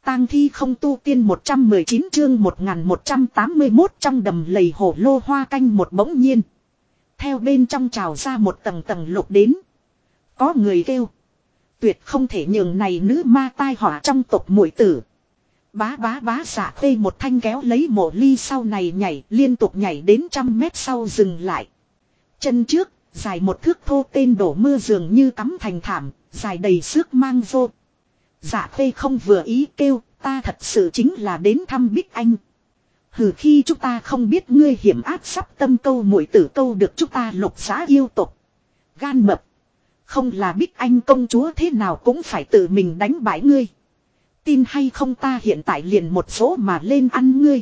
tang thi không tu tiên 119 chương 1181 trong đầm lầy hổ lô hoa canh một bỗng nhiên. Theo bên trong trào ra một tầng tầng lục đến. Có người kêu. Tuyệt không thể nhường này nữ ma tai họa trong tộc muội tử. Bá Dạ Khê một thanh kéo lấy Mộ Ly sau này nhảy liên tục nhảy đến 100 mét sau dừng lại. Chân trước, dài một thước thô tên đổ mưa dường như cắm thành thảm, dài đầy xước mang vô. Dạ Khê không vừa ý kêu, ta thật sự chính là đến thăm Bích Anh. Hừ, khi chúng ta không biết ngươi hiểm ác sắp tâm câu muội tử câu được chúng ta lục giá yêu tộc. Gan mập. Không là Bích Anh công chúa thế nào cũng phải tự mình đánh bại ngươi. Tin hay không ta hiện tại liền một số mà lên ăn ngươi.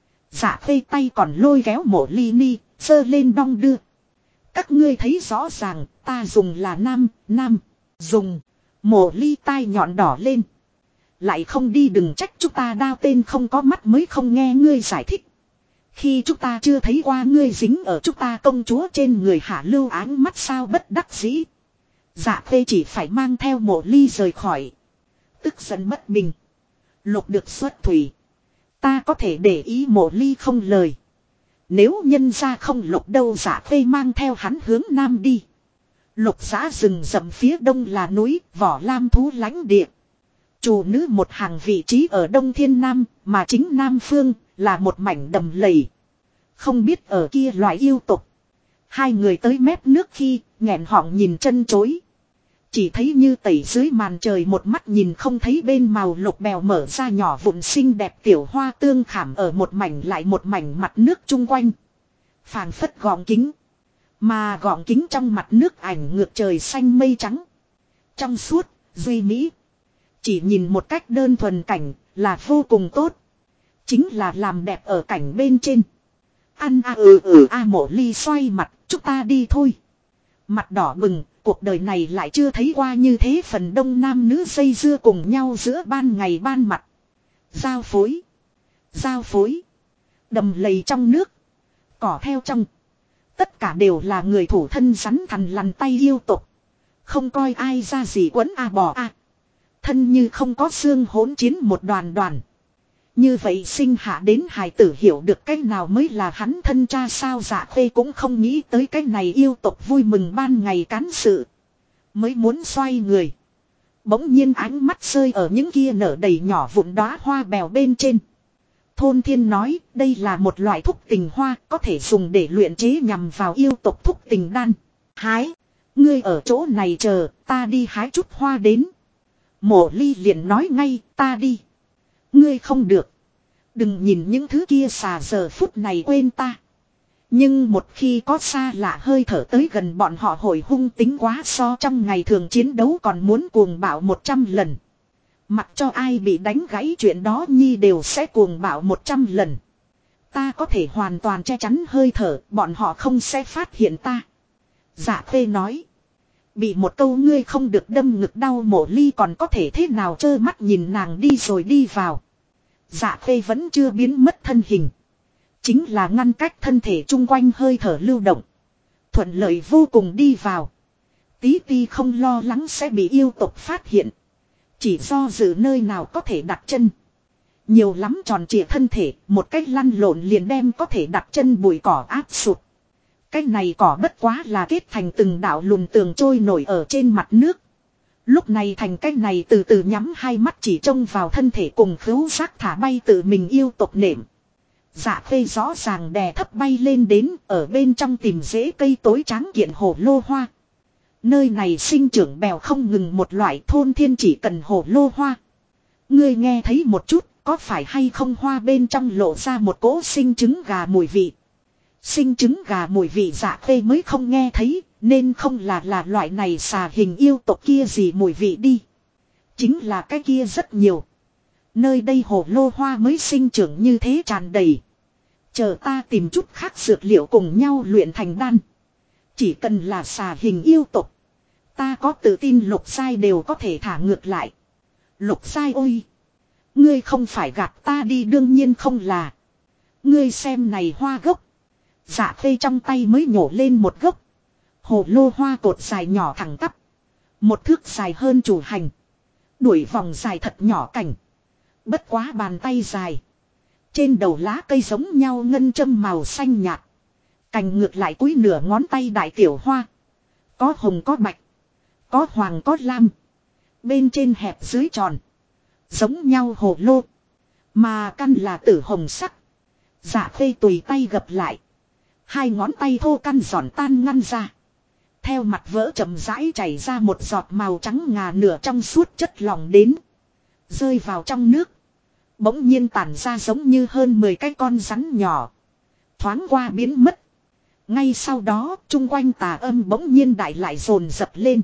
Dạ Khê tay còn lôi kéo Mộ Ly ni, giơ lên đong đưa. Các ngươi thấy rõ ràng, ta dùng là nam, dùng. Mộ Ly tai nhọn đỏ lên. Lại không đi đừng trách chúng ta đao tên không có mắt mới không nghe ngươi giải thích. Khi chúng ta chưa thấy qua ngươi dính ở chúng ta công chúa trên người hạ lưu áng mắt sao bất đắc dĩ. Dạ Khê chỉ phải mang theo Mộ Ly rời khỏi. Tức giận bất bình. Lục được xuất thủy. Ta có thể để ý Mộ Ly không lời. Nếu nhân ra không lục đâu Dạ Khê mang theo hắn hướng nam đi. Lục giã rừng rậm phía đông là núi, vỏ lam thú lãnh địa. Chủ nữ một hàng vị trí ở đông thiên nam, mà chính nam phương là một mảnh đầm lầy. Không biết ở kia loại yêu tục. Hai người tới mép nước khi nghẹn họng nhìn chân chối. Chỉ thấy như tẩy dưới màn trời một mắt nhìn không thấy bên màu lục bèo mở ra nhỏ vụn xinh đẹp tiểu hoa tương khảm ở một mảnh lại một mảnh mặt nước chung quanh. Phảng phất gọng kính. Mà gọng kính trong mặt nước ảnh ngược trời xanh mây trắng. Trong suốt, duy mỹ. Chỉ nhìn một cách đơn thuần cảnh là vô cùng tốt. Chính là làm đẹp ở cảnh bên trên. Ăn Mộ Ly xoay mặt, chúng ta đi thôi. Mặt đỏ bừng, cuộc đời này lại chưa thấy qua như thế phần đông nam nữ dây dưa cùng nhau giữa ban ngày ban mặt. Giao phối. Đầm lầy trong nước. Cỏ theo trong. Tất cả đều là người thủ thân rắn thằn lằn tay yêu tục. Không coi ai ra gì quấn bò thân như không có xương hỗn chiến một đoàn. Như vậy sinh hạ đến hài tử hiểu được cái nào mới là hắn thân cha sao. Dạ Khê cũng không nghĩ tới cái này yêu tộc vui mừng ban ngày cán sự. Mới muốn xoay người. Bỗng nhiên ánh mắt rơi ở những kia nở đầy nhỏ vụn đóa hoa bèo bên trên. Thôn Thiên nói đây là một loại thúc tình hoa có thể dùng để luyện chế nhằm vào yêu tộc thúc tình đan. Hái. Ngươi ở chỗ này chờ ta đi hái chút hoa đến. Mộ Ly liền nói ngay ta đi. Ngươi không được. Đừng nhìn những thứ kia xà giờ phút này quên ta. Nhưng một khi có xa lạ hơi thở tới gần bọn họ hồi hung tính quá so trong ngày thường chiến đấu còn muốn cuồng bạo 100 lần. Mặc cho ai bị đánh gãy chuyện đó nhi đều sẽ cuồng bạo 100 lần. Ta có thể hoàn toàn che chắn hơi thở, bọn họ không sẽ phát hiện ta. Dạ Khê nói. Bị một câu ngươi không được đâm ngực đau Mộ Ly còn có thể thế nào trơ mắt nhìn nàng đi rồi đi vào. Dạ Khê vẫn chưa biến mất thân hình. Chính là ngăn cách thân thể chung quanh hơi thở lưu động. Thuận lợi vô cùng đi vào. Tí ti không lo lắng sẽ bị yêu tộc phát hiện. Chỉ do dự nơi nào có thể đặt chân. Nhiều lắm tròn trịa thân thể, một cách lăn lộn liền đem có thể đặt chân bụi cỏ áp sụt. Cái này cỏ bất quá là kết thành từng đạo lùn tường trôi nổi ở trên mặt nước. Lúc này thành cái này từ từ nhắm hai mắt chỉ trông vào thân thể cùng khứu giác thả bay tự mình yêu tộc nệm. Dạ Khê rõ ràng đè thấp bay lên đến ở bên trong tìm rễ cây tối tráng kiện hồ lô hoa. Nơi này sinh trưởng bèo không ngừng một loại Thôn Thiên chỉ cần hồ lô hoa. Ngươi nghe thấy một chút có phải hay không hoa bên trong lộ ra một cỗ sinh trứng gà mùi vị. Sinh trứng gà mùi vị Dạ Khê mới không nghe thấy. Nên không là loại này xà hình yêu tộc kia gì mùi vị đi. Chính là cái kia rất nhiều. Nơi đây hồ lô hoa mới sinh trưởng như thế tràn đầy. Chờ ta tìm chút khác dược liệu cùng nhau luyện thành đan. Chỉ cần là xà hình yêu tộc. Ta có tự tin lục sai đều có thể thả ngược lại. Lục sai ôi. Ngươi không phải gạt ta đi đương nhiên không là. Ngươi xem này hoa gốc. Dạ Khê trong tay mới nhổ lên một gốc. Hồ lô hoa cột dài nhỏ thẳng tắp. Một thước dài hơn chủ hành. Đuổi vòng dài thật nhỏ cảnh. Bất quá bàn tay dài. Trên đầu lá cây giống nhau ngân châm màu xanh nhạt. Cành ngược lại cúi nửa ngón tay đại tiểu hoa. Có hồng có bạch. Có hoàng có lam. Bên trên hẹp dưới tròn. Giống nhau hồ lô. Mà căn là tử hồng sắc. Dạ khê tùy tay gập lại. Hai ngón tay thô căn giòn tan ngăn ra. Theo mặt vỡ chậm rãi chảy ra một giọt màu trắng ngà nửa trong suốt chất lỏng đến. Rơi vào trong nước. Bỗng nhiên tản ra giống như hơn 10 cái con rắn nhỏ. Thoáng qua biến mất. Ngay sau đó chung quanh tà âm bỗng nhiên đại lại dồn dập lên.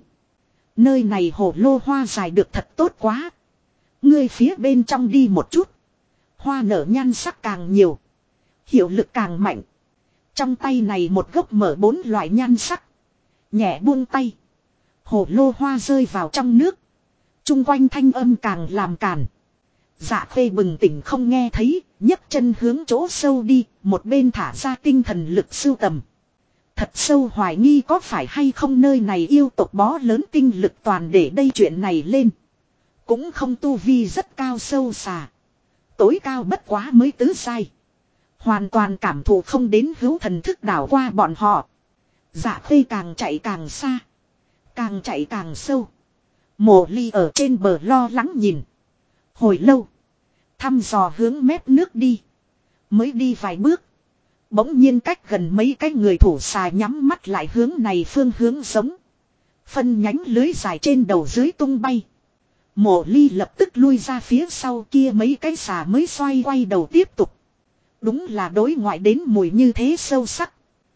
Nơi này hồ lô hoa dài được thật tốt quá. Ngươi phía bên trong đi một chút. Hoa nở nhan sắc càng nhiều. Hiệu lực càng mạnh. Trong tay này một gốc mở 4 loại nhan sắc. Nhẹ buông tay. Hồ lô hoa rơi vào trong nước. Chung quanh thanh âm càng làm càn. Dạ khê bừng tỉnh không nghe thấy. Nhấc chân hướng chỗ sâu đi. Một bên thả ra tinh thần lực sưu tầm. Thật sâu hoài nghi có phải hay không nơi này yêu tộc bó lớn tinh lực toàn để đây chuyện này lên. Cũng không tu vi rất cao sâu xà. Tối cao bất quá mới tứ sai. Hoàn toàn cảm thụ không đến hữu thần thức đảo qua bọn họ. Dạ khê càng chạy càng xa. Càng chạy càng sâu. Mộ ly ở trên bờ lo lắng nhìn. Hồi lâu. Thăm dò hướng mép nước đi. Mới đi vài bước. Bỗng nhiên cách gần mấy cái người thủ xà nhắm mắt lại hướng này phương hướng giống. Phân nhánh lưới dài trên đầu dưới tung bay. Mộ ly lập tức lui ra phía sau kia mấy cái xà mới xoay quay đầu tiếp tục. Đúng là đối ngoại đến mùi như thế sâu sắc.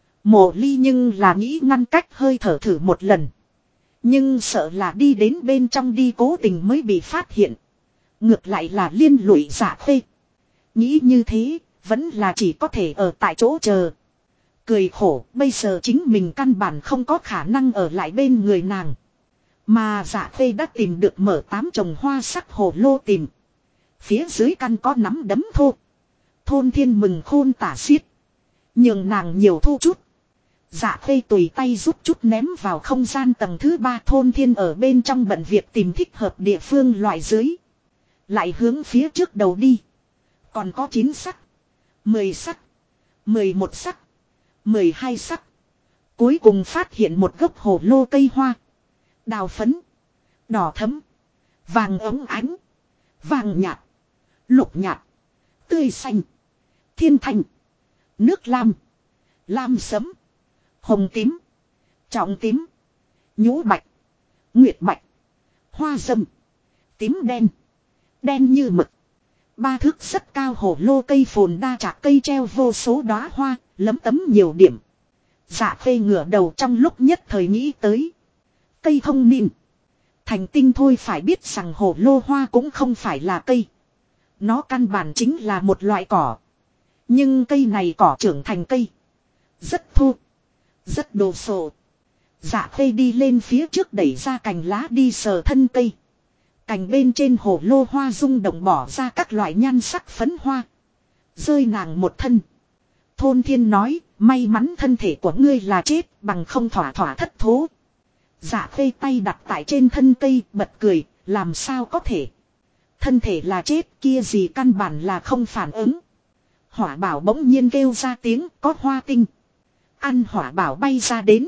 Mộ ly nhưng là nghĩ ngăn cách hơi thở thử một lần. Nhưng sợ là đi đến bên trong đi cố tình mới bị phát hiện. Ngược lại là liên lụy Dạ khê. Nghĩ như thế, vẫn là chỉ có thể ở tại chỗ chờ. Cười khổ, bây giờ chính mình căn bản không có khả năng ở lại bên người nàng. Mà Dạ khê đã tìm được mở 8 chồng hoa sắc hồ lô tìm. Phía dưới căn có nắm đấm thô. Thôn thiên mừng khôn tả xiết. Nhường nàng nhiều thu chút. Dạ khê tùy tay rút chút ném vào không gian tầng thứ 3 thôn thiên ở bên trong bận việc tìm thích hợp địa phương loại dưới. Lại hướng phía trước đầu đi. Còn có 9 sắc. 10 sắc. 11 sắc. 12 sắc. Cuối cùng phát hiện một gốc hồ lô cây hoa. Đào phấn. Đỏ thấm. Vàng ống ánh. Vàng nhạt. Lục nhạt. Tươi xanh. Thiên thành. Nước lam. Lam sẫm. Hồng tím. Trọng tím. Nhũ bạch. Nguyệt bạch. Hoa râm. Tím đen. Đen như mực. 3 thước rất cao hồ lô cây phồn đa trạc cây treo vô số đóa hoa. Lấm tấm nhiều điểm. Dạ khê ngửa đầu trong lúc nhất thời nghĩ tới. Cây thông niên. Thành tinh thôi phải biết rằng hồ lô hoa cũng không phải là cây. Nó căn bản chính là một loại cỏ. Nhưng cây này cỏ trưởng thành cây. Rất thô. Rất đồ sộ. Dạ khê đi lên phía trước đẩy ra cành lá đi sờ thân cây. Cành bên trên hồ lô hoa rung động bỏ ra các loại nhan sắc phấn hoa. Rơi nàng một thân. Thôn thiên nói, may mắn thân thể của ngươi là chết bằng không thỏa thỏa thất thố. Dạ khê tay đặt tại trên thân cây bật cười, làm sao có thể. Thân thể là chết kia gì căn bản là không phản ứng. Hỏa bảo bỗng nhiên kêu ra tiếng có hoa tinh. Ăn hỏa bảo bay ra đến,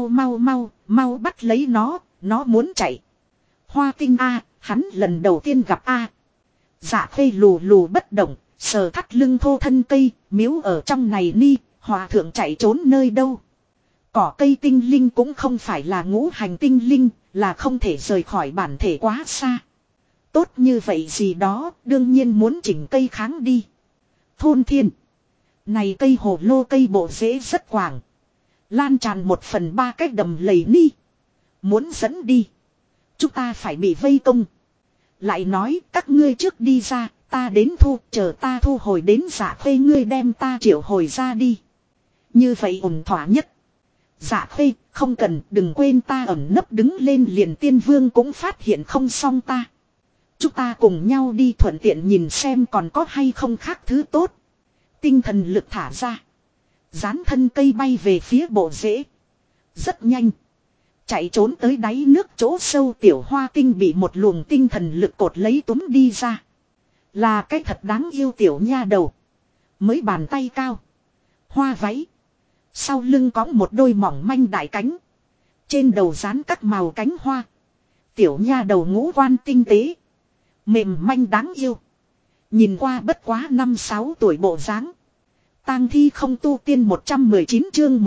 mau bắt lấy nó muốn chạy. Hoa tinh A, hắn lần đầu tiên gặp A. Dạ khê lù lù bất động, sờ thắt lưng thô thân cây, miếu ở trong này ni, hòa thượng chạy trốn nơi đâu. Cỏ cây tinh linh cũng không phải là ngũ hành tinh linh, là không thể rời khỏi bản thể quá xa. Tốt như vậy gì đó, đương nhiên muốn chỉnh cây kháng đi. Thôn thiên. Này cây hồ lô cây bộ rễ rất quảng. Lan tràn 1/3 cách đầm lầy ni. Muốn dẫn đi. Chúng ta phải bị vây công. Lại nói các ngươi trước đi ra, ta đến thu, chờ ta thu hồi đến Dạ khê ngươi đem ta triệu hồi ra đi. Như vậy ổn thỏa nhất. Dạ khê, không cần, đừng quên ta ẩn nấp đứng lên liền tiên vương cũng phát hiện không xong ta. Chúng ta cùng nhau đi thuận tiện nhìn xem còn có hay không khác thứ tốt. Tinh thần lực thả ra. Dán thân cây bay về phía bộ rễ. Rất nhanh. Chạy trốn tới đáy nước chỗ sâu tiểu hoa tinh bị một luồng tinh thần lực cột lấy túm đi ra. Là cái thật đáng yêu tiểu nha đầu. Mới bàn tay cao. Hoa váy. Sau lưng có một đôi mỏng manh đại cánh. Trên đầu dán các màu cánh hoa. Tiểu nha đầu ngũ quan tinh tế. Mềm manh đáng yêu. Nhìn qua bất quá 5-6 tuổi bộ dáng. Tang thi không tu tiên 119 chương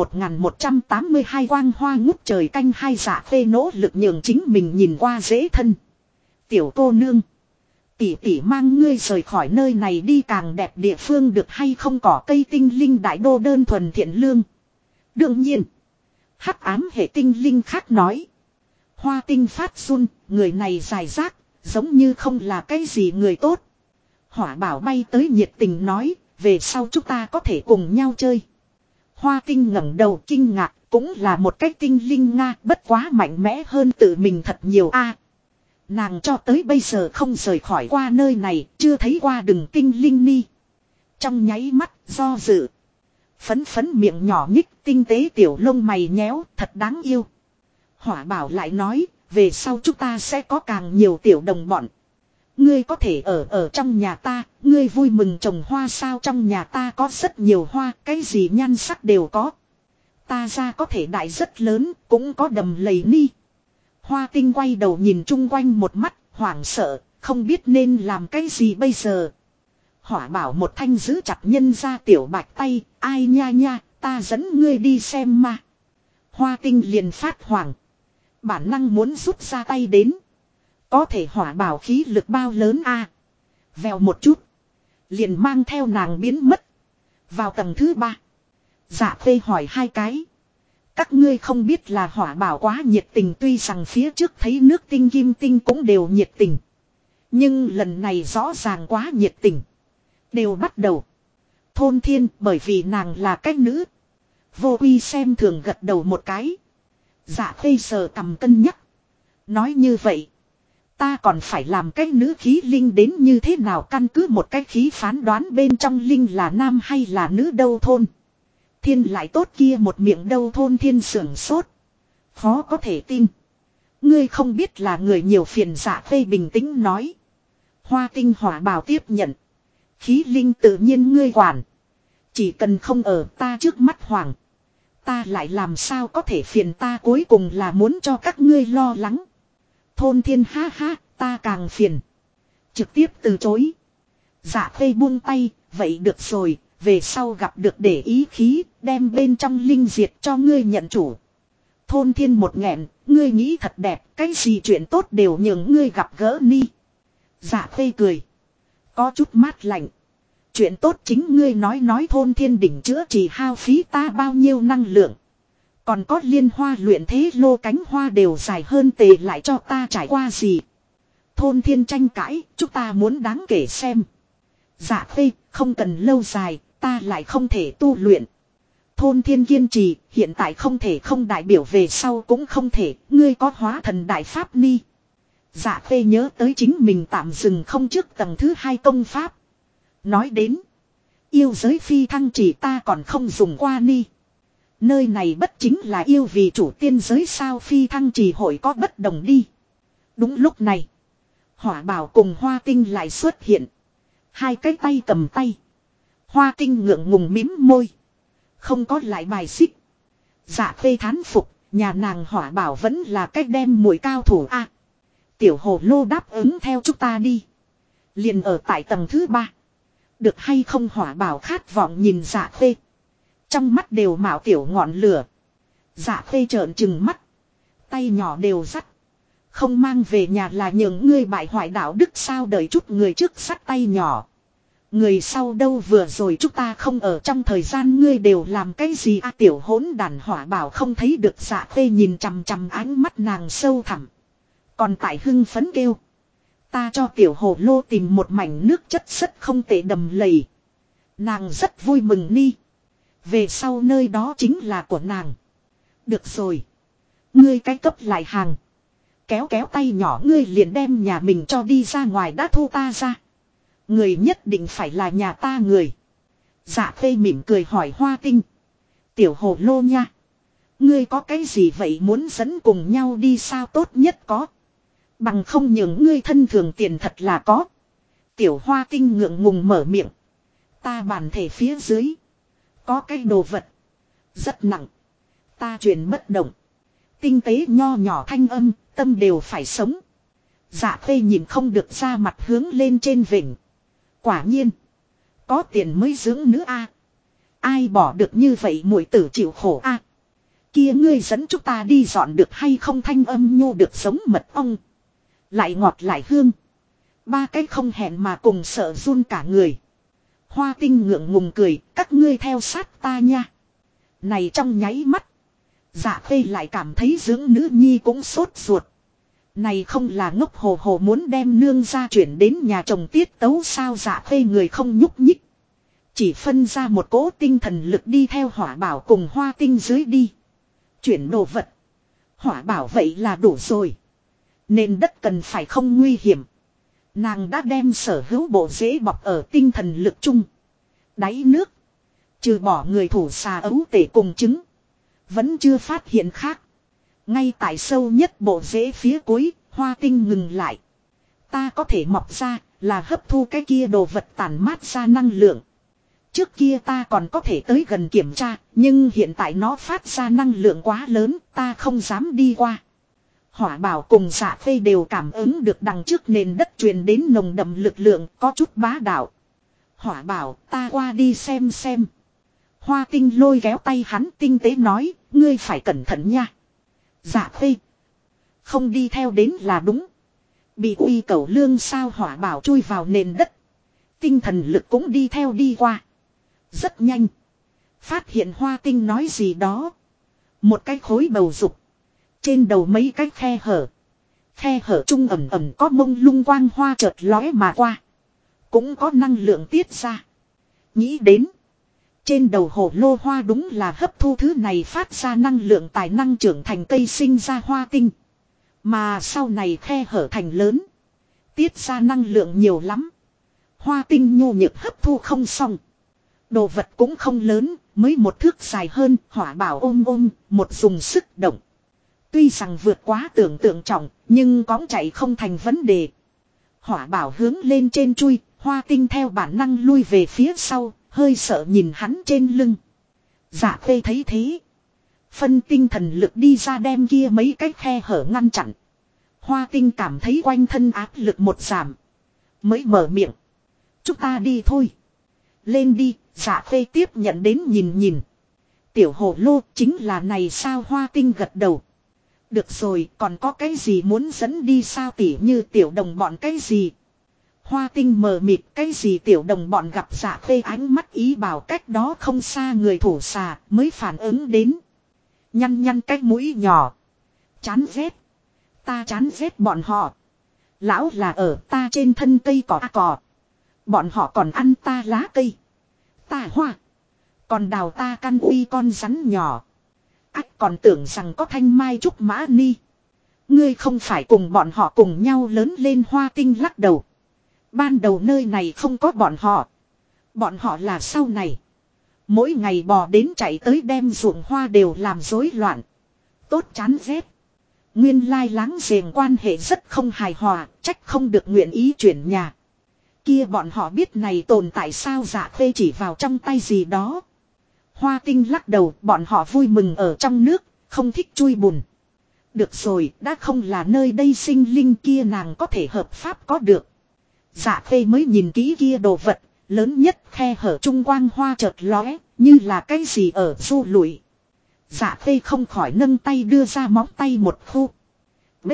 1182 quang hoa ngút trời canh hai. Dạ phê nỗ lực nhường chính mình nhìn qua dễ thân. Tiểu cô nương. Tỷ tỷ mang ngươi rời khỏi nơi này đi càng đẹp địa phương được hay không, cỏ cây tinh linh đại đô đơn thuần thiện lương. Đương nhiên. Hắc ám hệ tinh linh khác nói. Hoa tinh phát run, người này dài rác, giống như không là cái gì người tốt. Hỏa bảo bay tới nhiệt tình nói, về sau chúng ta có thể cùng nhau chơi. Hoa tinh ngẩng đầu kinh ngạc, cũng là một cái tinh linh Nga, bất quá mạnh mẽ hơn tự mình thật nhiều a. Nàng cho tới bây giờ không rời khỏi qua nơi này, chưa thấy qua đừng tinh linh ni. Trong nháy mắt, do dự. Phấn phấn miệng nhỏ nhích, tinh tế tiểu lông mày nhéo, thật đáng yêu. Hỏa bảo lại nói, về sau chúng ta sẽ có càng nhiều tiểu đồng bọn. Ngươi có thể ở trong nhà ta, ngươi vui mừng trồng hoa sao, trong nhà ta có rất nhiều hoa, cái gì nhan sắc đều có. Ta ra có thể đại rất lớn, cũng có đầm lầy ni. Hoa tinh quay đầu nhìn chung quanh một mắt, hoảng sợ, không biết nên làm cái gì bây giờ. Hỏa bảo một thanh giữ chặt nhân ra tiểu bạch tay, ai nha nha, ta dẫn ngươi đi xem mà. Hoa tinh liền phát hoảng. Bản năng muốn rút ra tay đến. Có thể hỏa bảo khí lực bao lớn a? Vèo một chút. Liền mang theo nàng biến mất. Vào tầng thứ 3. Dạ phê hỏi hai cái. Các ngươi không biết là hỏa bảo quá nhiệt tình, tuy rằng phía trước thấy nước tinh kim tinh cũng đều nhiệt tình. Nhưng lần này rõ ràng quá nhiệt tình. Đều bắt đầu. Thôn thiên bởi vì nàng là cách nữ. Vô Uy xem thường gật đầu một cái. Dạ phê sờ cầm cân nhắc. Nói như vậy. Ta còn phải làm cái nữ khí linh đến như thế nào, căn cứ một cái khí phán đoán bên trong linh là nam hay là nữ đâu thôn. Thiên lại tốt kia một miệng đâu thôn thiên sưởng sốt. Khó có thể tin. Ngươi không biết là người nhiều phiền. Dạ phê bình tĩnh nói. Hoa tinh hỏa bào tiếp nhận. Khí linh tự nhiên ngươi quản. Chỉ cần không ở ta trước mắt hoàng. Ta lại làm sao có thể phiền, ta cuối cùng là muốn cho các ngươi lo lắng. Thôn thiên ha ha, ta càng phiền. Trực tiếp từ chối. Dạ phê buông tay, vậy được rồi, về sau gặp được để ý khí, đem bên trong linh diệt cho ngươi nhận chủ. Thôn thiên một nghẹn, ngươi nghĩ thật đẹp, cái gì chuyện tốt đều nhường ngươi gặp gỡ ni. Dạ phê cười. Có chút mát lạnh. Chuyện tốt chính ngươi nói thôn thiên đỉnh chữa chỉ hao phí ta bao nhiêu năng lượng. Còn có liên hoa luyện thế lô cánh hoa đều dài hơn tề lại cho ta trải qua gì. Thôn thiên tranh cãi, chúng ta muốn đáng kể xem. Dạ phê, không cần lâu dài, ta lại không thể tu luyện. Thôn thiên kiên trì, hiện tại không thể không đại biểu về sau cũng không thể, ngươi có hóa thần đại pháp ni. Dạ phê nhớ tới chính mình tạm dừng không trước tầng thứ 2 công pháp. Nói đến, yêu giới phi thăng chỉ ta còn không dùng qua ni. Nơi này bất chính là yêu vì chủ tiên giới sao, phi thăng chỉ hội có bất đồng đi. Đúng lúc này, hỏa bảo cùng hoa tinh lại xuất hiện. Hai cái tay cầm tay. Hoa tinh ngượng ngùng mím môi. Không có lại bài xích. Dạ phê thán phục, nhà nàng hỏa bảo vẫn là cách đem mùi cao thủ a. Tiểu hồ lô đáp ứng theo chúng ta đi. Liền ở tại tầng thứ 3. Được hay không, hỏa bảo khát vọng nhìn dạ phê. Trong mắt đều mạo tiểu ngọn lửa. Dạ phê trợn trừng mắt. Tay nhỏ đều dắt. Không mang về nhà là nhường ngươi bại hoại đạo đức sao, đợi chút người trước sắt tay nhỏ. Người sau đâu, vừa rồi chúng ta không ở trong thời gian ngươi đều làm cái gì a, tiểu hỗn đàn. Hỏa bảo không thấy được dạ phê nhìn chằm chằm ánh mắt nàng sâu thẳm. Còn tại hưng phấn kêu. Ta cho tiểu hồ lô tìm một mảnh nước chất rất không tệ đầm lầy. Nàng rất vui mừng ni. Về sau nơi đó chính là của nàng. Được rồi. Ngươi cái cấp lại hàng. Kéo kéo tay nhỏ ngươi liền đem nhà mình cho đi ra ngoài, đã thu ta ra. Người nhất định phải là nhà ta người. Dạ phê mỉm cười hỏi hoa tinh. Tiểu hồ lô nha. Ngươi có cái gì vậy muốn dẫn cùng nhau đi sao, tốt nhất có. Bằng không nhường ngươi thân thường tiền thật là có. Tiểu Hoa Tinh ngượng ngùng mở miệng. Ta bản thể phía dưới. Có cái đồ vật. Rất nặng. Ta chuyển bất động. Tinh tế nho nhỏ thanh âm, tâm đều phải sống. Dạ Khê nhìn không được ra mặt hướng lên trên vịnh. Quả nhiên. Có tiền mới dưỡng nữ a. Ai bỏ được như vậy muội tử chịu khổ a. Kia ngươi dẫn chúng ta đi dọn được hay không, thanh âm nhô được giống mật ong. Lại ngọt lại hương. Ba cái không hẹn mà cùng sợ run cả người. Hoa Tinh ngượng ngùng cười, các ngươi theo sát ta nha. Này trong nháy mắt. Dạ Khê lại cảm thấy dưỡng nữ nhi cũng sốt ruột. Này không là ngốc hồ hồ muốn đem nương ra chuyển đến nhà chồng tiết tấu sao. Dạ Khê người không nhúc nhích. Chỉ phân ra một cỗ tinh thần lực đi theo Hỏa Bảo cùng Hoa Tinh dưới đi. Chuyển đồ vật. Hỏa Bảo vậy là đủ rồi. Nên đất cần phải không nguy hiểm. Nàng đã đem sở hữu bộ rễ bọc ở tinh thần lực chung. Đáy nước. Trừ bỏ người thủ xà ấu tể cùng trứng. Vẫn chưa phát hiện khác. Ngay tại sâu nhất bộ rễ phía cuối, Hoa Tinh ngừng lại. Ta có thể mọc ra, là hấp thu cái kia đồ vật tản mát ra năng lượng. Trước kia ta còn có thể tới gần kiểm tra, nhưng hiện tại nó phát ra năng lượng quá lớn, ta không dám đi qua. Hỏa Bảo cùng Dạ Khê đều cảm ứng được đằng trước nền đất truyền đến nồng đậm lực lượng, có chút bá đạo. Hỏa Bảo, ta qua đi xem xem. Hoa Tinh lôi kéo tay hắn tinh tế nói, ngươi phải cẩn thận nha. Dạ Khê. Không đi theo đến là đúng. Bị uy cẩu lương sao. Hỏa Bảo chui vào nền đất. Tinh thần lực cũng đi theo đi qua. Rất nhanh. Phát hiện Hoa Tinh nói gì đó. Một cái khối bầu dục. Trên đầu mấy cái khe hở. Khe hở trung ẩm ẩm có mông lung quang hoa chợt lóe mà qua. Cũng có năng lượng tiết ra. Nghĩ đến. Trên đầu hồ lô hoa đúng là hấp thu thứ này phát ra năng lượng tài năng trưởng thành cây sinh ra Hoa Tinh. Mà sau này khe hở thành lớn. Tiết ra năng lượng nhiều lắm. Hoa Tinh nhu nhược hấp thu không xong. Đồ vật cũng không lớn, mới một thước dài hơn. Hỏa Bảo ôm, một dùng sức động. Tuy rằng vượt quá tưởng tượng trọng, nhưng cõng chạy không thành vấn đề. Hỏa Bảo hướng lên trên chui, Hoa Tinh theo bản năng lui về phía sau, hơi sợ nhìn hắn trên lưng. Dạ Khê thấy thế. Phân tinh thần lực đi ra đem kia mấy cái khe hở ngăn chặn. Hoa Tinh cảm thấy quanh thân áp lực một giảm. Mới mở miệng. Chúng ta đi thôi. Lên đi, Dạ Khê tiếp nhận đến nhìn. Tiểu hồ lô chính là này sao. Hoa Tinh gật đầu. Được rồi, còn có cái gì muốn dẫn đi sao, tỉ như tiểu đồng bọn cái gì. Hoa Tinh mờ mịt, cái gì tiểu đồng bọn. Gặp Dạ Khê ánh mắt ý bảo cách đó không xa người thủ xà mới phản ứng đến. Nhăn cái mũi nhỏ. Chán ghét. Ta chán ghét bọn họ. Lão là ở ta trên thân cây cỏ. Bọn họ còn ăn ta lá cây. Ta hoa. Còn đào ta căn uy con rắn nhỏ. Ách còn tưởng rằng có thanh mai trúc mã ni. Ngươi không phải cùng bọn họ cùng nhau lớn lên. Hoa Tinh lắc đầu. Ban đầu nơi này không có bọn họ. Bọn họ là sau này. Mỗi ngày bò đến chạy tới đem ruộng hoa đều làm rối loạn. Tốt chán ghét. Nguyên lai láng giềng quan hệ rất không hài hòa, trách không được nguyện ý chuyển nhà. Kia bọn họ biết này tồn tại sao. Dạ Khê chỉ vào trong tay gì đó. Hoa Tinh lắc đầu, bọn họ vui mừng ở trong nước, không thích chui bùn. Được rồi, đã không là nơi đây sinh linh kia nàng có thể hợp pháp có được. Dạ Khê mới nhìn kỹ kia đồ vật, lớn nhất khe hở trung quang hoa chợt lóe, như là cái gì ở du lụi. Dạ Khê không khỏi nâng tay đưa ra móng tay một khu. B.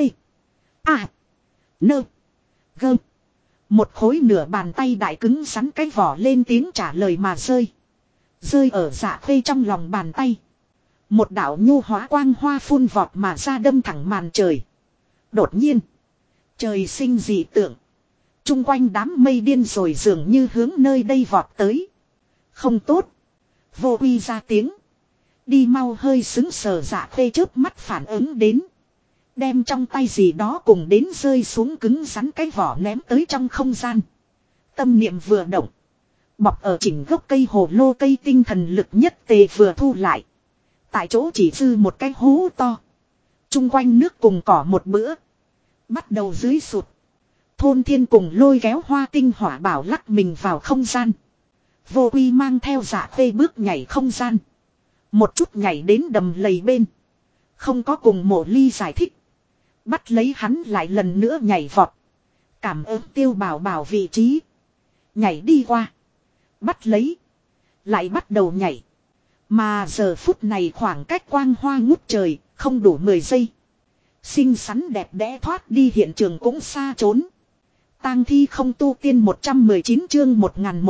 A. Nơ. Gơ. Một khối nửa bàn tay đại cứng rắn cái vỏ lên tiếng trả lời mà rơi. Rơi ở Dạ Khê trong lòng bàn tay. Một đạo nhu hóa quang hoa phun vọt mà ra đâm thẳng màn trời. Đột nhiên. Trời sinh dị tượng. Trung quanh đám mây điên rồi dường như hướng nơi đây vọt tới. Không tốt. Vô uy ra tiếng. Đi mau hơi xứng sờ. Dạ Khê chớp mắt phản ứng đến. Đem trong tay gì đó cùng đến rơi xuống cứng rắn cái vỏ ném tới trong không gian. Tâm niệm vừa động. Bọc ở chỉnh gốc cây hồ lô cây tinh thần lực nhất tề vừa thu lại. Tại chỗ chỉ dư một cái hố to. Trung quanh nước cùng cỏ một bữa. Bắt đầu dưới sụt. Thôn thiên cùng lôi kéo Hoa Tinh hỏa bảo lắc mình vào không gian. Vô Quy mang theo Dạ Khê bước nhảy không gian. Một chút nhảy đến đầm lầy bên. Không có cùng Mộ Ly giải thích. Bắt lấy hắn lại lần nữa nhảy vọt. Cảm ơn Tiêu Bảo Bảo vị trí. Nhảy đi qua. Bắt lấy. Lại bắt đầu nhảy. Mà giờ phút này khoảng cách quang hoa ngút trời, không đủ 10 giây. Xinh xắn đẹp đẽ thoát đi hiện trường cũng xa trốn. Tang thi không tu tiên 119 chương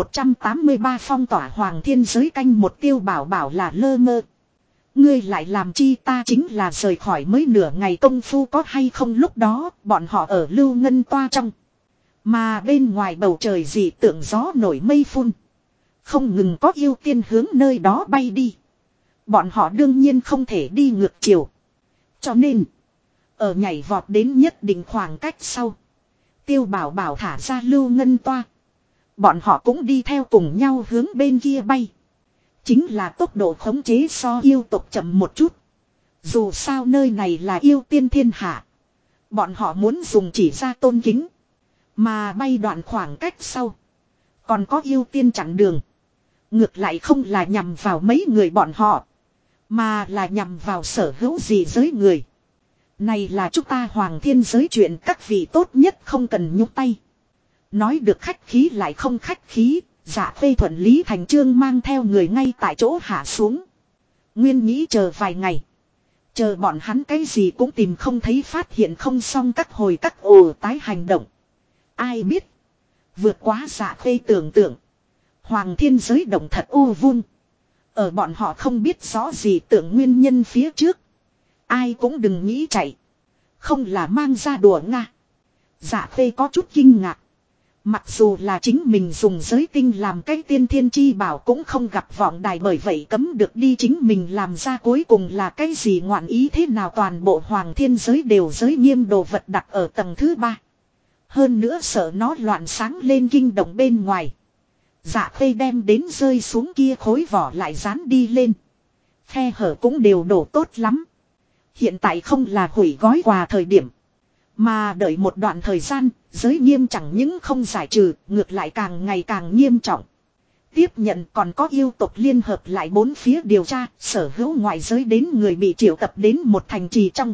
1183 phong tỏa hoàng thiên giới canh một Tiêu Bảo Bảo là lơ mơ. Ngươi lại làm chi ta chính là rời khỏi mới nửa ngày công phu có hay không lúc đó bọn họ ở Lưu Ngân Toa trong. Mà bên ngoài bầu trời dị tượng gió nổi mây phun. Không ngừng có yêu tiên hướng nơi đó bay đi. Bọn họ đương nhiên không thể đi ngược chiều. Cho nên, ở nhảy vọt đến nhất định khoảng cách sau. Tiêu Bảo Bảo thả ra Lưu Ngân Toa. Bọn họ cũng đi theo cùng nhau hướng bên kia bay. Chính là tốc độ khống chế so yêu tộc chậm một chút. Dù sao nơi này là yêu tiên thiên hạ. Bọn họ muốn dùng chỉ ra tôn kính. Mà bay đoạn khoảng cách sau. Còn có yêu tiên chặn đường. Ngược lại không là nhằm vào mấy người bọn họ. Mà là nhằm vào sở hữu gì giới người. Này là chúng ta hoàng thiên giới chuyện các vị tốt nhất không cần nhúc tay. Nói được khách khí lại không khách khí. Dạ Khê thuận lý thành chương mang theo người ngay tại chỗ hạ xuống. Nguyên nghĩ chờ vài ngày. Chờ bọn hắn cái gì cũng tìm không thấy phát hiện không xong các hồi các ồ tái hành động. Ai biết. Vượt quá Dạ Khê tưởng tượng. Hoàng thiên giới động thật u vun. Ở bọn họ không biết rõ gì tưởng nguyên nhân phía trước. Ai cũng đừng nghĩ chạy. Không là mang ra đùa Nga. Dạ Khê có chút kinh ngạc. Mặc dù là chính mình dùng giới tinh làm cái tiên thiên chi bảo cũng không gặp vọng đài bởi vậy cấm được đi chính mình làm ra cuối cùng là cái gì ngoạn ý thế nào toàn bộ hoàng thiên giới đều giới nghiêm đồ vật đặt ở tầng thứ 3. Hơn nữa sợ nó loạn sáng lên kinh động bên ngoài. Dạ Khê đem đến rơi xuống kia khối vỏ lại dán đi lên. Khe hở cũng đều đổ tốt lắm. Hiện tại không là hủy gói quà thời điểm. Mà đợi một đoạn thời gian, giới nghiêm chẳng những không giải trừ, ngược lại càng ngày càng nghiêm trọng. Tiếp nhận còn có yêu tộc liên hợp lại bốn phía điều tra, sở hữu ngoại giới đến người bị triệu tập đến một thành trì trong.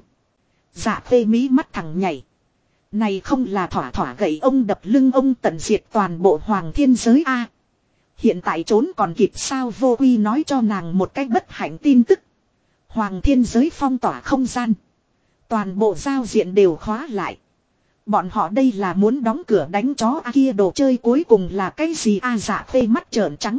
Dạ Khê mí mắt thẳng nhảy. Này không là thỏa thỏa gậy ông đập lưng ông tận diệt toàn bộ hoàng thiên giới A. Hiện tại trốn còn kịp sao Vô Quy nói cho nàng một cách bất hạnh tin tức. Hoàng thiên giới phong tỏa không gian. Toàn bộ giao diện đều khóa lại. Bọn họ đây là muốn đóng cửa đánh chó kia đồ chơi cuối cùng là cái gì Dạ Khê mắt trợn trắng.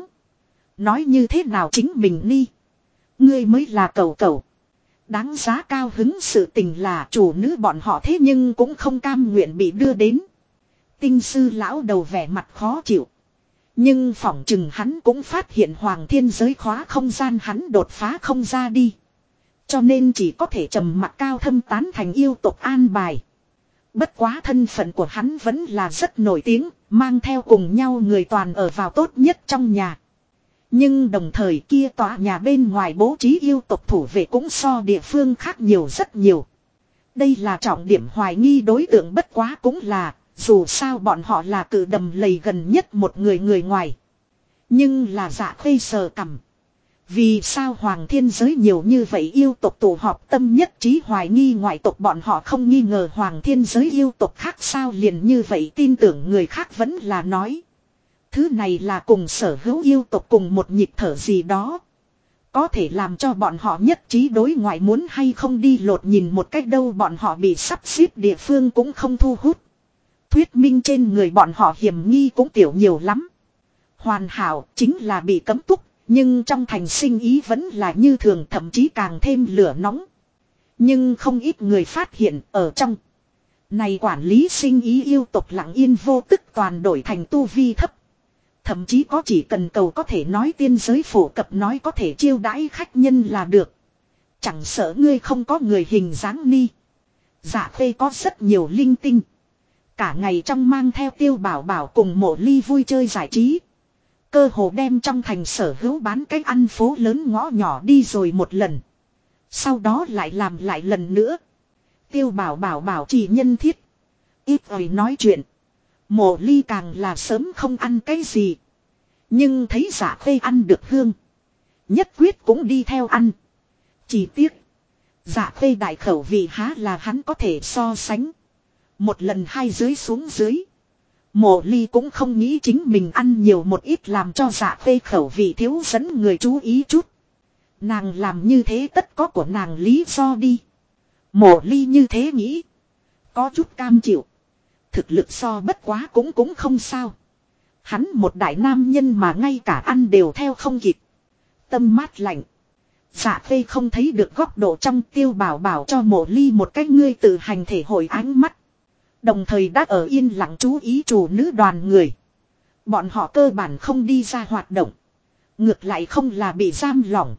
Nói như thế nào chính mình đi. Ngươi mới là cầu cầu. Đáng giá cao hứng sự tình là chủ nữ bọn họ thế nhưng cũng không cam nguyện bị đưa đến. Tinh sư lão đầu vẻ mặt khó chịu. Nhưng phỏng chừng hắn cũng phát hiện hoàng thiên giới khóa không gian hắn đột phá không ra đi. Cho nên chỉ có thể trầm mặc cao thâm tán thành yêu tộc an bài. Bất quá thân phận của hắn vẫn là rất nổi tiếng, mang theo cùng nhau người toàn ở vào tốt nhất trong nhà. Nhưng đồng thời kia tòa nhà bên ngoài bố trí yêu tộc thủ vệ cũng so địa phương khác nhiều rất nhiều. Đây là trọng điểm hoài nghi đối tượng bất quá cũng là, dù sao bọn họ là cự đầm lầy gần nhất một người ngoài. Nhưng là Dạ Khê sờ cằm. Vì sao hoàng thiên giới nhiều như vậy yêu tộc tụ họp tâm nhất trí hoài nghi ngoại tộc bọn họ không nghi ngờ hoàng thiên giới yêu tộc khác sao liền như vậy tin tưởng người khác vẫn là nói. Thứ này là cùng sở hữu yêu tộc cùng một nhịp thở gì đó. Có thể làm cho bọn họ nhất trí đối ngoại muốn hay không đi lột nhìn một cách đâu bọn họ bị sắp xếp địa phương cũng không thu hút. Thuyết minh trên người bọn họ hiểm nghi cũng tiểu nhiều lắm. Hoàn hảo chính là bị cấm túc. Nhưng trong thành sinh ý vẫn là như thường thậm chí càng thêm lửa nóng. Nhưng không ít người phát hiện ở trong. Này quản lý sinh ý yêu tộc lặng yên vô tức toàn đổi thành tu vi thấp. Thậm chí có chỉ cần cầu có thể nói tiên giới phổ cập nói có thể chiêu đãi khách nhân là được. Chẳng sợ ngươi không có người hình dáng ni. Dạ Khê có rất nhiều linh tinh. Cả ngày trong mang theo Tiêu Bảo Bảo cùng Mộ Ly vui chơi giải trí. Cơ hồ đem trong thành sở hữu bán cái ăn phố lớn ngõ nhỏ đi rồi một lần. Sau đó lại làm lại lần nữa. Tiêu Bảo Bảo bảo trì nhân thiết. Ít ỏi nói chuyện. Mộ ly càng là sớm không ăn cái gì. Nhưng thấy Dạ Khê ăn được hương. Nhất quyết cũng đi theo ăn. Chỉ tiếc. Dạ Khê đại khẩu vị há là hắn có thể so sánh. Một lần hai dưới xuống dưới. Mộ ly cũng không nghĩ chính mình ăn nhiều một ít làm cho Dạ Khê khẩu vị thiếu dẫn người chú ý chút. Nàng làm như thế tất có của nàng lý do đi. Mộ ly như thế nghĩ. Có chút cam chịu. Thực lực so bất quá cũng không sao. Hắn một đại nam nhân mà ngay cả ăn đều theo không kịp. Tâm mát lạnh. Dạ Khê không thấy được góc độ trong Tiêu Bảo Bảo cho Mộ ly một cách ngươi tự hành thể hội ánh mắt. Đồng thời đã ở yên lặng chú ý chủ nữ đoàn người. Bọn họ cơ bản không đi ra hoạt động. Ngược lại không là bị giam lỏng.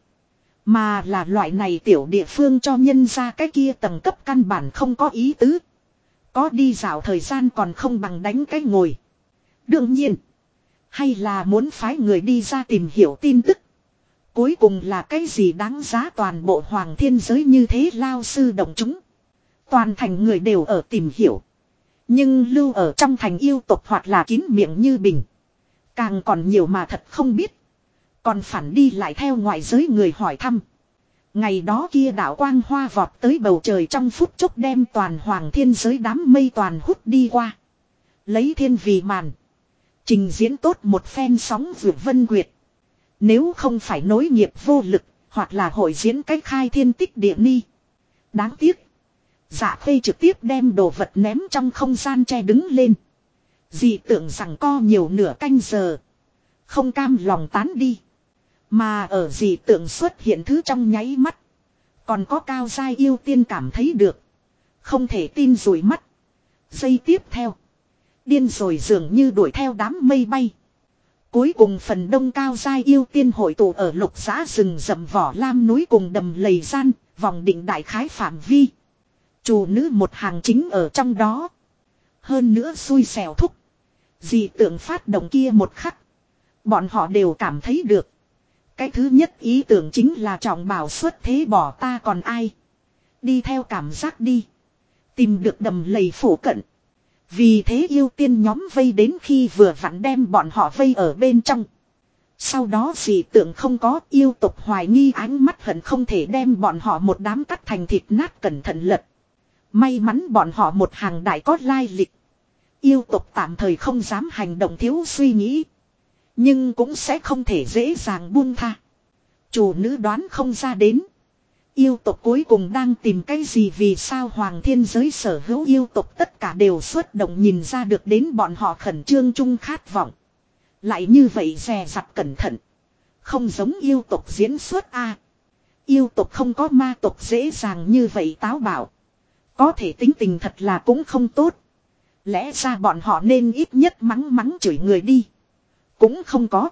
Mà là loại này tiểu địa phương cho nhân ra cái kia tầng cấp căn bản không có ý tứ. Có đi dạo thời gian còn không bằng đánh cái ngồi. Đương nhiên. Hay là muốn phái người đi ra tìm hiểu tin tức. Cuối cùng là cái gì đáng giá toàn bộ hoàng thiên giới như thế lao sư động chúng. Toàn thành người đều ở tìm hiểu. Nhưng lưu ở trong thành yêu tộc hoặc là kín miệng như bình. Càng còn nhiều mà thật không biết. Còn phản đi lại theo ngoại giới người hỏi thăm. Ngày đó kia đạo quang hoa vọt tới bầu trời trong phút chốc đem toàn hoàng thiên giới đám mây toàn hút đi qua. Lấy thiên vì màn. Trình diễn tốt một phen sóng vượt vân quyệt. Nếu không phải nối nghiệp vô lực, hoặc là hội diễn cách khai thiên tích địa ni. Đáng tiếc. Dạ Khê trực tiếp đem đồ vật ném trong không gian che đứng lên. Dị tưởng rằng co nhiều nửa canh giờ. Không cam lòng tán đi. Mà ở dị tượng xuất hiện thứ trong nháy mắt. Còn có cao giai yêu tiên cảm thấy được. Không thể tin rủi mắt. Giây tiếp theo. Điên rồi dường như đuổi theo đám mây bay. Cuối cùng phần đông cao giai yêu tiên hội tụ ở lục giã rừng rậm vỏ lam núi cùng đầm lầy gian. Vòng định đại khái phạm vi. Chủ nữ một hàng chính ở trong đó. Hơn nữa xui xẻo thúc. Dị tượng phát động kia một khắc. Bọn họ đều cảm thấy được. Cái thứ nhất ý tưởng chính là trọng bảo xuất thế bỏ ta còn ai. Đi theo cảm giác đi. Tìm được đầm lầy phủ cận. Vì thế yêu tiên nhóm vây đến khi vừa vặn đem bọn họ vây ở bên trong. Sau đó dị tượng không có yêu tục hoài nghi ánh mắt hận không thể đem bọn họ một đám cắt thành thịt nát cẩn thận lật. May mắn bọn họ một hàng đại có lai lịch. Yêu tục tạm thời không dám hành động thiếu suy nghĩ. Nhưng cũng sẽ không thể dễ dàng buông tha. Chủ nữ đoán không ra đến. Yêu tộc cuối cùng đang tìm cái gì vì sao hoàng thiên giới sở hữu yêu tộc tất cả đều xuất động nhìn ra được đến bọn họ khẩn trương chung khát vọng. Lại như vậy dè dặt cẩn thận. Không giống yêu tộc diễn xuất a. Yêu tộc không có ma tộc dễ dàng như vậy táo bạo. Có thể tính tình thật là cũng không tốt. Lẽ ra bọn họ nên ít nhất mắng mắng chửi người đi. Cũng không có.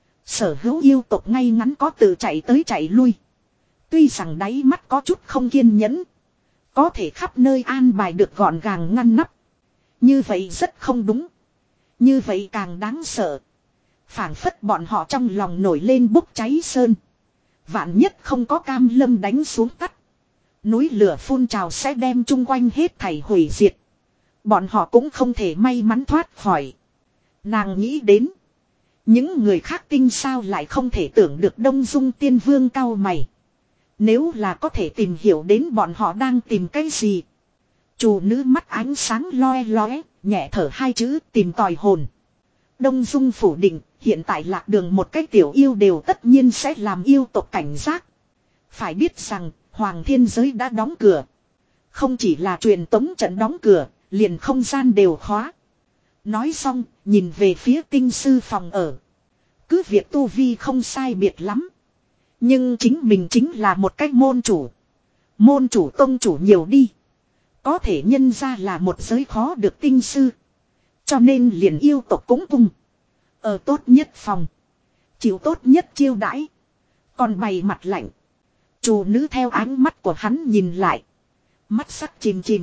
Sở hữu yêu tộc ngay ngắn có tự chạy tới chạy lui. Tuy rằng đáy mắt có chút không kiên nhẫn. Có thể khắp nơi an bài được gọn gàng ngăn nắp. Như vậy rất không đúng. Như vậy càng đáng sợ. Phảng phất bọn họ trong lòng nổi lên bốc cháy sơn. Vạn nhất không có cam lâm đánh xuống tắt. Núi lửa phun trào sẽ đem chung quanh hết thảy hủy diệt. Bọn họ cũng không thể may mắn thoát khỏi. Nàng nghĩ đến. Những người khác tinh sao lại không thể tưởng được Đông Dung Tiên Vương cao mày. Nếu là có thể tìm hiểu đến bọn họ đang tìm cái gì. Chủ nữ mắt ánh sáng loe loé, nhẹ thở hai chữ tìm tòi hồn. Đông Dung phủ định, hiện tại lạc đường một cái tiểu yêu đều tất nhiên sẽ làm yêu tộc cảnh giác. Phải biết rằng, Hoàng Thiên Giới đã đóng cửa. Không chỉ là truyền tống trận đóng cửa, liền không gian đều khóa. Nói xong, nhìn về phía tinh sư phòng ở. Cứ việc tu vi không sai biệt lắm. Nhưng chính mình chính là một cách môn chủ. Môn chủ tông chủ nhiều đi. Có thể nhân ra là một giới khó được tinh sư. Cho nên liền yêu tộc cũng cùng. Ở tốt nhất phòng. Chịu tốt nhất chiêu đãi. Còn bày mặt lạnh. Chủ nữ theo ánh mắt của hắn nhìn lại. Mắt sắc chìm chìm.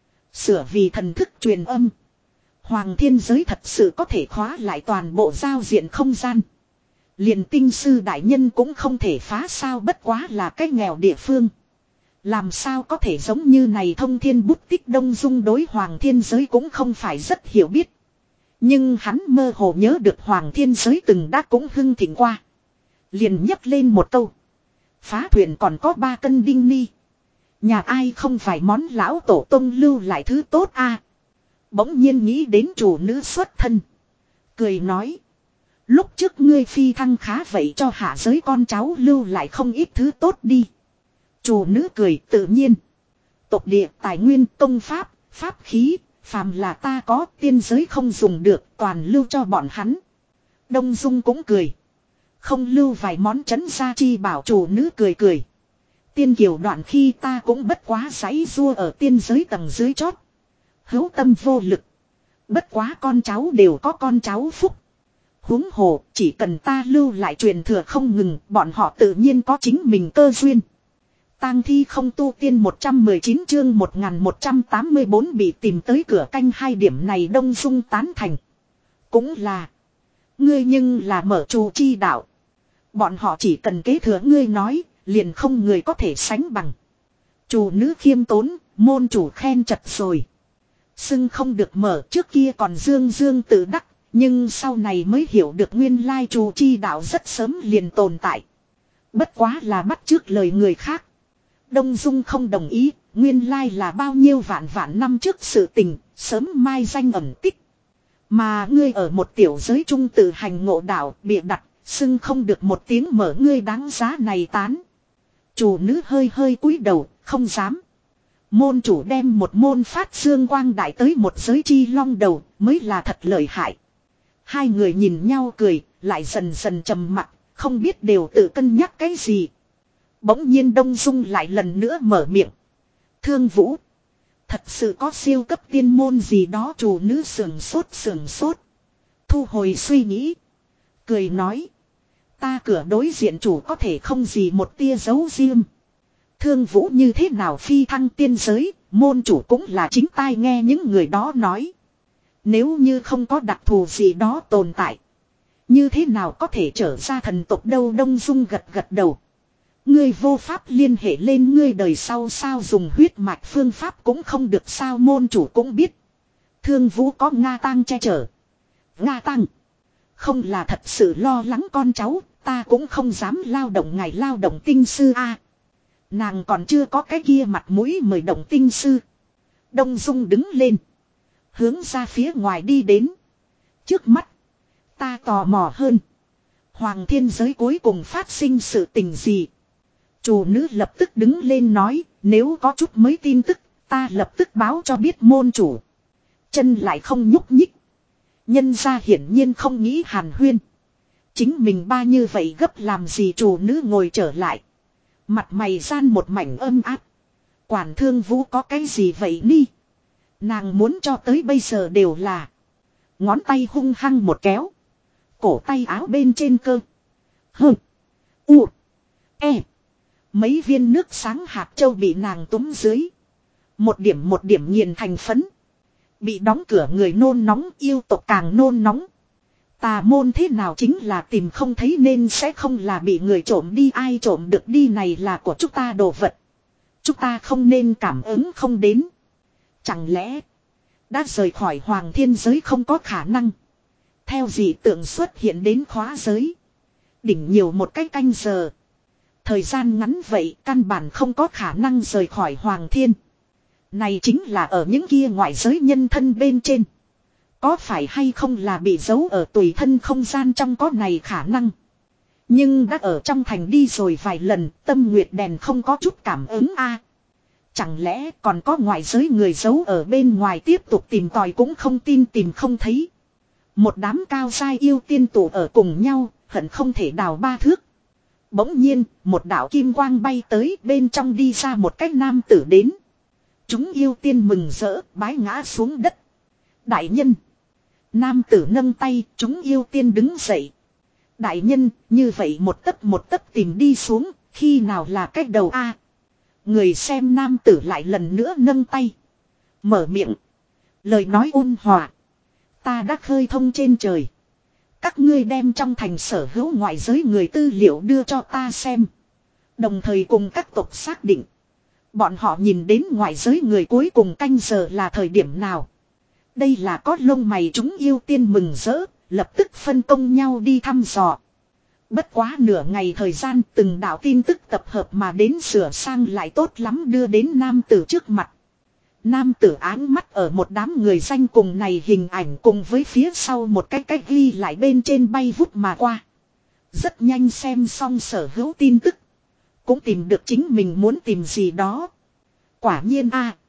Sửa vì thần thức truyền âm. Hoàng Thiên Giới thật sự có thể khóa lại toàn bộ giao diện không gian. Liền tinh sư đại nhân cũng không thể phá sao bất quá là cái nghèo địa phương. Làm sao có thể giống như này thông thiên bút tích Đông Dung đối Hoàng Thiên Giới cũng không phải rất hiểu biết. Nhưng hắn mơ hồ nhớ được Hoàng Thiên Giới từng đã cũng hưng thịnh qua. Liền nhấc lên một câu. Phá thuyền còn có 3 cân đinh ni. Nhà ai không phải món lão tổ tông lưu lại thứ tốt a. Bỗng nhiên nghĩ đến chủ nữ xuất thân. Cười nói. Lúc trước ngươi phi thăng khá vậy cho hạ giới con cháu lưu lại không ít thứ tốt đi. Chủ nữ cười tự nhiên. Tộc địa tài nguyên công pháp, pháp khí, phàm là ta có tiên giới không dùng được toàn lưu cho bọn hắn. Đông Dung cũng cười. Không lưu vài món trấn gia chi bảo chủ nữ cười cười. Tiên kiều đoạn khi ta cũng bất quá giãy rua ở tiên giới tầng dưới chót. Hữu tâm vô lực. Bất quá con cháu đều có con cháu phúc. Huống hồ chỉ cần ta lưu lại truyền thừa không ngừng bọn họ tự nhiên có chính mình cơ duyên. Tang thi không tu tiên 119 chương 1184 bị tìm tới cửa canh 2 điểm này Đông Dung tán thành. Cũng là. Ngươi nhưng là mở trù chi đạo. Bọn họ chỉ cần kế thừa ngươi nói, liền không người có thể sánh bằng. Chủ nữ khiêm tốn, môn chủ khen chật rồi. Xưng không được mở trước kia còn dương dương tự đắc, nhưng sau này mới hiểu được nguyên lai trù chi đạo rất sớm liền tồn tại. Bất quá là bắt trước lời người khác. Đông Dung không đồng ý, nguyên lai là bao nhiêu vạn vạn năm trước sự tình, sớm mai danh ẩn tích. Mà ngươi ở một tiểu giới trung tự hành ngộ đạo bịa đặt, xưng không được một tiếng mở ngươi đáng giá này tán. Chủ nữ hơi hơi cúi đầu, không dám. Môn chủ đem một môn phát dương quang đại tới một giới chi long đầu, mới là thật lợi hại. Hai người nhìn nhau cười, lại dần dần trầm mặc, không biết đều tự cân nhắc cái gì. Bỗng nhiên Đông Dung lại lần nữa mở miệng. Thương Vũ. Thật sự có siêu cấp tiên môn gì đó chủ nữ sườn sốt. Thu hồi suy nghĩ. Cười nói. Ta cửa đối diện chủ có thể không gì một tia giấu riêng. Thương Vũ như thế nào phi thăng tiên giới, môn chủ cũng là chính tai nghe những người đó nói. Nếu như không có đặc thù gì đó tồn tại. Như thế nào có thể trở ra thần tộc đâu Đông Dung gật đầu. Ngươi vô pháp liên hệ lên ngươi đời sau sao dùng huyết mạch phương pháp cũng không được sao môn chủ cũng biết. Thương Vũ có Nga Tang che chở. Nga Tang. Không là thật sự lo lắng con cháu, ta cũng không dám lao động ngày lao động tinh sư a. Nàng còn chưa có cái kia mặt mũi mời động tinh sư. Đông Dung đứng lên. Hướng ra phía ngoài đi đến. Trước mắt. Ta tò mò hơn. Hoàng Thiên Giới cuối cùng phát sinh sự tình gì. Chủ nữ lập tức đứng lên nói. Nếu có chút mới tin tức. Ta lập tức báo cho biết môn chủ. Chân lại không nhúc nhích. Nhân ra hiển nhiên không nghĩ hàn huyên. Chính mình ba như vậy gấp làm gì chủ nữ ngồi trở lại. Mặt mày gian một mảnh âm áp. Quản Thương Vũ có cái gì vậy ni. Nàng muốn cho tới bây giờ đều là. Ngón tay hung hăng một kéo. Cổ tay áo bên trên cơ. Hơ. U. E. Mấy viên nước sáng hạt châu bị nàng túm dưới. Một điểm nghiền thành phấn. Bị đóng cửa người nôn nóng yêu tộc càng nôn nóng. Tà môn thế nào chính là tìm không thấy nên sẽ không là bị người trộm đi ai trộm được đi này là của chúng ta đồ vật. Chúng ta không nên cảm ứng không đến. Chẳng lẽ đã rời khỏi Hoàng Thiên Giới không có khả năng. Theo dị tượng xuất hiện đến khóa giới. Đỉnh nhiều một cái canh giờ. Thời gian ngắn vậy căn bản không có khả năng rời khỏi Hoàng Thiên. Này chính là ở những kia ngoại giới nhân thân bên trên. Có phải hay không là bị giấu ở tùy thân không gian trong có này khả năng. Nhưng đã ở trong thành đi rồi vài lần tâm nguyệt đèn không có chút cảm ứng a. Chẳng lẽ còn có ngoại giới người giấu ở bên ngoài tiếp tục tìm tòi cũng không tin tìm không thấy. Một đám cao giai yêu tiên tụ ở cùng nhau, hận không thể đào ba thước. Bỗng nhiên, một đạo kim quang bay tới bên trong đi ra một cái nam tử đến. Chúng yêu tiên mừng rỡ, bái ngã xuống đất. Đại nhân. Nam tử nâng tay, chúng yêu tiên đứng dậy. Đại nhân, như vậy một tấc tìm đi xuống, khi nào là cách đầu a? Người xem nam tử lại lần nữa nâng tay. Mở miệng. Lời nói ôn hòa. Ta đã khơi thông trên trời. Các ngươi đem trong thành sở hữu ngoại giới người tư liệu đưa cho ta xem. Đồng thời cùng các tộc xác định. Bọn họ nhìn đến ngoại giới người cuối cùng canh giờ là thời điểm nào. Đây là có lông mày chúng yêu tiên mừng rỡ, lập tức phân công nhau đi thăm dò. Bất quá nửa ngày thời gian từng đạo tin tức tập hợp mà đến sửa sang lại tốt lắm đưa đến nam tử trước mặt. Nam tử áng mắt ở một đám người danh cùng này hình ảnh cùng với phía sau một cái ghi lại bên trên bay vút mà qua. Rất nhanh xem xong sở hữu tin tức. Cũng tìm được chính mình muốn tìm gì đó. Quả nhiên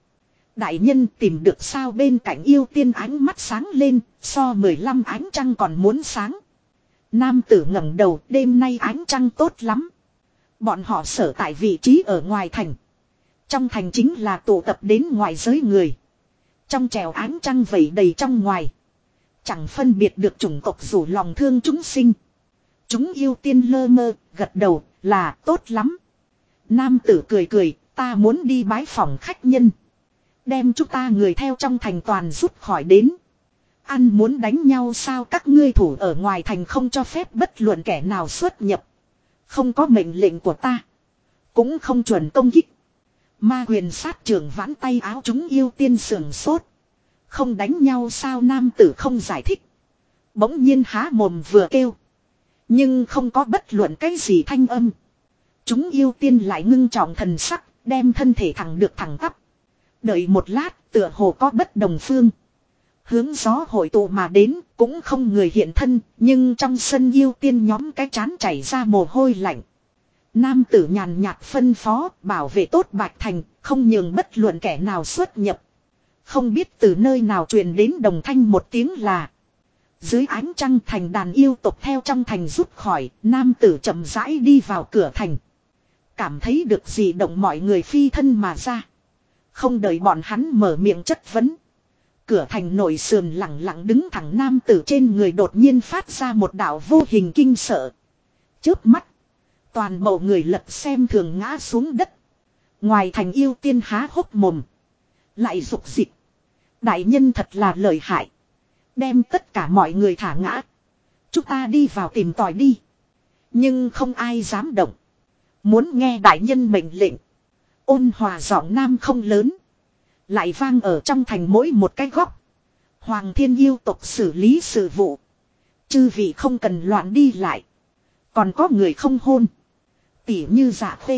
đại nhân tìm được sao bên cạnh yêu tiên ánh mắt sáng lên, so 15 ánh trăng còn muốn sáng. Nam tử ngẩng đầu, đêm nay ánh trăng tốt lắm. Bọn họ sở tại vị trí ở ngoài thành. Trong thành chính là tụ tập đến ngoài giới người. Trong trèo ánh trăng vẩy đầy trong ngoài. Chẳng phân biệt được chủng tộc rủ lòng thương chúng sinh. Chúng yêu tiên lơ mơ, gật đầu, là tốt lắm. Nam tử cười cười, ta muốn đi bái phòng khách nhân. Đem chúng ta người theo trong thành toàn rút khỏi đến. Ăn muốn đánh nhau sao các ngươi thủ ở ngoài thành không cho phép bất luận kẻ nào xuất nhập. Không có mệnh lệnh của ta. Cũng không chuẩn công kích. Ma quyền sát trưởng vãn tay áo chúng yêu tiên sườn sốt. Không đánh nhau sao nam tử không giải thích. Bỗng nhiên há mồm vừa kêu. Nhưng không có bất luận cái gì thanh âm. Chúng yêu tiên lại ngưng trọng thần sắc, đem thân thể thẳng được thẳng tắp. Đợi một lát, tựa hồ có bất đồng phương. Hướng gió hội tụ mà đến, cũng không người hiện thân, nhưng trong sân yêu tiên nhóm cái chán chảy ra mồ hôi lạnh. Nam tử nhàn nhạt phân phó, bảo vệ tốt Bạch Thành, không nhường bất luận kẻ nào xuất nhập. Không biết từ nơi nào truyền đến đồng thanh một tiếng là. Dưới ánh trăng thành đàn yêu tộc theo trong thành rút khỏi, nam tử chậm rãi đi vào cửa thành. Cảm thấy được gì động mọi người phi thân mà ra. Không đợi bọn hắn mở miệng chất vấn. Cửa thành nội sườn lặng lặng đứng thẳng nam tử trên người đột nhiên phát ra một đạo vô hình kinh sợ. Chớp mắt. Toàn bộ người lật xem thường ngã xuống đất. Ngoài thành yêu tiên há hốc mồm. Lại rục dịch. Đại nhân thật là lợi hại. Đem tất cả mọi người thả ngã. Chúng ta đi vào tìm tòi đi. Nhưng không ai dám động. Muốn nghe đại nhân mệnh lệnh. Ôn hòa giọng nam không lớn. Lại vang ở trong thành mỗi một cái góc. Hoàng thiên yêu tộc xử lý sự vụ. Chư vị không cần loạn đi lại. Còn có người không hôn. Tỉ như Dạ Khê.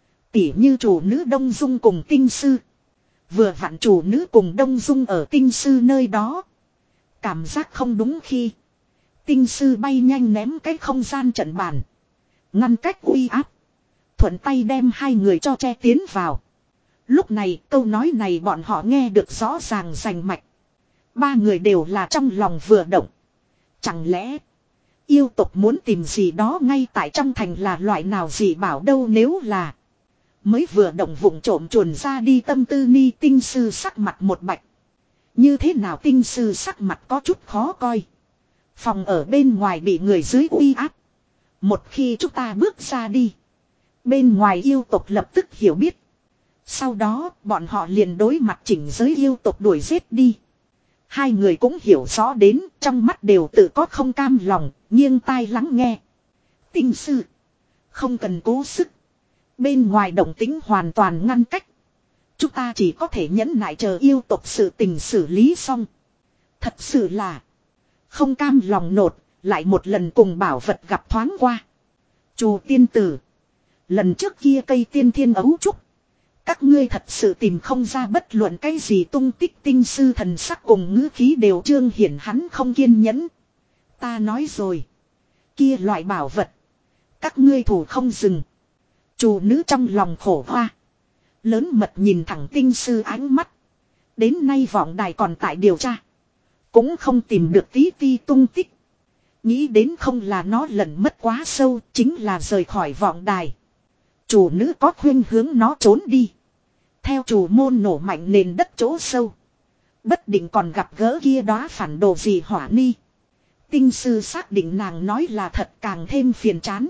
Tỉ như chủ nữ Đông Dung cùng tinh sư. Vừa vặn chủ nữ cùng Đông Dung ở tinh sư nơi đó. Cảm giác không đúng khi. Tinh sư bay nhanh ném cái không gian trận bàn. Ngăn cách uy áp. Thuận tay đem hai người cho che tiến vào. Lúc này câu nói này bọn họ nghe được rõ ràng rành mạch. Ba người đều là trong lòng vừa động. Chẳng lẽ yêu tộc muốn tìm gì đó ngay tại trong thành là loại nào gì bảo đâu nếu là. Mới vừa động vụng trộm chuồn ra đi tâm tư ni tinh sư sắc mặt một bạch. Như thế nào tinh sư sắc mặt có chút khó coi. Phòng ở bên ngoài bị người dưới uy áp. Một khi chúng ta bước ra đi. Bên ngoài yêu tộc lập tức hiểu biết. Sau đó bọn họ liền đối mặt chỉnh giới yêu tộc đuổi giết đi. Hai người cũng hiểu rõ đến trong mắt đều tự có không cam lòng, nghiêng tai lắng nghe. Tinh sư. Không cần cố sức. Bên ngoài động tính hoàn toàn ngăn cách. Chúng ta chỉ có thể nhẫn nại chờ yêu tộc sự tình xử lý xong. Thật sự là không cam lòng nột, lại một lần cùng bảo vật gặp thoáng qua. Chù tiên tử. Lần trước kia cây tiên thiên ấu trúc. Các ngươi thật sự tìm không ra bất luận cái gì tung tích tinh sư thần sắc cùng ngữ khí đều trương hiển hắn không kiên nhẫn. Ta nói rồi. Kia loại bảo vật. Các ngươi thủ không dừng. Chủ nữ trong lòng khổ hoa. Lớn mật nhìn thẳng tinh sư ánh mắt. Đến nay vọng đài còn tại điều tra. Cũng không tìm được tí ti tung tích. Nghĩ đến không là nó lần mất quá sâu. Chính là rời khỏi vọng đài. Chủ nữ có khuyên hướng nó trốn đi. Theo chủ môn nổ mạnh nền đất chỗ sâu. Bất định còn gặp gỡ kia đó phản đồ gì hỏa ni. Tinh sư xác định nàng nói là thật càng thêm phiền chán.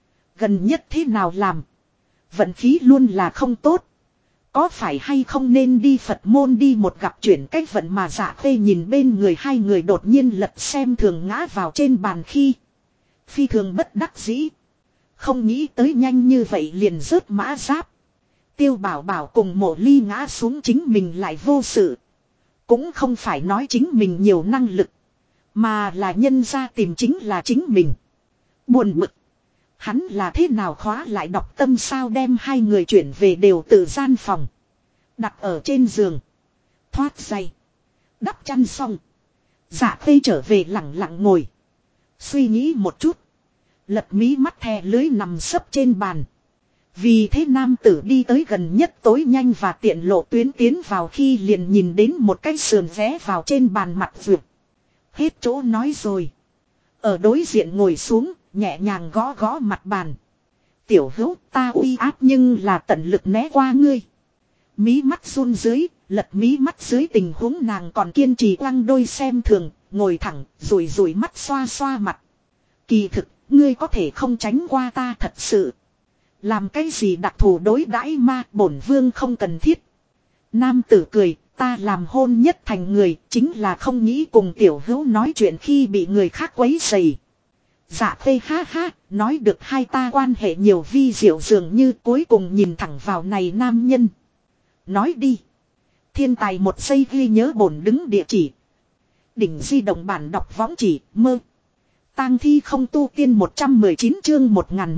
Gần nhất thế nào làm. Vận khí luôn là không tốt. Có phải hay không nên đi Phật môn đi một gặp chuyển cách vận mà Dạ Khê nhìn bên người hai người đột nhiên lật xem thường ngã vào trên bàn khi. Phi thường bất đắc dĩ. Không nghĩ tới nhanh như vậy liền rớt mã giáp. Tiêu Bảo Bảo cùng Mộ Ly ngã xuống chính mình lại vô sự. Cũng không phải nói chính mình nhiều năng lực. Mà là nhân ra tìm chính là chính mình. Buồn bực. Hắn là thế nào khóa lại đọc tâm sao đem hai người chuyển về đều tự gian phòng. Đặt ở trên giường. Thoát giày. Đắp chăn xong. Dạ Khê trở về lặng lặng ngồi. Suy nghĩ một chút. Lật mí mắt thè lưới nằm sấp trên bàn. Vì thế nam tử đi tới gần nhất tối nhanh và tiện lộ tuyến tiến vào khi liền nhìn đến một cái sườn vé vào trên bàn mặt vượt. Hết chỗ nói rồi. Ở đối diện ngồi xuống, nhẹ nhàng gõ gõ mặt bàn. Tiểu hữu ta uy áp nhưng là tận lực né qua ngươi. Mí mắt run dưới, lật mí mắt dưới tình huống nàng còn kiên trì quăng đôi xem thường, ngồi thẳng, rủi rủi mắt xoa xoa mặt. Kỳ thực, ngươi có thể không tránh qua ta thật sự. Làm cái gì đặc thù đối đãi ma bổn vương không cần thiết. Nam tử cười, ta làm hôn nhất thành người, chính là không nghĩ cùng tiểu hữu nói chuyện khi bị người khác quấy rầy. Dạ Khê ha ha, nói được hai ta quan hệ nhiều vi diệu dường như cuối cùng nhìn thẳng vào này nam nhân. Nói đi. Thiên tài một giây ghi nhớ bổn đứng địa chỉ. Đỉnh di động bản đọc võng chỉ, mơ. Tang thi không tu tiên 119 chương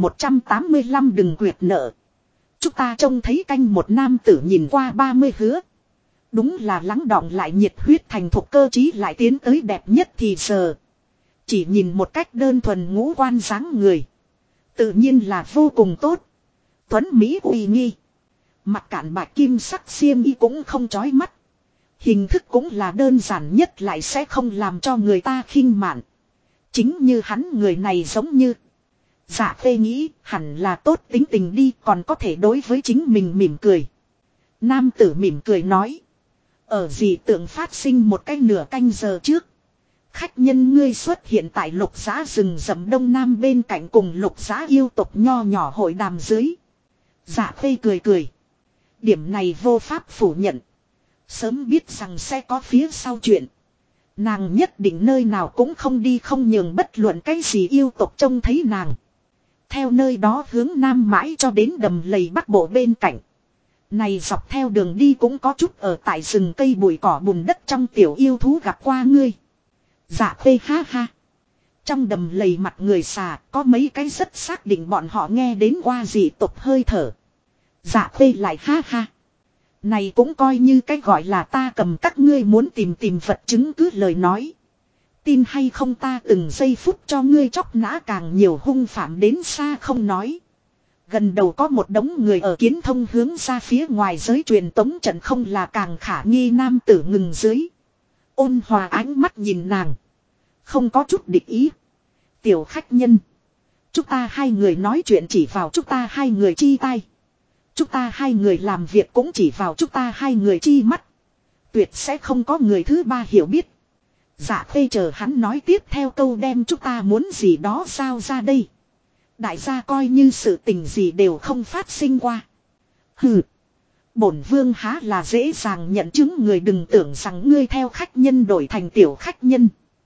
1185 đừng quyệt nợ. Chúng ta trông thấy canh một nam tử nhìn qua 30 hứa. Đúng là lắng đọng lại nhiệt huyết thành thục cơ trí lại tiến tới đẹp nhất thì giờ. Chỉ nhìn một cách đơn thuần ngũ quan dáng người. Tự nhiên là vô cùng tốt. Tuấn Mỹ uy nghi. Mặt cạn bạc kim sắc xiêm y cũng không chói mắt. Hình thức cũng là đơn giản nhất lại sẽ không làm cho người ta khinh mạn. Chính như hắn người này giống như. Dạ Khê nghĩ hẳn là tốt tính tình đi còn có thể đối với chính mình mỉm cười. Nam tử mỉm cười nói. Ở dị tượng phát sinh một cái nửa canh giờ trước. Khách nhân ngươi xuất hiện tại lục giá rừng rậm đông nam bên cạnh cùng lục giá yêu tộc nho nhỏ hội đàm dưới. Dạ Khê cười cười. Điểm này vô pháp phủ nhận. Sớm biết rằng sẽ có phía sau chuyện. Nàng nhất định nơi nào cũng không đi không nhường bất luận cái gì yêu tộc trông thấy nàng. Theo nơi đó hướng nam mãi cho đến đầm lầy bắc bộ bên cạnh. Này dọc theo đường đi cũng có chút ở tại rừng cây bụi cỏ bùn đất trong tiểu yêu thú gặp qua ngươi. Dạ Khê ha ha. Trong đầm lầy mặt người xà có mấy cái rất xác định bọn họ nghe đến qua dị tộc hơi thở. Dạ Khê lại ha ha. Này cũng coi như cái gọi là ta cầm các ngươi muốn tìm vật chứng cứ lời nói. Tin hay không ta từng giây phút cho ngươi chóc nã càng nhiều hung phạm đến xa không nói. Gần đầu có một đống người ở kiến thông hướng ra phía ngoài giới truyền tống trận không là càng khả nghi nam tử ngừng dưới. Ôn hòa ánh mắt nhìn nàng. Không có chút địch ý. Tiểu khách nhân. Chúng ta hai người nói chuyện chỉ vào chúng ta hai người chi tay. Chúng ta hai người làm việc cũng chỉ vào chúng ta hai người chi mắt. Tuyệt sẽ không có người thứ ba hiểu biết. Dạ Khê chờ hắn nói tiếp theo câu đem chúng ta muốn gì đó sao ra đây. Đại gia coi như sự tình gì đều không phát sinh qua. Hừ. Bổn vương há là dễ dàng nhận chứng người đừng tưởng rằng ngươi theo khách nhân đổi thành tiểu khách nhân.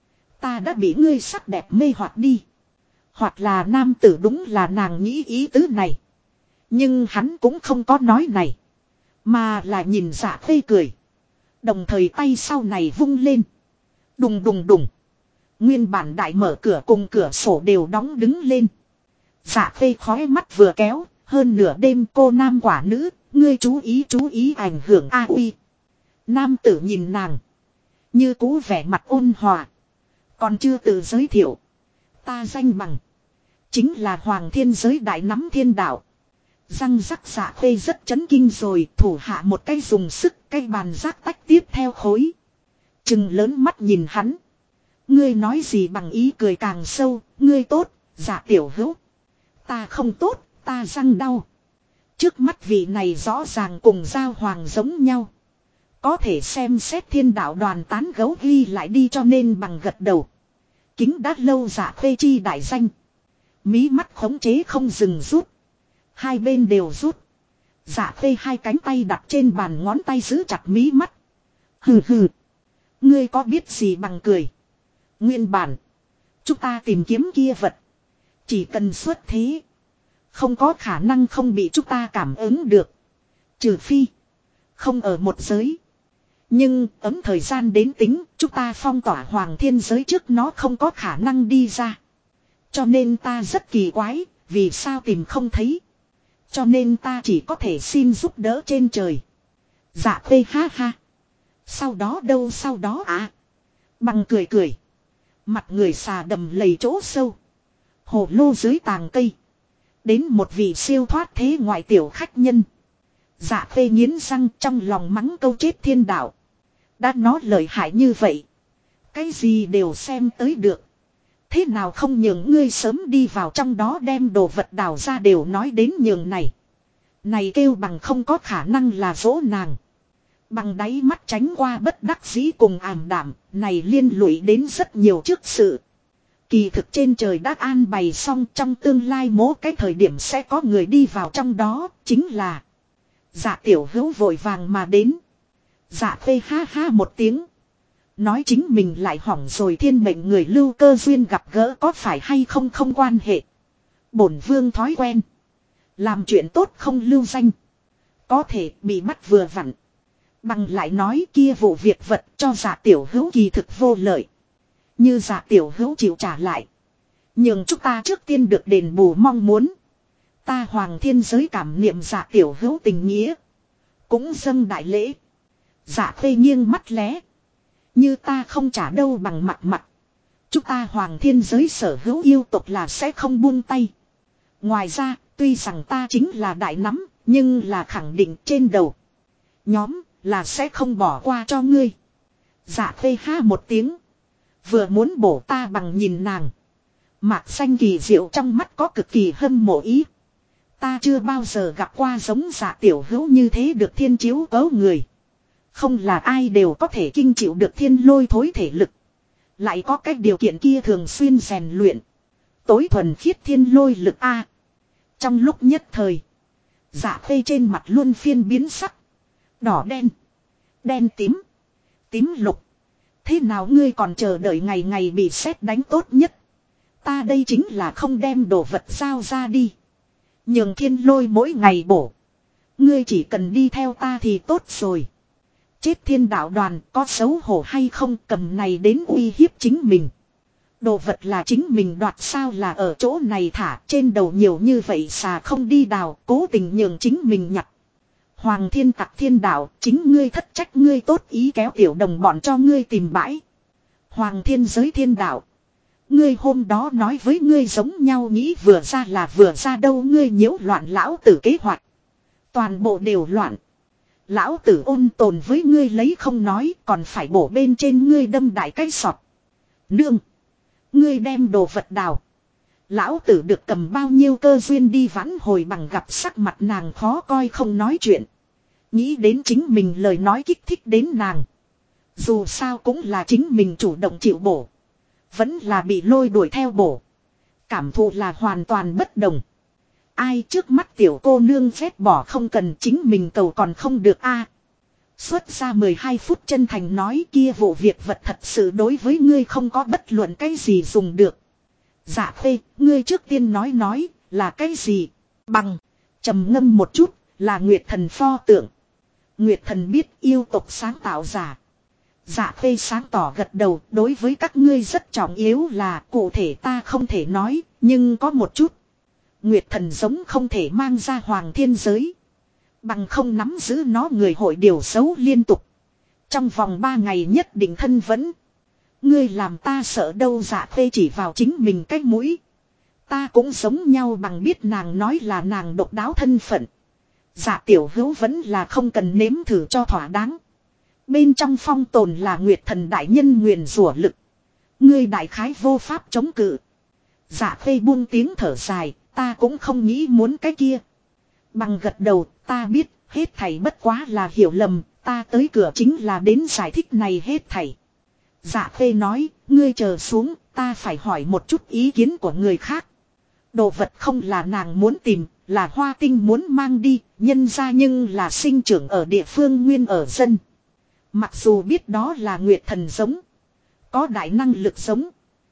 Ta đã bị ngươi sắc đẹp mê hoặc đi. Hoặc là nam tử đúng là nàng nghĩ ý tứ này. Nhưng hắn cũng không có nói này. Mà là nhìn Dạ Khê cười. Đồng thời tay sau này vung lên. Đùng đùng đùng. Nguyên bản đại mở cửa cùng cửa sổ đều đóng đứng lên. Dạ Khê khói mắt vừa kéo. Hơn nửa đêm cô nam quả nữ. Ngươi chú ý ảnh hưởng a uy. Nam tử nhìn nàng. Như cũ vẻ mặt ôn hòa. Còn chưa tự giới thiệu. Ta danh bằng. Chính là Hoàng Thiên Giới đại nắm thiên đạo. Răng rắc Dạ Khê rất chấn kinh rồi. Thủ hạ một cái dùng sức cái bàn rác tách tiếp theo khối. Trừng lớn mắt nhìn hắn. Ngươi nói gì bằng ý cười càng sâu. Ngươi tốt, Dạ tiểu hữu. Ta không tốt, ta răng đau. Trước mắt vị này rõ ràng cùng Giao Hoàng giống nhau. Có thể xem xét thiên đạo đoàn tán gấu ghi lại đi cho nên bằng gật đầu. Kính đã lâu Dạ Khê chi đại danh. Mí mắt khống chế không dừng rút. Hai bên đều rút. Dạ Khê hai cánh tay đặt trên bàn ngón tay giữ chặt mí mắt. Hừ hừ. Ngươi có biết gì bằng cười. Nguyên bản. Chúng ta tìm kiếm kia vật. Chỉ cần xuất thế. Không có khả năng không bị chúng ta cảm ứng được. Trừ phi. Không ở một giới. Nhưng ấm thời gian đến tính, chúng ta phong tỏa hoàng thiên giới trước nó không có khả năng đi ra. Cho nên ta rất kỳ quái, vì sao tìm không thấy. Cho nên ta chỉ có thể xin giúp đỡ trên trời. Dạ phê ha ha. Sau đó đâu sau đó à? Bằng cười cười. Mặt người xà đầm lầy chỗ sâu. Hồ lô dưới tàng cây. Đến một vị siêu thoát thế ngoại tiểu khách nhân. Dạ phê nghiến răng trong lòng mắng câu chết thiên đạo. Đã nó lợi hại như vậy. Cái gì đều xem tới được. Thế nào không nhường ngươi sớm đi vào trong đó đem đồ vật đào ra đều nói đến nhường này. Này kêu bằng không có khả năng là dỗ nàng. Bằng đáy mắt tránh qua bất đắc dĩ cùng ảm đạm, này liên lụy đến rất nhiều trước sự. Kỳ thực trên trời đã an bày xong trong tương lai mố cái thời điểm sẽ có người đi vào trong đó, chính là Dạ tiểu hữu vội vàng mà đến. Dạ phê ha ha một tiếng. Nói chính mình lại hỏng rồi thiên mệnh người lưu cơ duyên gặp gỡ có phải hay không không quan hệ. Bổn vương thói quen. Làm chuyện tốt không lưu danh. Có thể bị bắt vừa vặn. Bằng lại nói kia vụ việc vật cho Dạ tiểu hữu kỳ thực vô lợi. Như Dạ tiểu hữu chịu trả lại. Nhưng chúng ta trước tiên được đền bù mong muốn. Ta hoàng thiên giới cảm niệm Dạ tiểu hữu tình nghĩa. Cũng dâng đại lễ. Dạ phê nghiêng mắt lé. Như ta không trả đâu bằng mặt mặt. Chúng ta hoàng thiên giới sở hữu yêu tộc là sẽ không buông tay. Ngoài ra, tuy rằng ta chính là đại nắm, nhưng là khẳng định trên đầu. Nhóm, là sẽ không bỏ qua cho ngươi. Dạ phê ha một tiếng. Vừa muốn bổ ta bằng nhìn nàng. Mạc xanh kỳ diệu trong mắt có cực kỳ hâm mộ ý. Ta chưa bao giờ gặp qua giống Dạ tiểu hữu như thế được thiên chiếu cấu người. Không là ai đều có thể kinh chịu được thiên lôi thối thể lực. Lại có cách điều kiện kia thường xuyên rèn luyện. Tối thuần khiết thiên lôi lực A. Trong lúc nhất thời. Dạ phê trên mặt luôn phiên biến sắc. Đỏ đen. Đen tím. Tím lục. Thế nào ngươi còn chờ đợi ngày ngày bị sét đánh tốt nhất. Ta đây chính là không đem đồ vật giao ra đi. Nhường thiên lôi mỗi ngày bổ. Ngươi chỉ cần đi theo ta thì tốt rồi. Chết thiên đạo đoàn có xấu hổ hay không cầm này đến uy hiếp chính mình. Đồ vật là chính mình đoạt sao là ở chỗ này thả trên đầu nhiều như vậy xà không đi đào cố tình nhường chính mình nhặt. Hoàng thiên tặc thiên đạo chính ngươi thất trách ngươi tốt ý kéo tiểu đồng bọn cho ngươi tìm bãi. Hoàng thiên giới thiên đạo. Ngươi hôm đó nói với ngươi giống nhau nghĩ vừa ra là vừa ra đâu ngươi nhiễu loạn lão tử kế hoạch. Toàn bộ đều loạn. Lão tử ôn tồn với ngươi lấy không nói còn phải bổ bên trên ngươi đâm đại cái sọt. Nương. Ngươi đem đồ vật đào. Lão tử được cầm bao nhiêu cơ duyên đi vãn hồi bằng gặp sắc mặt nàng khó coi không nói chuyện. Nghĩ đến chính mình lời nói kích thích đến nàng. Dù sao cũng là chính mình chủ động chịu bổ. Vẫn là bị lôi đuổi theo bổ. Cảm thụ là hoàn toàn bất đồng. Ai trước mắt tiểu cô nương phép bỏ không cần chính mình cầu còn không được a. Xuất ra 12 phút chân thành nói kia vụ việc vật thật sự đối với ngươi không có bất luận cái gì dùng được. Dạ phê, ngươi trước tiên nói là cái gì? Bằng, trầm ngâm một chút, là Nguyệt Thần pho tượng. Nguyệt Thần biết yêu tộc sáng tạo giả. Dạ phê sáng tỏ gật đầu, đối với các ngươi rất trọng yếu là cụ thể ta không thể nói, nhưng có một chút. Nguyệt Thần giống không thể mang ra hoàng thiên giới. Bằng không nắm giữ nó người hội điều xấu liên tục. Trong vòng 3 ngày nhất định thân vẫn. Ngươi làm ta sợ đâu dạ phê chỉ vào chính mình cái mũi. Ta cũng giống nhau bằng biết nàng nói là nàng độc đáo thân phận. Dạ tiểu hữu vẫn là không cần nếm thử cho thỏa đáng. Bên trong phong tồn là Nguyệt Thần đại nhân nguyền rủa lực. Ngươi đại khái vô pháp chống cự. Dạ phê buông tiếng thở dài, ta cũng không nghĩ muốn cái kia. Bằng gật đầu, ta biết, hết thảy bất quá là hiểu lầm, ta tới cửa chính là đến giải thích này hết thảy. Dạ phê nói, ngươi chờ xuống, ta phải hỏi một chút ý kiến của người khác. Đồ vật không là nàng muốn tìm, là Hoa Tinh muốn mang đi, nhân ra nhưng là sinh trưởng ở địa phương nguyên ở dân. Mặc dù biết đó là Nguyệt Thần giống, có đại năng lực giống.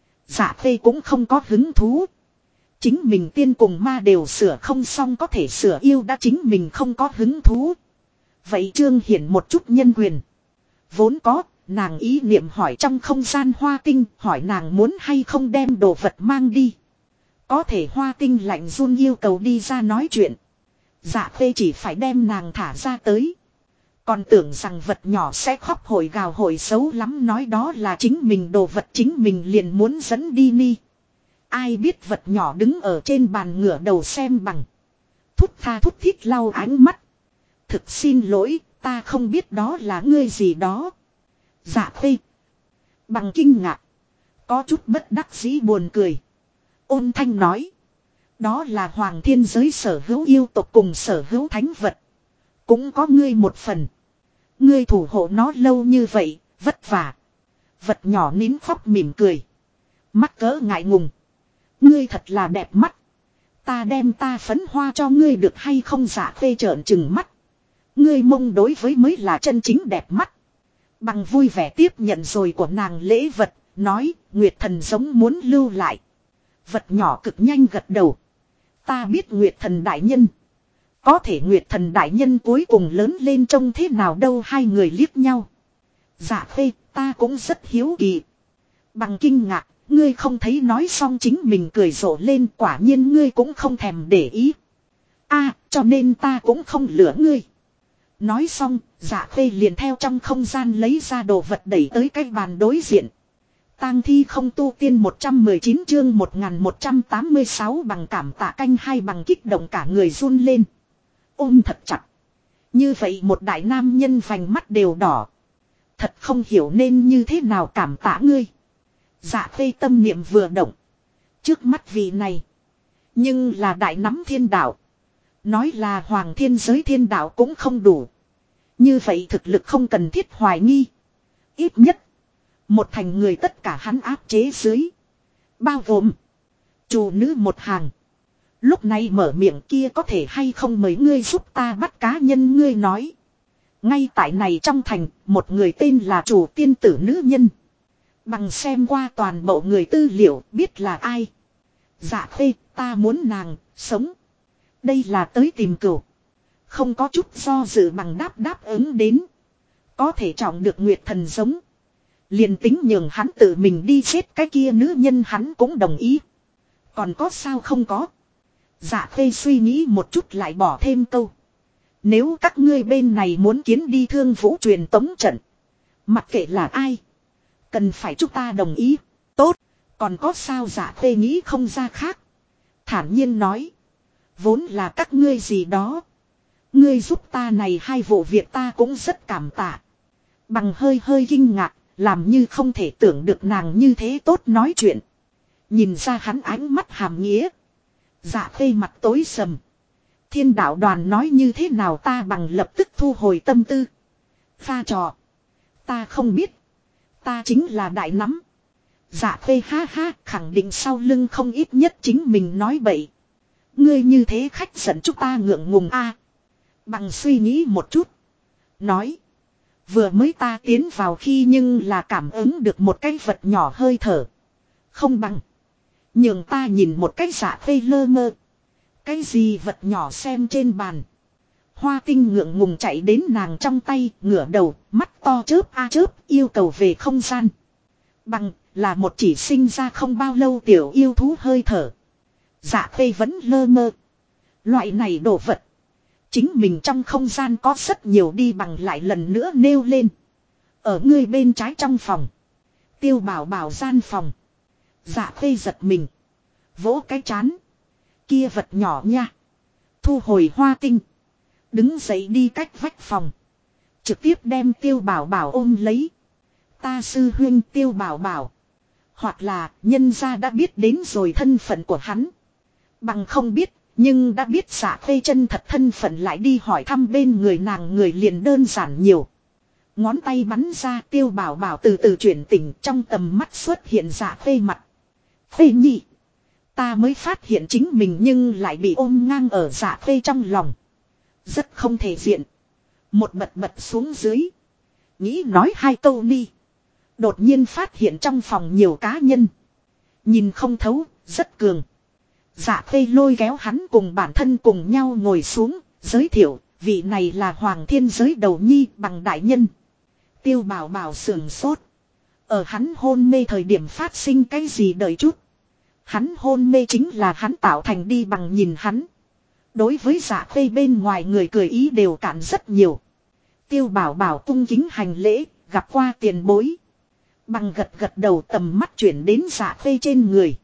Dạ phê cũng không có hứng thú. Chính mình tiên cùng ma đều sửa không xong có thể sửa yêu đã chính mình không có hứng thú. Vậy trương hiển một chút nhân quyền. Vốn có, nàng ý niệm hỏi trong không gian hoa tinh, hỏi nàng muốn hay không đem đồ vật mang đi. Có thể hoa tinh lạnh run yêu cầu đi ra nói chuyện. Dạ khê chỉ phải đem nàng thả ra tới. Còn tưởng rằng vật nhỏ sẽ khóc hồi gào hồi xấu lắm, nói đó là chính mình đồ vật chính mình liền muốn dẫn đi ni. Ai biết vật nhỏ đứng ở trên bàn ngửa đầu xem bằng. Thút tha thút thít lau ánh mắt. Thực xin lỗi, ta không biết đó là ngươi gì đó. Dạ khê. Bằng kinh ngạc. Có chút bất đắc dĩ buồn cười. Ôn thanh nói. Đó là hoàng thiên giới sở hữu yêu tộc cùng sở hữu thánh vật. Cũng có ngươi một phần. Ngươi thủ hộ nó lâu như vậy, vất vả. Vật nhỏ nín khóc mỉm cười. Mắt cỡ ngại ngùng. Ngươi thật là đẹp mắt. Ta đem ta phấn hoa cho ngươi được hay không? Dạ khê trợn trừng mắt. Ngươi mông đối với mới là chân chính đẹp mắt. Bằng vui vẻ tiếp nhận rồi của nàng lễ vật, nói Nguyệt thần giống muốn lưu lại. Vật nhỏ cực nhanh gật đầu. Ta biết Nguyệt thần đại nhân. Có thể Nguyệt thần đại nhân cuối cùng lớn lên trông thế nào đâu? Hai người liếc nhau. Dạ khê, ta cũng rất hiếu kỳ. Bằng kinh ngạc, ngươi không thấy nói xong chính mình cười rộ lên, quả nhiên ngươi cũng không thèm để ý. Cho nên ta cũng không lừa ngươi. Nói xong, dạ khê liền theo trong không gian lấy ra đồ vật đẩy tới cái bàn đối diện. Tang thi không tu tiên 119 chương 1186 bằng cảm tạ canh hai bằng kích động cả người run lên. Ôm thật chặt. Như vậy một đại nam nhân vành mắt đều đỏ. Thật không hiểu nên như thế nào cảm tạ ngươi. Dạ khê tâm niệm vừa động. Trước mắt vị này. Nhưng là đại nắm thiên đạo. Nói là hoàng thiên giới thiên đạo cũng không đủ. Như vậy thực lực không cần thiết hoài nghi. Ít nhất. Một thành người tất cả hắn áp chế dưới. Bao gồm. Chủ nữ một hàng. Lúc này mở miệng kia có thể hay không mời ngươi giúp ta bắt cá nhân? Ngươi nói. Ngay tại này trong thành, một người tên là chủ tiên tử nữ nhân. Bằng xem qua toàn bộ người tư liệu biết là ai. Dạ khê, ta muốn nàng, sống. Đây là tới tìm cửu. Không có chút do dự bằng đáp ứng đến. Có thể trọng được Nguyệt thần giống. Liền tính nhường hắn tự mình đi giết cái kia nữ nhân hắn cũng đồng ý. Còn có sao không có. Dạ khê suy nghĩ một chút lại bỏ thêm câu. Nếu các ngươi bên này muốn kiến đi Thương Vũ truyền tống trận. Mặc kệ là ai. Cần phải chúng ta đồng ý. Tốt. Còn có sao? Dạ khê nghĩ không ra khác. Thản nhiên nói. Vốn là các ngươi gì đó. Ngươi giúp ta này hai vụ việc ta cũng rất cảm tạ. Bằng hơi kinh ngạc. Làm như không thể tưởng được nàng như thế tốt nói chuyện. Nhìn ra hắn ánh mắt hàm nghĩa. Dạ khê mặt tối sầm. Thiên đạo đoàn nói như thế nào? Ta bằng lập tức thu hồi tâm tư. Pha trò. Ta không biết. Ta chính là đại nắm. Dạ khê ha ha, khẳng định sau lưng không ít nhất chính mình nói bậy. Ngươi như thế khách giận chúng ta ngượng ngùng Bằng suy nghĩ một chút. Nói. Vừa mới ta tiến vào khi nhưng là cảm ứng được một cái vật nhỏ hơi thở. Không bằng. Nhường ta nhìn một cái. Dạ khê lơ mơ. Cái gì vật nhỏ xem trên bàn. Hoa tinh ngượng ngùng chạy đến nàng trong tay, ngửa đầu, mắt to chớp chớp, yêu cầu về không gian. Bằng, là một chỉ sinh ra không bao lâu tiểu yêu thú hơi thở. Dạ khê vẫn lơ mơ. Loại này đồ vật. Chính mình trong không gian có rất nhiều đi. Bằng lại lần nữa nêu lên. Ở ngươi bên trái trong phòng. Tiêu bảo bảo gian phòng. Dạ khê giật mình. Vỗ cái chán. Kia vật nhỏ nha. Thu hồi hoa tinh. Đứng dậy đi cách vách phòng. Trực tiếp đem tiêu bảo bảo ôm lấy. Ta sư huynh tiêu bảo bảo. Hoặc là nhân gia đã biết đến rồi thân phận của hắn. Bằng không biết. Nhưng đã biết Dạ khê chân thật thân phận lại đi hỏi thăm bên người nàng người liền đơn giản nhiều. Ngón tay bắn ra tiêu bảo bảo từ từ chuyển tỉnh trong tầm mắt xuất hiện Dạ khê mặt. Khê nhị. Ta mới phát hiện chính mình nhưng lại bị ôm ngang ở Dạ khê trong lòng. Rất không thể diện. Một bật xuống dưới. Nghĩ nói hai câu ni. Đột nhiên phát hiện trong phòng nhiều cá nhân. Nhìn không thấu, rất cường. Dạ khê lôi kéo hắn cùng bản thân cùng nhau ngồi xuống, giới thiệu, vị này là Hoàng Thiên giới đầu nhi Bằng đại nhân. Tiêu Bảo Bảo sườn sốt. Ở hắn hôn mê thời điểm phát sinh cái gì đợi chút. Hắn hôn mê chính là hắn tạo thành đi bằng nhìn hắn. Đối với Dạ Khê bên ngoài người cười ý đều cạn rất nhiều. Tiêu Bảo Bảo cung kính hành lễ, gặp qua tiền bối. Bằng gật gật đầu tầm mắt chuyển đến Dạ Khê trên người.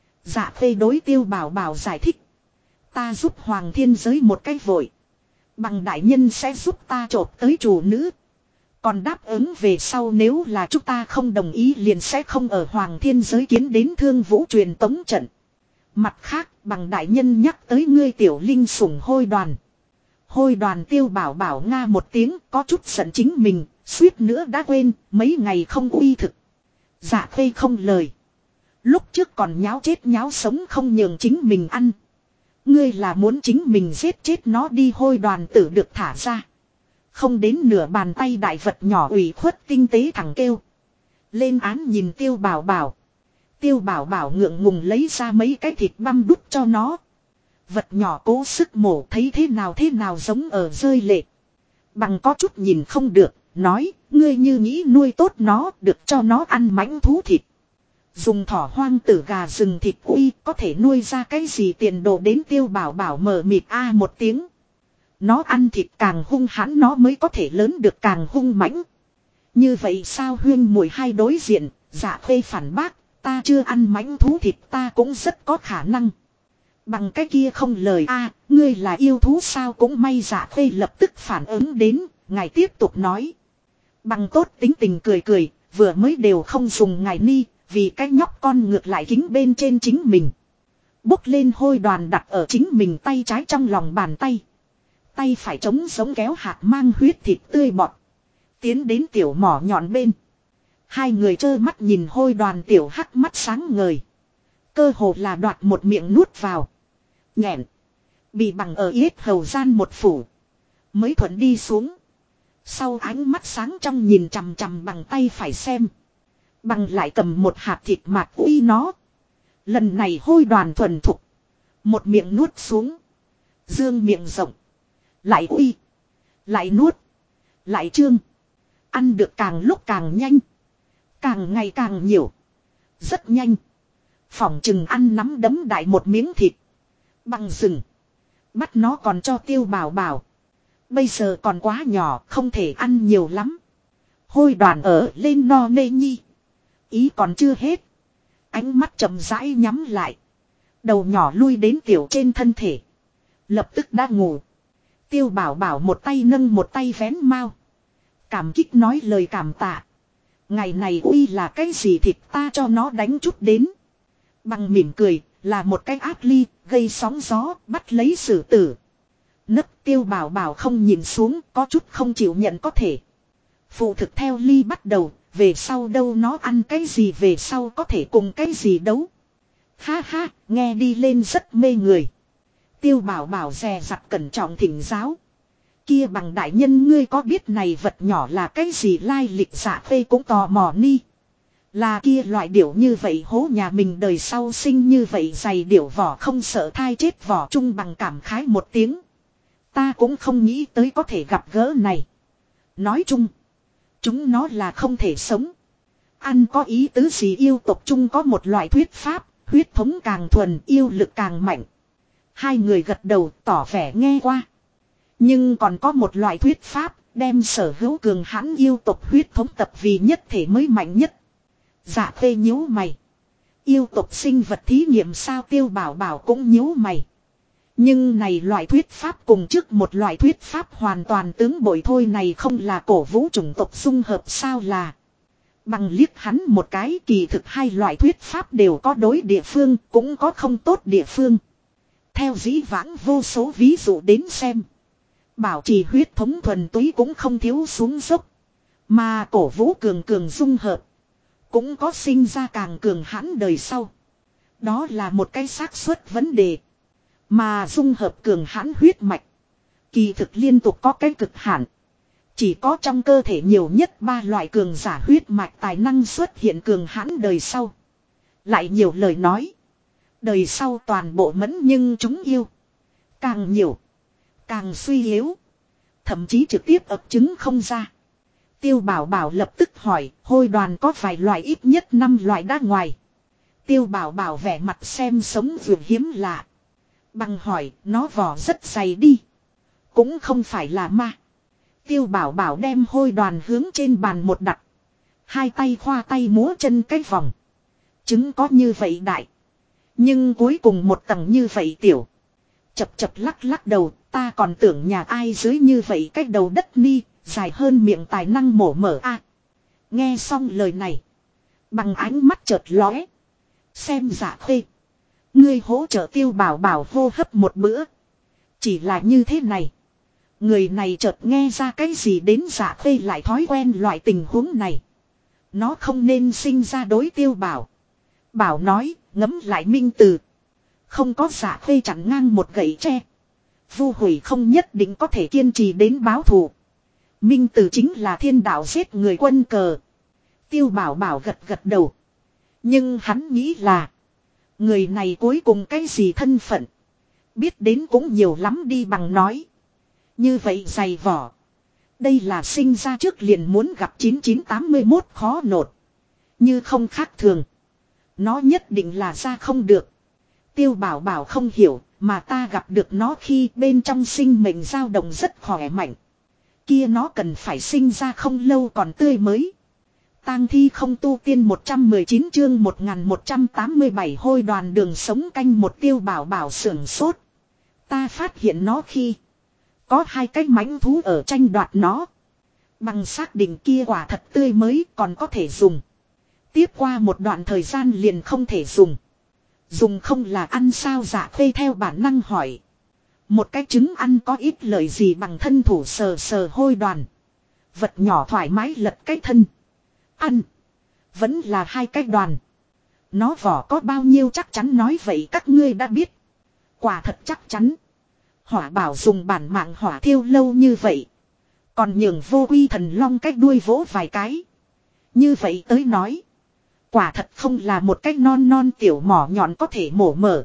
Dạ Khê đối Tiêu Bảo Bảo giải thích. Ta giúp Hoàng Thiên Giới một cái vội. Bằng đại nhân sẽ giúp ta chộp tới chủ nữ. Còn đáp ứng về sau nếu là chúng ta không đồng ý liền sẽ không ở Hoàng Thiên Giới kiến đến Thương Vũ truyền tống trận. Mặt khác bằng đại nhân nhắc tới ngươi tiểu linh sủng hôi đoàn. Hôi đoàn Tiêu Bảo Bảo nga một tiếng có chút giận chính mình, suýt nữa đã quên, mấy ngày không uy thực. Dạ Khê không lời. Lúc trước còn nháo chết nháo sống không nhường chính mình ăn. Ngươi là muốn chính mình giết chết nó đi hôi đoàn tử được thả ra. Không đến nửa bàn tay đại vật nhỏ ủy khuất tinh tế thẳng kêu. Lên án nhìn Tiêu Bảo Bảo. Tiêu Bảo Bảo ngượng ngùng lấy ra mấy cái thịt băm đút cho nó. Vật nhỏ cố sức mổ thấy thế nào giống ở rơi lệ. Bằng có chút nhìn không được, nói, ngươi như nghĩ nuôi tốt nó, được cho nó ăn mãnh thú thịt. Dùng thỏ hoang tử gà rừng thịt uy có thể nuôi ra cái gì tiền đồ đến Tiêu Bảo Bảo mờ mịt a một tiếng. Nó ăn thịt càng hung hãn nó mới có thể lớn được càng hung mãnh. Như vậy sao huyên mùi hai đối diện, Dạ Khê phản bác, ta chưa ăn mãnh thú thịt ta cũng rất có khả năng. Bằng cái kia không lời a, ngươi là yêu thú sao cũng may Dạ Khê lập tức phản ứng đến, ngài tiếp tục nói. Bằng tốt tính tình cười cười, vừa mới đều không dùng ngài ni, vì cái nhóc con ngược lại kính bên trên chính mình. Bốc lên hôi đoàn đặt ở chính mình tay trái trong lòng bàn tay. Tay phải trống giống kéo hạt mang huyết thịt tươi bọt. Tiến đến tiểu mỏ nhọn bên. Hai người trơ mắt nhìn hôi đoàn tiểu hắc mắt sáng ngời. Cơ hồ là đoạt một miệng nuốt vào. Nghẹn. Bị bằng ở yết hầu gian một phủ. Mới thuận đi xuống. Sau ánh mắt sáng trong nhìn chằm chằm bằng tay phải xem. Bằng lại cầm một hạt thịt mạt uy nó. Lần này hôi đoàn thuần thục. Một miệng nuốt xuống. Dương miệng rộng. Lại uy. Lại nuốt. Lại trương. Ăn được càng lúc càng nhanh. Càng ngày càng nhiều. Rất nhanh. Phỏng chừng ăn nắm đấm đại một miếng thịt. Bằng rừng. Bắt nó còn cho Tiêu Bảo Bảo. Bây giờ còn quá nhỏ không thể ăn nhiều lắm. Hôi đoàn ở lên no nê nhi. Ý còn chưa hết. Ánh mắt chậm rãi nhắm lại. Đầu nhỏ lui đến tiểu trên thân thể. Lập tức đã ngủ. Tiêu Bảo Bảo một tay nâng một tay vén mau. Cảm kích nói lời cảm tạ. Ngày này uy là cái gì thịt ta cho nó đánh chút đến. Bằng mỉm cười là một cái ác ly gây sóng gió bắt lấy xử tử. Nấc Tiêu Bảo Bảo không nhìn xuống có chút không chịu nhận có thể. Phụ thực theo ly bắt đầu. Về sau đâu nó ăn cái gì về sau có thể cùng cái gì đấu. Ha ha nghe đi lên rất mê người. Tiêu Bảo Bảo dè dặt cẩn trọng thỉnh giáo. Kia bằng đại nhân ngươi có biết này vật nhỏ là cái gì lai lịch Dạ Khê cũng tò mò ni. Là kia loại điểu như vậy hố nhà mình đời sau sinh như vậy dày điểu vỏ không sợ thai chết vỏ chung bằng cảm khái một tiếng. Ta cũng không nghĩ tới có thể gặp gỡ này. Nói chung. Chúng nó là không thể sống. Ăn có ý tứ gì yêu tộc chung có một loại thuyết pháp. Huyết thống càng thuần yêu lực càng mạnh. Hai người gật đầu tỏ vẻ nghe qua. Nhưng còn có một loại thuyết pháp. Đem sở hữu cường hãn yêu tộc huyết thống tập vì nhất thể mới mạnh nhất. Dạ Khê nhíu mày. Yêu tộc sinh vật thí nghiệm sao Tiêu Bảo Bảo cũng nhíu mày. Nhưng này loại thuyết pháp cùng trước một loại thuyết pháp hoàn toàn tướng bội thôi này không là cổ vũ chủng tộc dung hợp sao là. Bằng liếc hắn một cái kỳ thực hai loại thuyết pháp đều có đối địa phương cũng có không tốt địa phương. Theo dĩ vãng vô số ví dụ đến xem. Bảo trì huyết thống thuần túy cũng không thiếu xuống dốc. Mà cổ vũ cường cường dung hợp. Cũng có sinh ra càng cường hãn đời sau. Đó là một cái xác suất vấn đề. Mà dung hợp cường hãn huyết mạch. Kỳ thực liên tục có cái cực hạn. Chỉ có trong cơ thể nhiều nhất 3 loại cường giả huyết mạch tài năng xuất hiện cường hãn đời sau. Lại nhiều lời nói. Đời sau toàn bộ mẫn nhưng chúng yêu. Càng nhiều. Càng suy yếu. Thậm chí trực tiếp ập chứng không ra. Tiêu Bảo Bảo lập tức hỏi, hôi đoàn có vài loại, ít nhất 5 loại đã ngoài. Tiêu Bảo Bảo vẻ mặt xem sống vượt hiếm lạ. Bằng hỏi, nó vỏ rất dày đi. Cũng không phải là ma. Tiêu Bảo Bảo đem hôi đoàn hướng trên bàn một đặt. Hai tay khoa tay múa chân cái vòng. Trứng có như vậy đại. Nhưng cuối cùng một tầng như vậy tiểu. Chập chập lắc lắc đầu, ta còn tưởng nhà ai dưới như vậy cách đầu đất ni, dài hơn miệng tài năng mổ mở a. Nghe xong lời này. Bằng ánh mắt chợt lóe. Xem Dạ Khê. Ngươi hỗ trợ Tiêu Bảo Bảo hô hấp một bữa. Chỉ là như thế này. Người này chợt nghe ra cái gì đến Dạ Khê lại thói quen loại tình huống này. Nó không nên sinh ra đối Tiêu Bảo. Bảo nói, ngấm lại minh từ. Không có Dạ Khê chặn ngang một gậy tre. Vu Hủy không nhất định có thể kiên trì đến báo thù. Minh từ chính là thiên đạo giết người quân cờ. Tiêu Bảo Bảo gật gật đầu. Nhưng hắn nghĩ là. Người này cuối cùng cái gì thân phận. Biết đến cũng nhiều lắm đi bằng nói. Như vậy dày vỏ. Đây là sinh ra trước liền muốn gặp 9981 khó nột. Như không khác thường. Nó nhất định là ra không được. Tiêu Bảo Bảo không hiểu. Mà ta gặp được nó khi bên trong sinh mệnh dao động rất khỏe mạnh. Kia nó cần phải sinh ra không lâu còn tươi mới. Tang thi không tu tiên 119 chương 1187 hôi đoàn đường sống canh một. Tiêu Bảo Bảo sưởng sốt. Ta phát hiện nó khi có hai cái mãnh thú ở tranh đoạt nó. Bằng xác định kia quả thật tươi mới còn có thể dùng. Tiếp qua một đoạn thời gian liền không thể dùng. Dùng không là ăn sao? Dạ Khê theo bản năng hỏi. Một cái trứng ăn có ít lợi gì bằng thân thủ sờ sờ hôi đoàn. Vật nhỏ thoải mái lật cái thân. Ăn. Vẫn là hai cái đoàn. Nó vỏ có bao nhiêu chắc chắn nói vậy các ngươi đã biết. Quả thật chắc chắn. Hỏa Bảo dùng bản mạng hỏa thiêu lâu như vậy. Còn nhường Vô Quy Thần Long cách đuôi vỗ vài cái. Như vậy tới nói. Quả thật không là một cái non non tiểu mỏ nhọn có thể mổ mở.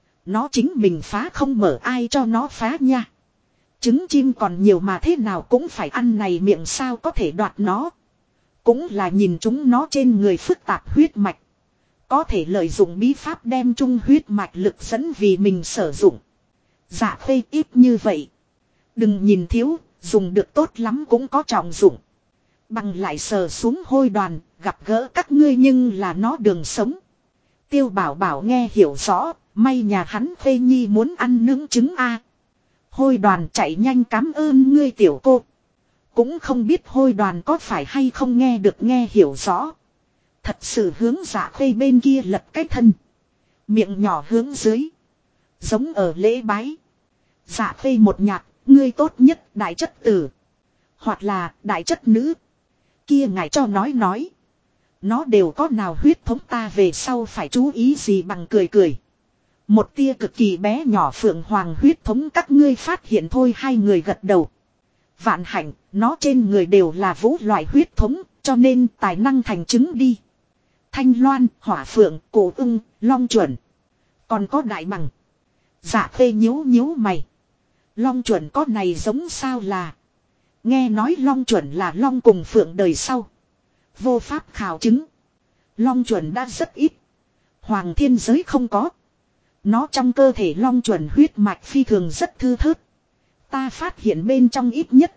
Nó chính mình phá không mở ai cho nó phá nha. Trứng chim còn nhiều mà thế nào cũng phải ăn này miệng sao có thể đoạt nó. Cũng là nhìn chúng nó trên người phức tạp huyết mạch. Có thể lợi dụng bí pháp đem chung huyết mạch lực dẫn vì mình sử dụng. Dạ Khê ít như vậy. Đừng nhìn thiếu, dùng được tốt lắm cũng có trọng dụng. Bằng lại sờ xuống hôi đoàn, gặp gỡ các ngươi nhưng là nó đường sống. Tiêu Bảo Bảo nghe hiểu rõ, may nhà hắn Khê Nhi muốn ăn nướng trứng a. Hôi đoàn chạy nhanh cảm ơn ngươi tiểu cô. Cũng không biết hôi đoàn có phải hay không nghe được nghe hiểu rõ. Thật sự hướng Dạ Khê bên kia lật cái thân. Miệng nhỏ hướng dưới. Giống ở lễ bái. Dạ Khê một nhạc, ngươi tốt nhất đại chất tử. Hoặc là đại chất nữ. Kia ngài cho nói. Nó đều có nào huyết thống ta về sau phải chú ý gì bằng cười cười. Một tia cực kỳ bé nhỏ phượng hoàng huyết thống các ngươi phát hiện thôi. Hai người gật đầu. Vạn hạnh, nó trên người đều là vũ loại huyết thống, cho nên tài năng thành chứng đi. Thanh loan, hỏa phượng, cổ ưng, long chuẩn. Còn có đại bằng. Dạ Khê nhíu mày. Long chuẩn có này giống sao là. Nghe nói long chuẩn là long cùng phượng đời sau. Vô pháp khảo chứng. Long chuẩn đã rất ít. Hoàng thiên giới không có. Nó trong cơ thể long chuẩn huyết mạch phi thường rất thư thớt. Ta phát hiện bên trong ít nhất.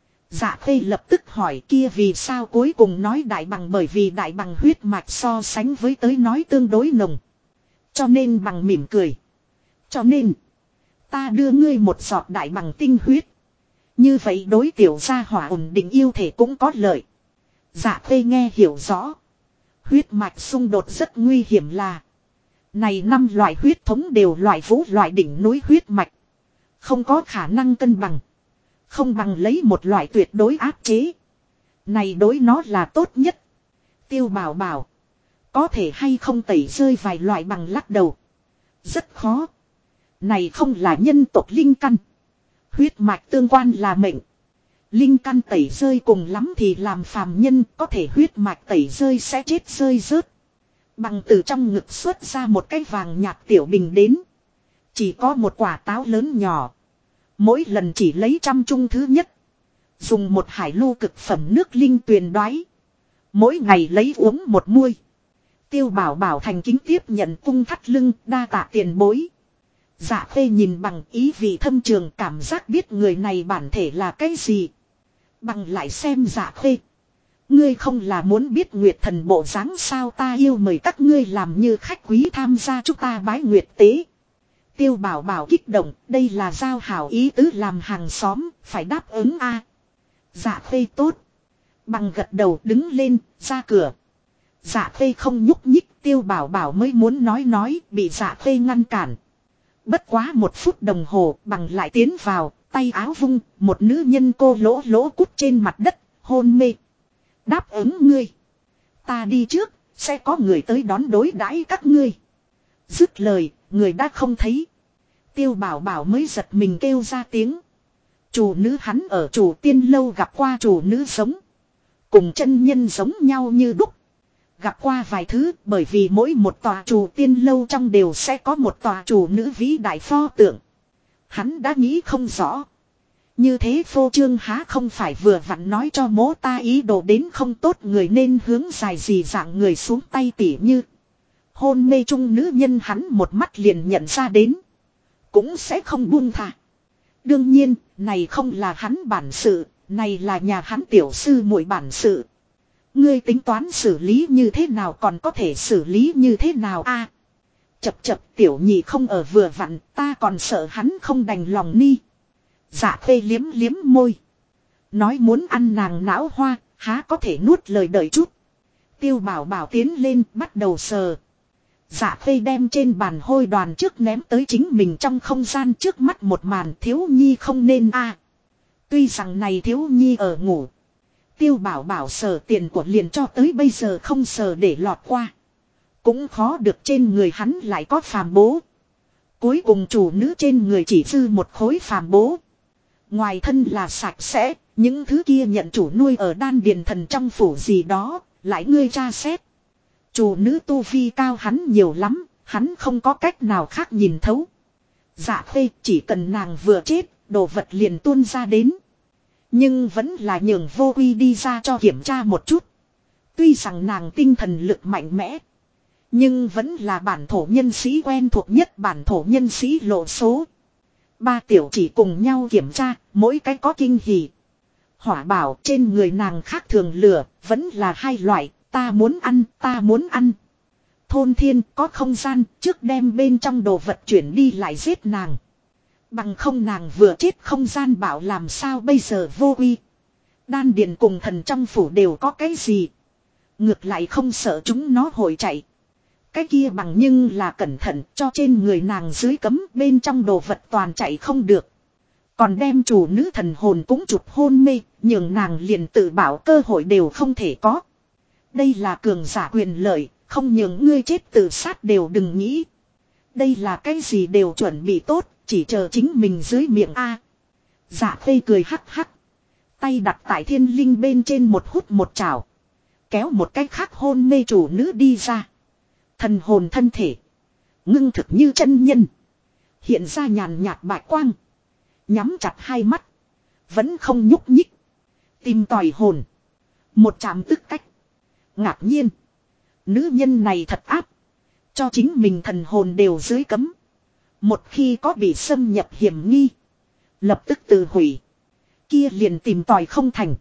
Dạ Khê lập tức hỏi kia vì sao cuối cùng nói đại bằng, bởi vì đại bằng huyết mạch so sánh với tới nói tương đối nồng. Cho nên bằng mỉm cười. Cho nên. Ta đưa ngươi một giọt đại bằng tinh huyết. Như vậy đối tiểu gia hỏa ổn định yêu thể cũng có lợi. Dạ Khê nghe hiểu rõ. Huyết mạch xung đột rất nguy hiểm là. Này 5 loại huyết thống đều loại vũ loại đỉnh núi huyết mạch. Không có khả năng cân bằng. Không bằng lấy một loại tuyệt đối áp chế. Này đối nó là tốt nhất. Tiêu Bảo Bảo. Có thể hay không tẩy rơi vài loại bằng lắc đầu. Rất khó. Này không là nhân tộc linh căn. Huyết mạch tương quan là mệnh. Linh căn tẩy rơi cùng lắm thì làm phàm nhân, có thể huyết mạch tẩy rơi sẽ chết rơi rớt. Bằng từ trong ngực xuất ra một cái vàng nhạt tiểu bình đến. Chỉ có một quả táo lớn nhỏ. Mỗi lần chỉ lấy trăm chung thứ nhất. Dùng một hải lô cực phẩm nước linh tuyền đoái. Mỗi ngày lấy uống một muôi. Tiêu Bảo Bảo thành kính tiếp nhận cung thắt lưng, đa tạ tiền bối. Dạ Khê nhìn bằng ý vị thâm trường, cảm giác biết người này bản thể là cái gì. Bằng lại xem Dạ Khê. Ngươi không là muốn biết Nguyệt Thần bộ dáng sao, ta yêu mời các ngươi làm như khách quý tham gia chúng ta bái Nguyệt tế. Tiêu Bảo Bảo kích động, đây là giao hảo ý tứ làm hàng xóm, phải đáp ứng a. Dạ Khê tốt. Bằng gật đầu đứng lên, ra cửa. Dạ Khê không nhúc nhích, Tiêu Bảo Bảo mới muốn nói, bị Dạ Khê ngăn cản. Bất quá 1 phút đồng hồ, bằng lại tiến vào, tay áo vung, một nữ nhân cô lỗ cút trên mặt đất, hôn mê. Đáp ứng ngươi. Ta đi trước, sẽ có người tới đón đối đãi các ngươi. Dứt lời, người đã không thấy. Tiêu Bảo Bảo mới giật mình kêu ra tiếng. Chủ nữ hắn ở Chủ Tiên lâu gặp qua chủ nữ giống. Cùng chân nhân giống nhau như đúc. Gặp qua vài thứ, bởi vì mỗi một tòa Chủ Tiên lâu trong đều sẽ có một tòa chủ nữ vĩ đại pho tượng. Hắn đã nghĩ không rõ. Như thế phô trương há không phải vừa vặn nói cho mố ta ý đồ đến không tốt, người nên hướng dài gì dạng người xuống tay tỉ như. Hôn mê chung nữ nhân hắn một mắt liền nhận ra đến. Cũng sẽ không buông thả. Đương nhiên, này không là hắn bản sự, này là nhà hắn tiểu sư muội bản sự. Ngươi tính toán xử lý như thế nào, còn có thể xử lý như thế nào a? Chập tiểu nhị không ở vừa vặn, ta còn sợ hắn không đành lòng ni. Dạ Khê liếm liếm môi. Nói muốn ăn nàng não hoa, há có thể nuốt lời đợi chút. Tiêu Bảo Bảo tiến lên bắt đầu sờ. Dạ Khê đem trên bàn hôi đoàn trước ném tới chính mình trong không gian, trước mắt một màn thiếu nhi không nên a. Tuy rằng này thiếu nhi ở ngủ. Tiêu Bảo Bảo sờ tiền của liền cho tới bây giờ không sờ để lọt qua. Cũng khó được trên người hắn lại có phàm bố. Cuối cùng chủ nữ trên người chỉ dư một khối phàm bố. Ngoài thân là sạch sẽ, những thứ kia nhận chủ nuôi ở đan điền thần trong phủ gì đó, lại ngươi tra xét. Chủ nữ tu vi cao hắn nhiều lắm, hắn không có cách nào khác nhìn thấu. Dạ Khê chỉ cần nàng vừa chết, đồ vật liền tuôn ra đến. Nhưng vẫn là nhường Vô Quy đi ra cho kiểm tra một chút. Tuy rằng nàng tinh thần lực mạnh mẽ, nhưng vẫn là bản thổ nhân sĩ quen thuộc nhất bản thổ nhân sĩ lộ số. 3 tiểu chỉ cùng nhau kiểm tra, mỗi cái có kinh hỉ. Hỏa bảo trên người nàng khác thường lửa, vẫn là 2 loại, ta muốn ăn. Thôn thiên có không gian, trước đem bên trong đồ vật chuyển đi lại giết nàng. Bằng không nàng vừa chết không gian bảo làm sao bây giờ. Vô Quy. Đan điền cùng thần trong phủ đều có cái gì. Ngược lại không sợ chúng nó hội chạy. Cái kia bằng nhưng là cẩn thận cho trên người nàng dưới cấm, bên trong đồ vật toàn chạy không được. Còn đem chủ nữ thần hồn cũng chụp hôn mê, nhường nàng liền tự bảo cơ hội đều không thể có. Đây là cường giả quyền lợi, không nhường ngươi chết tự sát đều đừng nghĩ. Đây là cái gì đều chuẩn bị tốt, chỉ chờ chính mình dưới miệng a. Dạ Khê cười hắc hắc. Tay đặt tại thiên linh bên trên một hút một chảo. Kéo một cái khác hôn mê chủ nữ đi ra. Thần hồn thân thể. Ngưng thực như chân nhân. Hiện ra nhàn nhạt bạch quang. Nhắm chặt 2 mắt. Vẫn không nhúc nhích. Tìm tòi hồn. Một chạm tức cách. Ngạc nhiên. Nữ nhân này thật áp. Cho chính mình thần hồn đều dưới cấm. Một khi có bị xâm nhập hiểm nghi. Lập tức tự hủy. Kia liền tìm tòi không thành.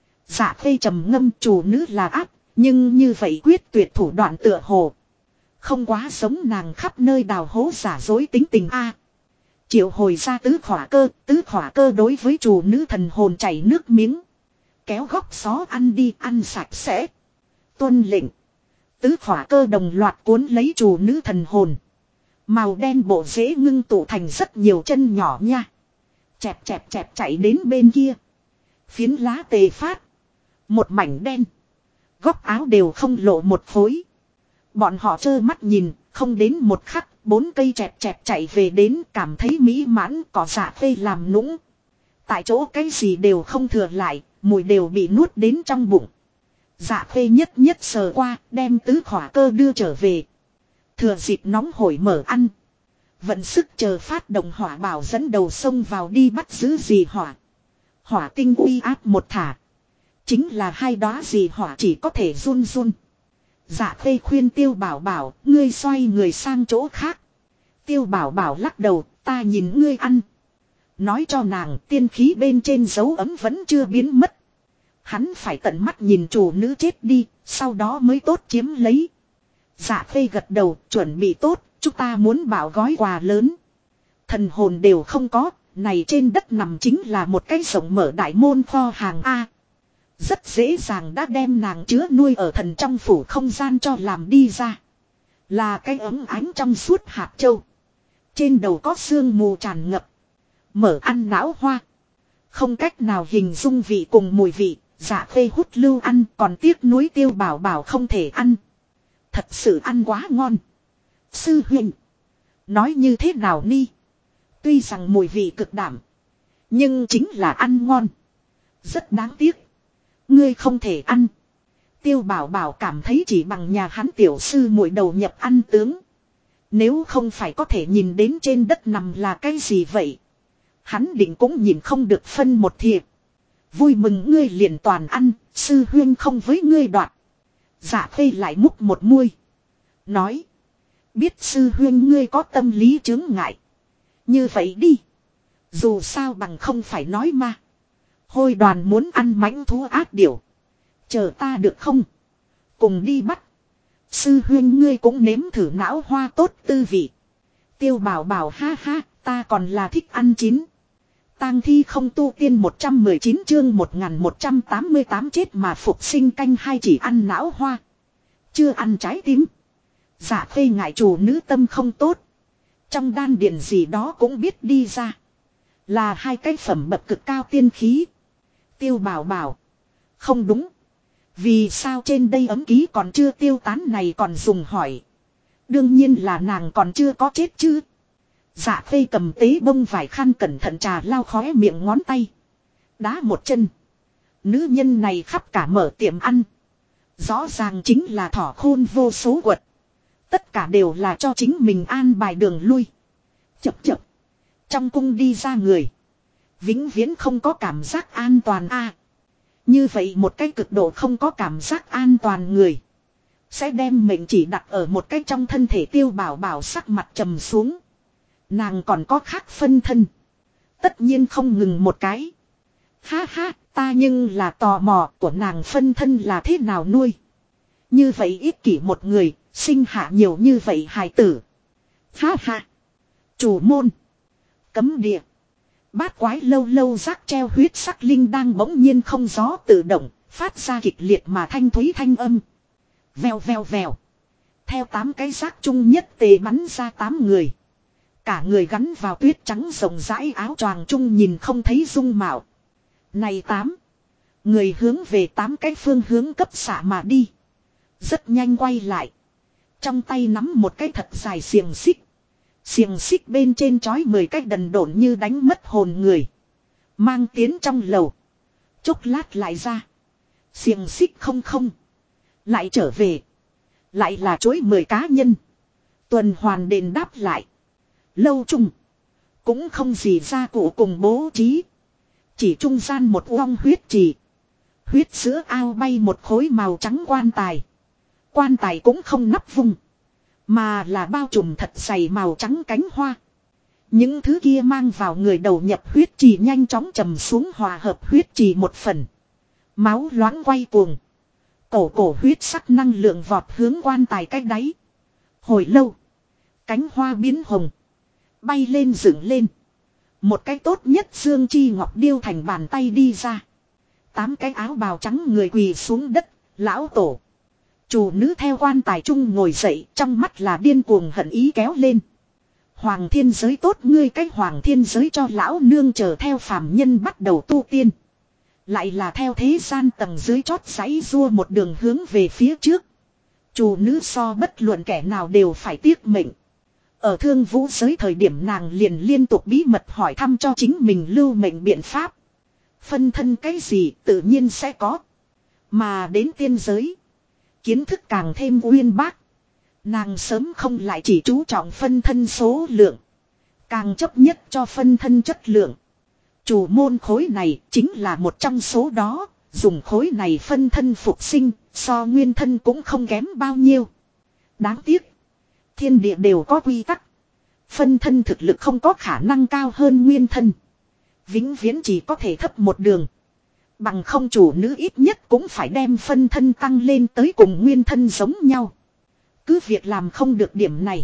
Dạ Khê trầm ngâm, chủ nữ là áp. Nhưng như vậy quyết tuyệt thủ đoạn tựa hồ. Không quá giống nàng khắp nơi đào hố giả dối tính tình a. Triệu hồi ra tứ khỏa cơ đối với chủ nữ thần hồn chảy nước miếng. Kéo góc xó ăn đi, ăn sạch sẽ. Tuân lệnh. Tứ khỏa cơ đồng loạt cuốn lấy chủ nữ thần hồn. Màu đen bộ rễ ngưng tụ thành rất nhiều chân nhỏ nha. Chẹp chạy đến bên kia. Phiến lá tề phát. Một mảnh đen. Góc áo đều không lộ một khối. Bọn họ trơ mắt nhìn, không đến một khắc, 4 cây chẹp chạy về đến, cảm thấy mỹ mãn, cỏ Dạ Khê làm nũng. Tại chỗ cái gì đều không thừa lại, mùi đều bị nuốt đến trong bụng. Dạ Khê nhất sờ qua, đem tứ khỏa cơ đưa trở về. Thừa dịp nóng hổi mở ăn. Vận sức chờ phát động hỏa bảo dẫn đầu sông vào đi bắt giữ gì hỏa. Hỏa tinh uy áp một thả. Chính là hai đóa gì hỏa chỉ có thể run run. Dạ Khê khuyên Tiêu Bảo Bảo, ngươi xoay người sang chỗ khác. Tiêu Bảo Bảo lắc đầu, ta nhìn ngươi ăn. Nói cho nàng tiên khí bên trên dấu ấm vẫn chưa biến mất. Hắn phải tận mắt nhìn chủ nữ chết đi, sau đó mới tốt chiếm lấy. Dạ Khê gật đầu, chuẩn bị tốt, chúng ta muốn bảo gói quà lớn. Thần hồn đều không có, này trên đất nằm chính là một cái rộng mở đại môn kho hàng A. Rất dễ dàng đã đem nàng chứa nuôi ở thần trong phủ không gian cho làm đi ra. Là cái ấm ánh trong suốt hạt châu. Trên đầu có sương mù tràn ngập. Mở ăn não hoa. Không cách nào hình dung vị cùng mùi vị. Dạ Khê hút lưu ăn còn tiếc nuối Tiêu Bảo Bảo không thể ăn. Thật sự ăn quá ngon. Sư huynh. Nói như thế nào ni. Tuy rằng mùi vị cực đảm. Nhưng chính là ăn ngon. Rất đáng tiếc. Ngươi không thể ăn. Tiêu Bảo Bảo cảm thấy chỉ bằng nhà hắn tiểu sư muội đầu nhập ăn tướng. Nếu không phải có thể nhìn đến trên đất nằm là cái gì vậy. Hắn định cũng nhìn không được phân một thìa. Vui mừng ngươi liền toàn ăn. Sư huyên không với ngươi đoạt. Dạ Khê lại múc một muôi. Nói. Biết sư huyên ngươi có tâm lý chướng ngại. Như vậy đi. Dù sao bằng không phải nói mà. Hôi đoàn muốn ăn mãnh thú ác điểu. Chờ ta được không? Cùng đi bắt. Sư huyên ngươi cũng nếm thử não hoa tốt tư vị. Tiêu Bảo Bảo ha ha, ta còn là thích ăn chín. Tang thi không tu tiên 119 chương 1188 chết mà phục sinh canh hai chỉ ăn não hoa. Chưa ăn trái tím. Dạ Khê ngại chủ nữ tâm không tốt. Trong đan điền gì đó cũng biết đi ra. Là hai cái phẩm bậc cực cao tiên khí. Tiêu Bảo Bảo. Không đúng. Vì sao trên đây ấm ký còn chưa tiêu tán này còn dùng hỏi. Đương nhiên là nàng còn chưa có chết chứ. Dạ Khê cầm tế bông vải khăn cẩn thận trà lau khóe miệng ngón tay. Đá một chân. Nữ nhân này khắp cả mở tiệm ăn. Rõ ràng chính là thỏ khôn vô số quật. Tất cả đều là cho chính mình an bài đường lui. Chập chập. Trong cung đi ra người. Vĩnh viễn không có cảm giác an toàn a. Như vậy một cái cực độ không có cảm giác an toàn người. Sẽ đem mệnh chỉ đặt ở một cái trong thân thể Tiêu Bảo Bảo sắc mặt trầm xuống. Nàng còn có khác phân thân. Tất nhiên không ngừng một cái. Ha ha, ta nhưng là tò mò của nàng phân thân là thế nào nuôi. Như vậy ích kỷ một người, sinh hạ nhiều như vậy hài tử. Ha ha. Chủ môn. Cấm địa. Bát quái lâu lâu rác treo huyết sắc linh đang bỗng nhiên không gió tự động, phát ra kịch liệt mà thanh thúy thanh âm. Vèo vèo vèo. Theo 8 cái rác chung nhất tề bắn ra 8 người. Cả người gắn vào tuyết trắng rộng rãi áo choàng chung nhìn không thấy dung mạo. Này 8 người hướng về 8 cái phương hướng cấp xạ mà đi. Rất nhanh quay lại. Trong tay nắm một cái thật dài xiềng xích. Xiềng xích bên trên trói 10 cái đần độn như đánh mất hồn người. Mang tiến trong lầu. Chốc lát lại ra. Xiềng xích không không. Lại trở về. Lại là chối 10 cá nhân. Tuần hoàn đền đáp lại. Lâu chung. Cũng không gì ra cụ cùng bố trí. Chỉ trung gian một uong huyết trì. Huyết sữa ao bay một khối màu trắng quan tài. Quan tài cũng không nắp vung. Mà là bao trùm thật dày màu trắng cánh hoa. Những thứ kia mang vào người đầu nhập huyết trì nhanh chóng trầm xuống hòa hợp huyết trì một phần. Máu loãng quay cuồng. Cổ huyết sắc năng lượng vọt hướng quan tài cách đáy. Hồi lâu. Cánh hoa biến hồng. Bay lên dựng lên. Một cái tốt nhất dương chi ngọc điêu thành bàn tay đi ra. 8 cái áo bào trắng người quỳ xuống đất. Lão tổ. Chủ nữ theo quan tài trung ngồi dậy, trong mắt là điên cuồng hận ý kéo lên. Hoàng thiên giới tốt ngươi cái hoàng thiên giới cho lão nương chờ theo phàm nhân bắt đầu tu tiên. Lại là theo thế gian tầng dưới chót giãy rua một đường hướng về phía trước. Chủ nữ so bất luận kẻ nào đều phải tiếc mệnh. Ở thương vũ giới thời điểm nàng liền liên tục bí mật hỏi thăm cho chính mình lưu mệnh biện pháp. Phân thân cái gì tự nhiên sẽ có. Mà đến tiên giới. Kiến thức càng thêm uyên bác. Nàng sớm không lại chỉ chú trọng phân thân số lượng. Càng chấp nhất cho phân thân chất lượng. Chủ môn khối này chính là một trong số đó, dùng khối này phân thân phục sinh, so nguyên thân cũng không kém bao nhiêu. Đáng tiếc, thiên địa đều có quy tắc. Phân thân thực lực không có khả năng cao hơn nguyên thân. Vĩnh viễn chỉ có thể thấp một đường. Bằng không chủ nữ ít nhất cũng phải đem phân thân tăng lên tới cùng nguyên thân giống nhau. Cứ việc làm không được điểm này.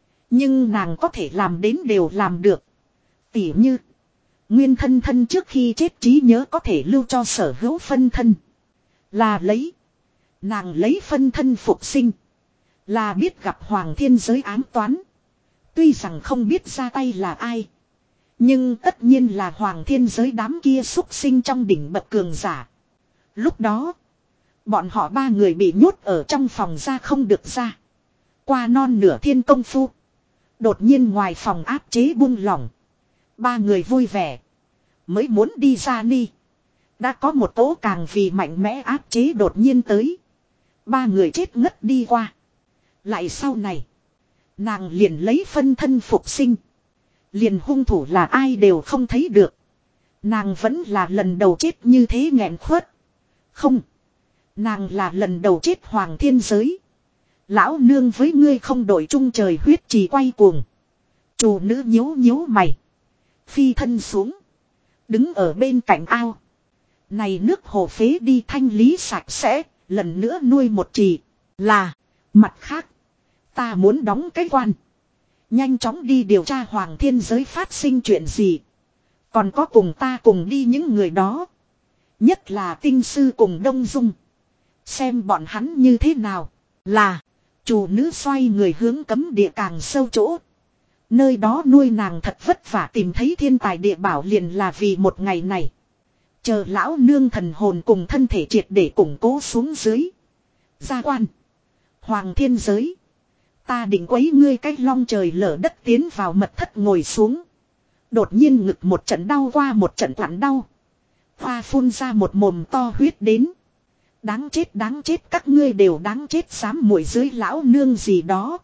Nhưng nàng có thể làm đến đều làm được. Tỉ như nguyên thân thân trước khi chết trí nhớ có thể lưu cho sở hữu phân thân. Là lấy. Nàng lấy phân thân phục sinh. Là biết gặp hoàng thiên giới ám toán. Tuy rằng không biết ra tay là ai. Nhưng tất nhiên là hoàng thiên giới đám kia xúc sinh trong đỉnh bậc cường giả. Lúc đó, bọn họ ba người bị nhốt ở trong phòng ra không được ra. Qua non nửa thiên công phu. Đột nhiên ngoài phòng áp chế buông lỏng. Ba người vui vẻ. Mới muốn đi ra đi. Đã có một tố càng vì mạnh mẽ áp chế đột nhiên tới. Ba người chết ngất đi qua. Lại sau này. Nàng liền lấy phân thân phục sinh. Liền hung thủ là ai đều không thấy được. Nàng vẫn là lần đầu chết như thế nghẹn khuất. Không. Nàng là lần đầu chết hoàng thiên giới. Lão nương với ngươi không đổi chung trời huyết trì quay cuồng. Chủ nữ nhíu nhíu mày. Phi thân xuống. Đứng ở bên cạnh ao. Này nước hồ phế đi thanh lý sạch sẽ. Lần nữa nuôi một trì. Là. Mặt khác. Ta muốn đóng cái quan. Nhanh chóng đi điều tra hoàng thiên giới phát sinh chuyện gì. Còn có cùng ta cùng đi những người đó. Nhất là tinh sư cùng Đông Dung. Xem bọn hắn như thế nào. Là. Chủ nữ xoay người hướng cấm địa càng sâu chỗ. Nơi đó nuôi nàng thật vất vả tìm thấy thiên tài địa bảo liền là vì một ngày này. Chờ lão nương thần hồn cùng thân thể triệt để củng cố xuống dưới. Gia quan. Hoàng thiên giới. Ta định quấy ngươi cách long trời lở đất tiến vào mật thất ngồi xuống. Đột nhiên ngực một trận đau qua một trận quặn đau. Hoa phun ra một mồm to huyết đến. Đáng chết các ngươi đều đáng chết dám muội dưới lão nương gì đó.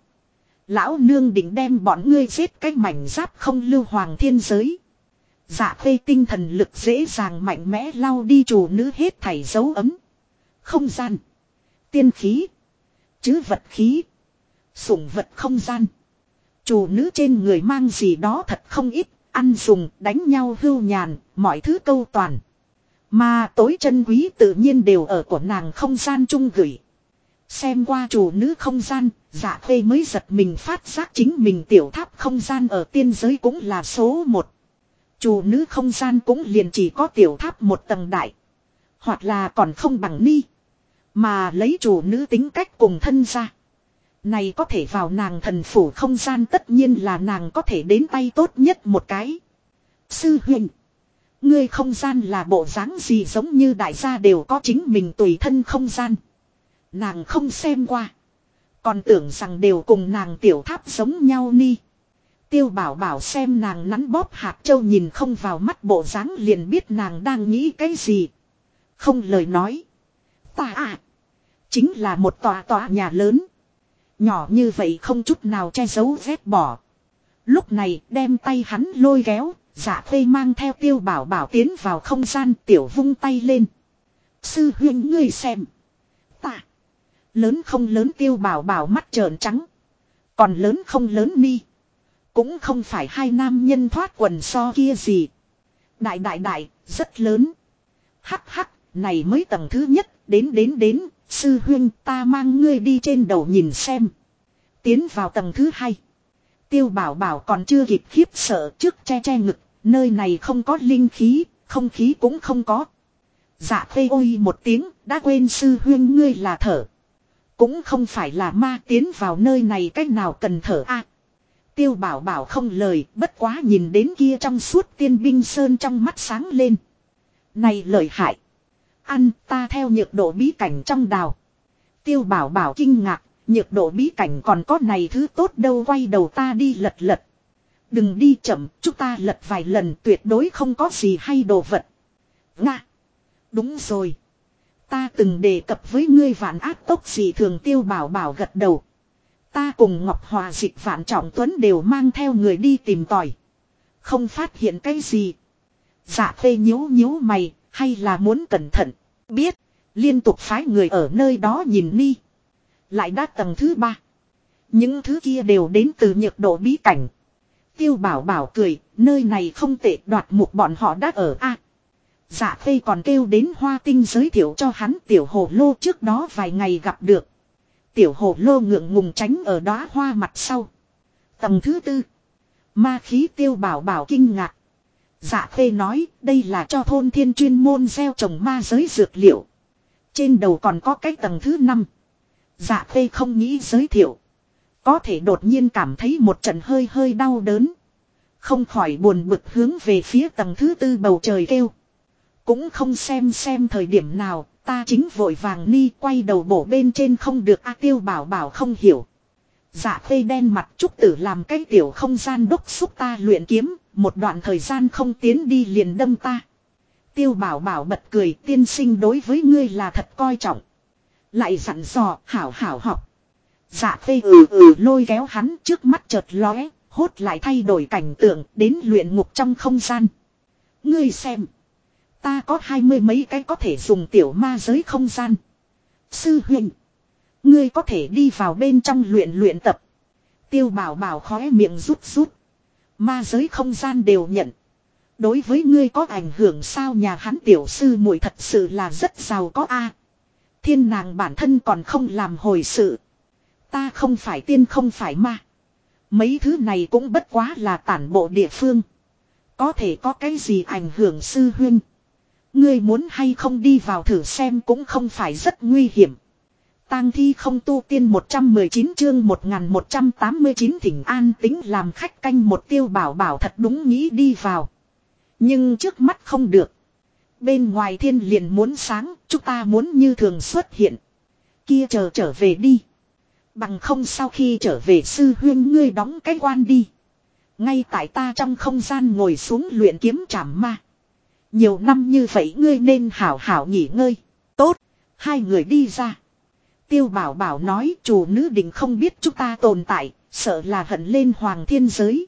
Lão nương định đem bọn ngươi giết cái mảnh giáp không lưu hoàng thiên giới. Dạ khê tinh thần lực dễ dàng mạnh mẽ lau đi chủ nữ hết thảy dấu ấm. Không gian. Tiên khí. Chứ vật khí. Sủng vật không gian. Chủ nữ trên người mang gì đó thật không ít. Ăn dùng, đánh nhau hưu nhàn, mọi thứ câu toàn. Mà tối chân quý tự nhiên đều ở của nàng không gian chung gửi. Xem qua chủ nữ không gian, dạ khê mới giật mình phát giác chính mình tiểu tháp không gian ở tiên giới cũng là số 1. Chủ nữ không gian cũng liền chỉ có tiểu tháp một tầng đại. Hoặc là còn không bằng ni. Mà lấy chủ nữ tính cách cùng thân ra. Này có thể vào nàng thần phủ không gian tất nhiên là nàng có thể đến tay tốt nhất một cái. Sư huynh. Ngươi không gian là bộ dáng gì giống như đại gia đều có chính mình tùy thân không gian. Nàng không xem qua. Còn tưởng rằng đều cùng nàng tiểu tháp giống nhau ni. Tiêu bảo bảo xem nàng nắn bóp hạt châu nhìn không vào mắt bộ dáng liền biết nàng đang nghĩ cái gì. Không lời nói. Ta à. Chính là một tòa nhà lớn. Nhỏ như vậy không chút nào che giấu vết bỏ. Lúc này đem tay hắn lôi kéo. Dạ khê mang theo tiêu bảo bảo tiến vào không gian tiểu vung tay lên. Sư huynh ngươi xem. Ta. Lớn không lớn tiêu bảo bảo mắt trợn trắng. Còn lớn không lớn mi. Cũng không phải hai nam nhân thoát quần so kia gì. Đại, rất lớn. Hắc hắc, này mới tầng thứ nhất, đến, sư huynh ta mang ngươi đi trên đầu nhìn xem. Tiến vào tầng thứ 2. Tiêu bảo bảo còn chưa kịp khiếp sợ trước che ngực, nơi này không có linh khí, không khí cũng không có. Dạ khê ôi một tiếng, đã quên sư huynh ngươi là thở. Cũng không phải là ma tiến vào nơi này cách nào cần thở a. Tiêu bảo bảo không lời, bất quá nhìn đến kia trong suốt tiên binh sơn trong mắt sáng lên. Này lợi hại. Ăn ta theo nhược độ bí cảnh trong đào. Tiêu bảo bảo kinh ngạc, nhược độ bí cảnh còn có này thứ tốt đâu quay đầu ta đi lật. Đừng đi chậm, chúng ta lật vài lần tuyệt đối không có gì hay đồ vật. Nga. Đúng rồi. Ta từng đề cập với ngươi vạn ác tốc gì thường tiêu bảo bảo gật đầu. Ta cùng Ngọc Hòa Dịch Vạn Trọng Tuấn đều mang theo người đi tìm tòi. Không phát hiện cái gì. Dạ Khê nhíu nhíu mày, hay là muốn cẩn thận. Biết, liên tục phái người ở nơi đó nhìn ni. Lại đã tầng thứ 3. Những thứ kia đều đến từ nhược độ bí cảnh. Tiêu Bảo Bảo cười, nơi này không tệ, Đoạt Mục bọn họ đã ở a. Dạ Khê còn kêu đến Hoa Tinh giới thiệu cho hắn tiểu hồ lô trước đó vài ngày gặp được. Tiểu hồ lô ngượng ngùng tránh ở đóa hoa mặt sau. Tầng thứ 4. Ma khí Tiêu Bảo Bảo kinh ngạc. Dạ Khê nói đây là cho thôn thiên chuyên môn gieo trồng ma giới dược liệu. Trên đầu còn có cái tầng thứ 5. Dạ Khê không nghĩ giới thiệu. Có thể đột nhiên cảm thấy một trận hơi hơi đau đớn. Không khỏi buồn bực hướng về phía tầng thứ 4 bầu trời kêu. Cũng không xem thời điểm nào, ta chính vội vàng ni quay đầu bổ bên trên không được a. Tiêu Bảo Bảo không hiểu. Dạ Khê đen mặt, Trúc Tử làm cái tiểu không gian đốc xúc ta luyện kiếm, một đoạn thời gian không tiến đi liền đâm ta. Tiêu Bảo Bảo bật cười, tiên sinh đối với ngươi là thật coi trọng. Lại dặn dò, hảo hảo học. Dạ Khê lôi kéo hắn, trước mắt chợt lóe, hốt lại thay đổi cảnh tượng, đến luyện ngục trong không gian. Ngươi xem, ta có 20 mấy cái có thể dùng tiểu ma giới không gian. Sư huynh, ngươi có thể đi vào bên trong luyện tập. Tiêu Bảo Bảo khóe miệng rút rút. Ma giới không gian đều nhận. Đối với ngươi có ảnh hưởng sao? Nhà hắn tiểu sư muội thật sự là rất giàu có a. Thiên nàng bản thân còn không làm hồi sự. Ta không phải tiên không phải ma. Mấy thứ này cũng bất quá là tản bộ địa phương. Có thể có cái gì ảnh hưởng sư huynh? Ngươi muốn hay không đi vào thử xem cũng không phải rất nguy hiểm. Tang thi không tu tiên 119 chương 1189 thỉnh an tính làm khách canh một. Tiêu Bảo Bảo thật đúng nghĩ đi vào. Nhưng trước mắt không được. Bên ngoài thiên liền muốn sáng, chúng ta muốn như thường xuất hiện. Kia chờ trở về đi. Bằng không sau khi trở về sư huynh ngươi đóng cái quan đi. Ngay tại ta trong không gian ngồi xuống luyện kiếm trảm ma. Nhiều năm như vậy ngươi nên hảo hảo nghỉ ngơi. Tốt, hai người đi ra. Tiêu Bảo Bảo nói chủ nữ định không biết chúng ta tồn tại, sợ là hận lên hoàng thiên giới.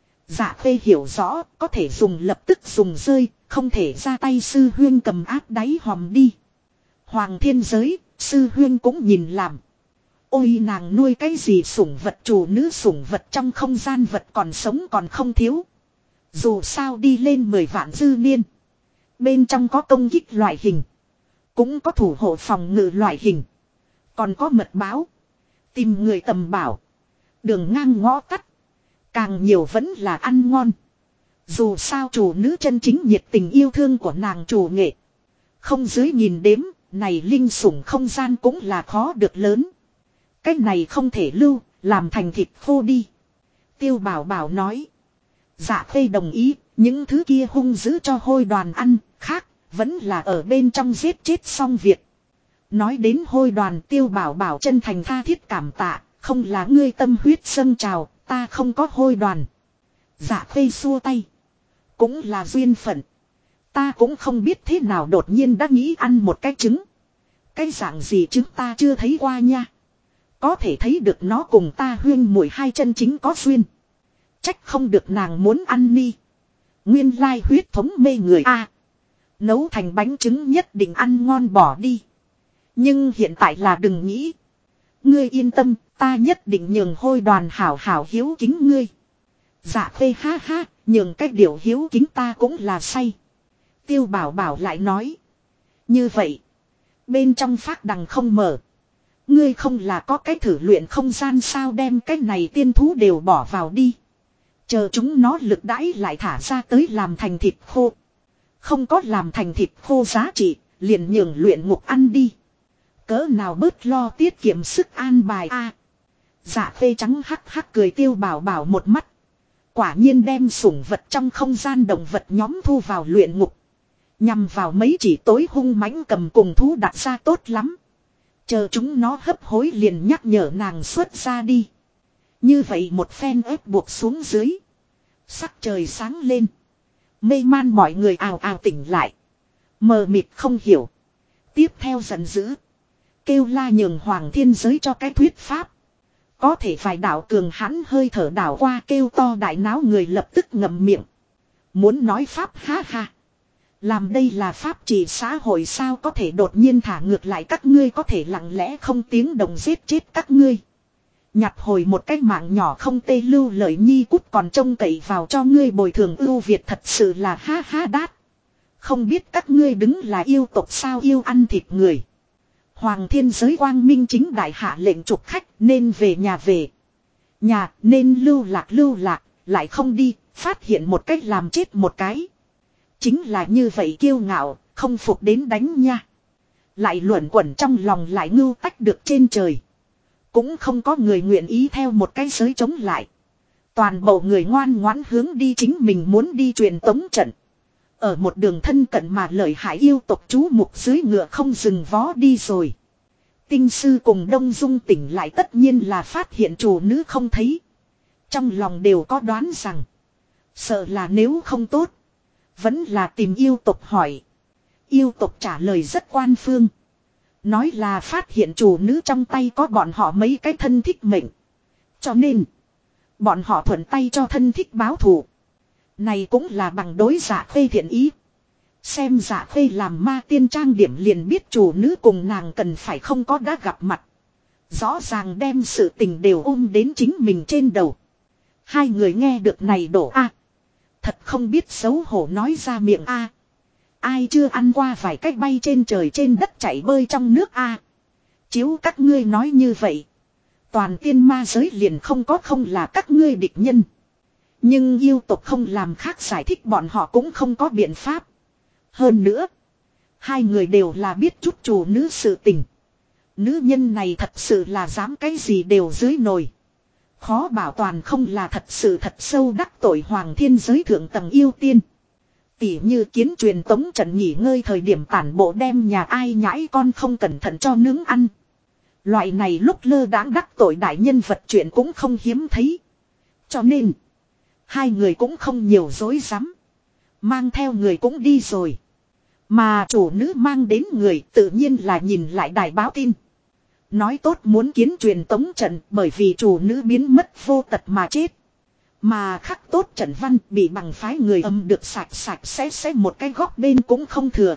Dạ Khê hiểu rõ, có thể dùng lập tức dùng rơi, không thể ra tay. Sư huyên cầm áp đáy hòm đi. Hoàng thiên giới, sư huyên cũng nhìn làm. Ôi nàng nuôi cái gì sủng vật, chủ nữ sủng vật trong không gian vật còn sống còn không thiếu. Dù sao đi lên 10 vạn dư niên. Bên trong có công kích loại hình. Cũng có thủ hộ phòng ngự loại hình. Còn có mật báo. Tìm người tầm bảo. Đường ngang ngõ tắt. Càng nhiều vẫn là ăn ngon. Dù sao chủ nữ chân chính nhiệt tình yêu thương của nàng chủ nghệ. Không dưới nhìn đếm, này linh sủng không gian cũng là khó được lớn. Cái này không thể lưu, làm thành thịt khô đi. Tiêu Bảo Bảo nói. Dạ Khê đồng ý, những thứ kia hung giữ cho hôi đoàn ăn, khác, vẫn là ở bên trong giết chết xong việc. Nói đến hôi đoàn, Tiêu Bảo Bảo chân thành tha thiết cảm tạ, không là ngươi tâm huyết dâng trào, ta không có hôi đoàn. Dạ Khê xua tay. Cũng là duyên phận. Ta cũng không biết thế nào đột nhiên đã nghĩ ăn một cái trứng. Cái dạng gì trứng ta chưa thấy qua nha. Có thể thấy được nó cùng ta huyên muội hai chân chính có duyên. Trách không được nàng muốn ăn ni. Nguyên lai huyết thống mê người a. Nấu thành bánh trứng nhất định ăn ngon bỏ đi. Nhưng hiện tại là đừng nghĩ. Ngươi yên tâm, ta nhất định nhường hôi đoàn hảo hảo hiếu kính ngươi. Dạ Khê ha ha, nhường cách điều hiếu kính ta cũng là say. Tiêu Bảo Bảo lại nói. Như vậy, bên trong phác đằng không mở. Ngươi không là có cái thử luyện không gian sao, đem cái này tiên thú đều bỏ vào đi. Chờ chúng nó lực đãi lại thả ra tới làm thành thịt khô. Không có làm thành thịt khô giá trị, liền nhường luyện ngục ăn đi. Cỡ nào bớt lo tiết kiệm sức an bài a. Dạ Khê trắng hắc hắc cười. Tiêu Bảo Bảo một mắt. Quả nhiên đem sủng vật trong không gian động vật nhóm thu vào luyện ngục. Nhằm vào mấy chỉ tối hung mãnh cầm cùng thú đặt ra tốt lắm. Chờ chúng nó hấp hối liền nhắc nhở nàng xuất ra đi. Như vậy một phen ép buộc xuống dưới. Sắc trời sáng lên. Mê man mọi người ào ào tỉnh lại. Mờ mịt không hiểu. Tiếp theo giận dữ. Kêu la nhường hoàng thiên giới cho cái thuyết pháp. Có thể phải đảo cường hãn hơi thở đảo qua kêu to đại náo người lập tức ngậm miệng. Muốn nói pháp ha ha. Làm đây là pháp trị xã hội sao có thể đột nhiên thả ngược lại các ngươi, có thể lặng lẽ không tiếng động giết chết các ngươi. Nhặt hồi một cái mạng nhỏ không tê lưu lợi nhi cút còn trông cậy vào cho ngươi bồi thường ưu việt, thật sự là ha ha đát. Không biết các ngươi đứng là yêu tộc sao, yêu ăn thịt người. Hoàng thiên giới quang minh chính đại hạ lệnh trục khách, nên về nhà về. Nhà nên lưu lạc, lại không đi, phát hiện một cách làm chết một cái. Chính là như vậy kiêu ngạo, không phục đến đánh nha. Lại luẩn quẩn trong lòng lại ngưu tách được trên trời. Cũng không có người nguyện ý theo một cái giới chống lại. Toàn bộ người ngoan ngoãn hướng đi chính mình muốn đi truyền tống trận. Ở một đường thân cận mà lợi hại yêu tộc chú mục dưới ngựa không dừng vó đi rồi. Tinh sư cùng Đông Dung tỉnh lại tất nhiên là phát hiện chủ nữ không thấy. Trong lòng đều có đoán rằng. Sợ là nếu không tốt. Vẫn là tìm yêu tộc hỏi. Yêu tộc trả lời rất quan phương. Nói là phát hiện chủ nữ trong tay có bọn họ mấy cái thân thích mệnh. Cho nên. Bọn họ thuận tay cho thân thích báo thù. Này cũng là bằng đối Dạ Khê thiện ý. Xem Dạ Khê làm ma tiên trang điểm liền biết chủ nữ cùng nàng cần phải không có đã gặp mặt. Rõ ràng đem sự tình đều ôm đến chính mình trên đầu. Hai người nghe được này đổ a, thật không biết xấu hổ nói ra miệng a. Ai chưa ăn qua vài cách bay trên trời trên đất chảy bơi trong nước a. Chiếu các ngươi nói như vậy. Toàn tiên ma giới liền không có không là các ngươi địch nhân. Nhưng yêu tộc không làm khác giải thích bọn họ cũng không có biện pháp. Hơn nữa. Hai người đều là biết chút chủ nữ sự tình. Nữ nhân này thật sự là dám cái gì đều dưới nồi. Khó bảo toàn không là thật sự thật sâu đắc tội hoàng thiên giới thượng tầng yêu tiên. Tỉ như kiến truyền tống trận nghỉ ngơi thời điểm tản bộ đem nhà ai nhãi con không cẩn thận cho nướng ăn. Loại này lúc lơ đãng đắc tội đại nhân vật chuyện cũng không hiếm thấy. Cho nên. Hai người cũng không nhiều dối rắm. Mang theo người cũng đi rồi. Mà chủ nữ mang đến người tự nhiên là nhìn lại đài báo tin. Nói tốt muốn kiến truyền tống trận bởi vì chủ nữ biến mất vô tật mà chết. Mà khắc tốt trận văn bị bằng phái người âm được sạch sẽ một cái góc bên cũng không thừa.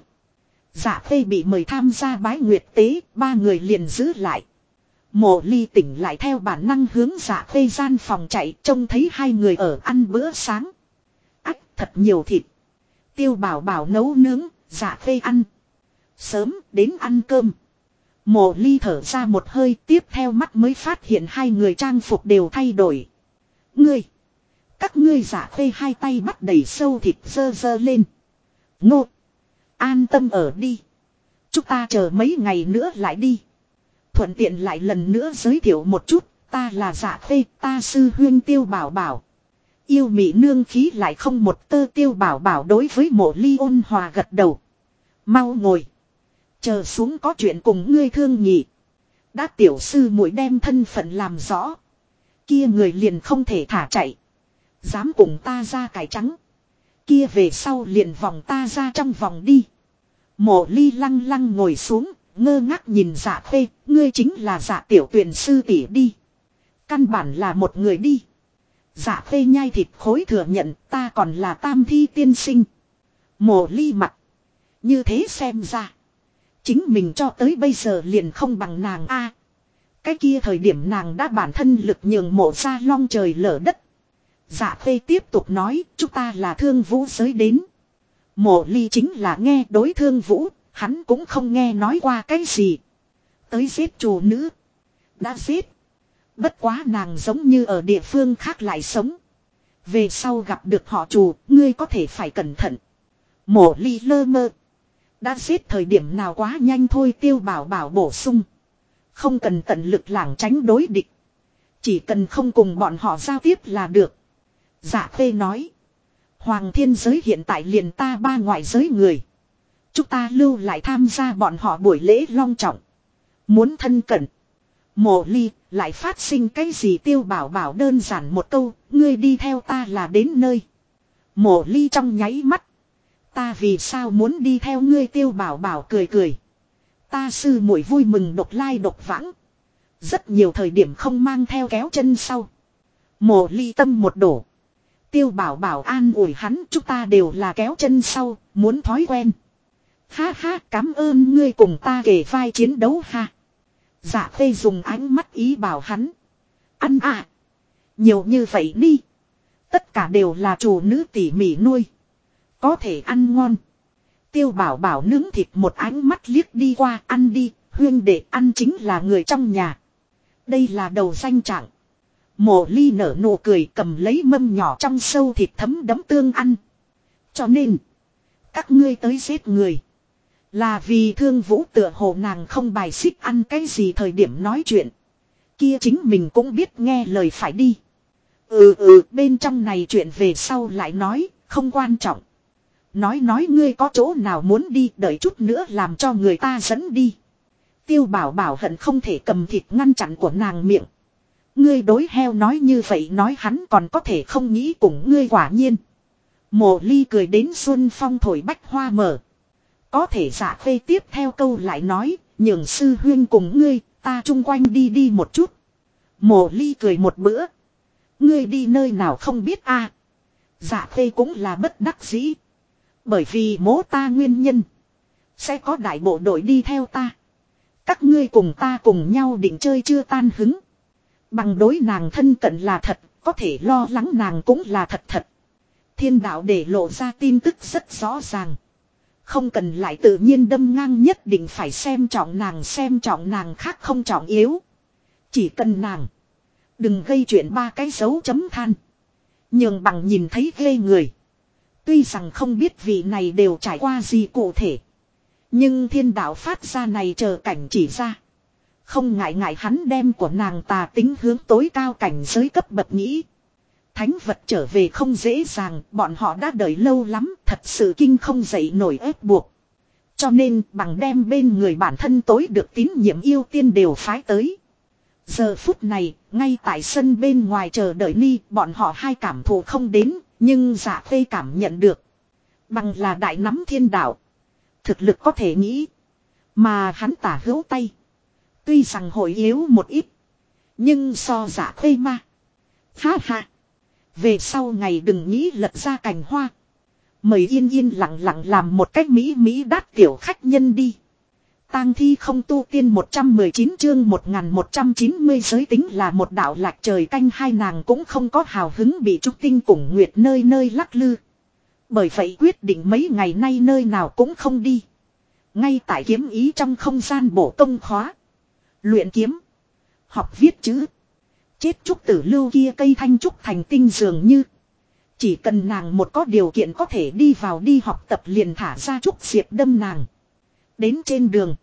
Dạ Khê bị mời tham gia bái nguyệt tế, ba người liền giữ lại. Mộ Ly tỉnh lại theo bản năng hướng Dạ Khê gian phòng chạy, trông thấy hai người ở ăn bữa sáng. Ách, thật nhiều thịt. Tiêu Bảo Bảo nấu nướng, Dạ Khê ăn. Sớm đến ăn cơm. Mộ Ly thở ra một hơi, tiếp theo mắt mới phát hiện hai người trang phục đều thay đổi. Các ngươi Dạ Khê hai tay bắt đầy sâu thịt dơ lên. Ngô, an tâm ở đi. Chúng ta chờ mấy ngày nữa lại đi. Thuận tiện lại lần nữa giới thiệu một chút, ta là Dạ Khê, ta sư huyên Tiêu Bảo Bảo. Yêu mị nương khí lại không một tơ. Tiêu Bảo Bảo đối với Mộ Ly ôn hòa gật đầu. Mau ngồi. Chờ xuống có chuyện cùng ngươi thương nhị. Đã tiểu sư muội đem thân phận làm rõ. Kia người liền không thể thả chạy. Dám cùng ta ra cải trắng. Kia về sau liền vòng ta ra trong vòng đi. Mộ Ly lăng lăng ngồi xuống. Ngơ ngác nhìn Dạ Khê, ngươi chính là Dạ tiểu tuyển sư tỷ đi. Căn bản là một người đi. Dạ Khê nhai thịt khối thừa nhận, ta còn là Tam Thi tiên sinh. Mộ Ly mặt. Như thế xem ra. Chính mình cho tới bây giờ liền không bằng nàng a. Cái kia thời điểm nàng đã bản thân lực nhường mộ ra long trời lở đất. Dạ Khê tiếp tục nói, chúng ta là Thương Vũ giới đến. Mộ Ly chính là nghe đối Thương Vũ. Hắn cũng không nghe nói qua cái gì. Tới giết chủ nữ. Đã giết. Bất quá nàng giống như ở địa phương khác lại sống. Về sau gặp được họ chủ, ngươi có thể phải cẩn thận. Mộ Ly lơ mơ. Đã giết thời điểm nào quá nhanh thôi. Tiêu Bảo Bảo bổ sung. Không cần tận lực lảng tránh đối địch. Chỉ cần không cùng bọn họ giao tiếp là được. Dạ Khê nói. Hoàng thiên giới hiện tại liền ta ba ngoại giới người. Chúng ta lưu lại tham gia bọn họ buổi lễ long trọng. Muốn thân cận. Mộ Ly lại phát sinh cái gì? Tiêu Bảo Bảo đơn giản một câu. Ngươi đi theo ta là đến nơi. Mộ Ly trong nháy mắt. Ta vì sao muốn đi theo ngươi? Tiêu Bảo Bảo cười cười. Ta sư muội vui mừng độc lai độc vãng. Rất nhiều thời điểm không mang theo kéo chân sau. Mộ Ly tâm một đổ. Tiêu Bảo Bảo an ủi hắn, chúng ta đều là kéo chân sau, muốn thói quen. Ha ha, cảm ơn ngươi cùng ta kề vai chiến đấu ha. Dạ Khê dùng ánh mắt ý bảo hắn. Ăn à. Nhiều như vậy đi. Tất cả đều là chủ nữ tỉ mỉ nuôi. Có thể ăn ngon. Tiêu Bảo Bảo nướng thịt một ánh mắt liếc đi qua, ăn đi, huyên đệ, ăn chính là người trong nhà. Đây là đầu danh trạng. Mộ Ly nở nụ cười, cầm lấy mâm nhỏ trong sâu thịt thấm đấm tương ăn. Cho nên, các ngươi tới giết người. Là vì Thương Vũ tựa hồ nàng không bài xích ăn cái gì thời điểm nói chuyện. Kia chính mình cũng biết nghe lời phải đi. Bên trong này chuyện về sau lại nói, không quan trọng. Nói ngươi có chỗ nào muốn đi, đợi chút nữa làm cho người ta dẫn đi. Tiêu Bảo Bảo hận không thể cầm thịt ngăn chặn của nàng miệng. Ngươi đối heo nói như vậy, nói hắn còn có thể không nghĩ cùng ngươi. Quả nhiên. Mộ Ly cười đến xuân phong thổi bách hoa mở. Có thể Dạ Khê tiếp theo câu lại nói, nhường sư huyên cùng ngươi, ta chung quanh đi một chút. Mộ Ly cười một bữa. Ngươi đi nơi nào không biết a? Dạ Khê cũng là bất đắc dĩ. Bởi vì mố ta nguyên nhân. Sẽ có đại bộ đội đi theo ta. Các ngươi cùng ta cùng nhau định chơi chưa tan hứng. Bằng đối nàng thân cận là thật, có thể lo lắng nàng cũng là thật. Thiên đạo để lộ ra tin tức rất rõ ràng. Không cần lại tự nhiên đâm ngang, nhất định phải xem trọng nàng khác không trọng yếu. Chỉ cần nàng đừng gây chuyện ba cái dấu chấm than. Nhường bằng nhìn thấy ghê người. Tuy rằng không biết vị này đều trải qua gì cụ thể. Nhưng thiên đạo phát ra này chờ cảnh chỉ ra. Không ngại hắn đem của nàng tà tính hướng tối cao cảnh giới cấp bậc nghĩ. Thánh vật trở về không dễ dàng, bọn họ đã đợi lâu lắm, thật sự kinh không dậy nổi ép buộc. Cho nên bằng đem bên người bản thân tối được tín nhiệm yêu tiên đều phái tới. Giờ phút này, ngay tại sân bên ngoài chờ đợi Ni, bọn họ hai cảm thụ không đến, nhưng Dạ Khê cảm nhận được. Bằng là đại nắm thiên đạo. Thực lực có thể nghĩ. Mà hắn tả hữu tay. Tuy rằng hội yếu một ít. Nhưng so Dạ Khê ma. Ha ha. Về sau ngày đừng nghĩ lật ra cành hoa. Mời yên lặng làm một cách mỹ đát tiểu khách nhân đi. Tang thi không tu tiên 119 chương 1190 giới tính là một đạo lạc trời canh, hai nàng cũng không có hào hứng bị trúc tinh cùng nguyệt nơi lắc lư. Bởi vậy quyết định mấy ngày nay nơi nào cũng không đi. Ngay tại kiếm ý trong không gian bổ công khóa. Luyện kiếm. Học viết chữ. Chết trúc tử lưu kia cây thanh trúc thành tinh dường như. Chỉ cần nàng một có điều kiện có thể đi vào đi học tập liền thả ra trúc diệp đâm nàng. Đến trên đường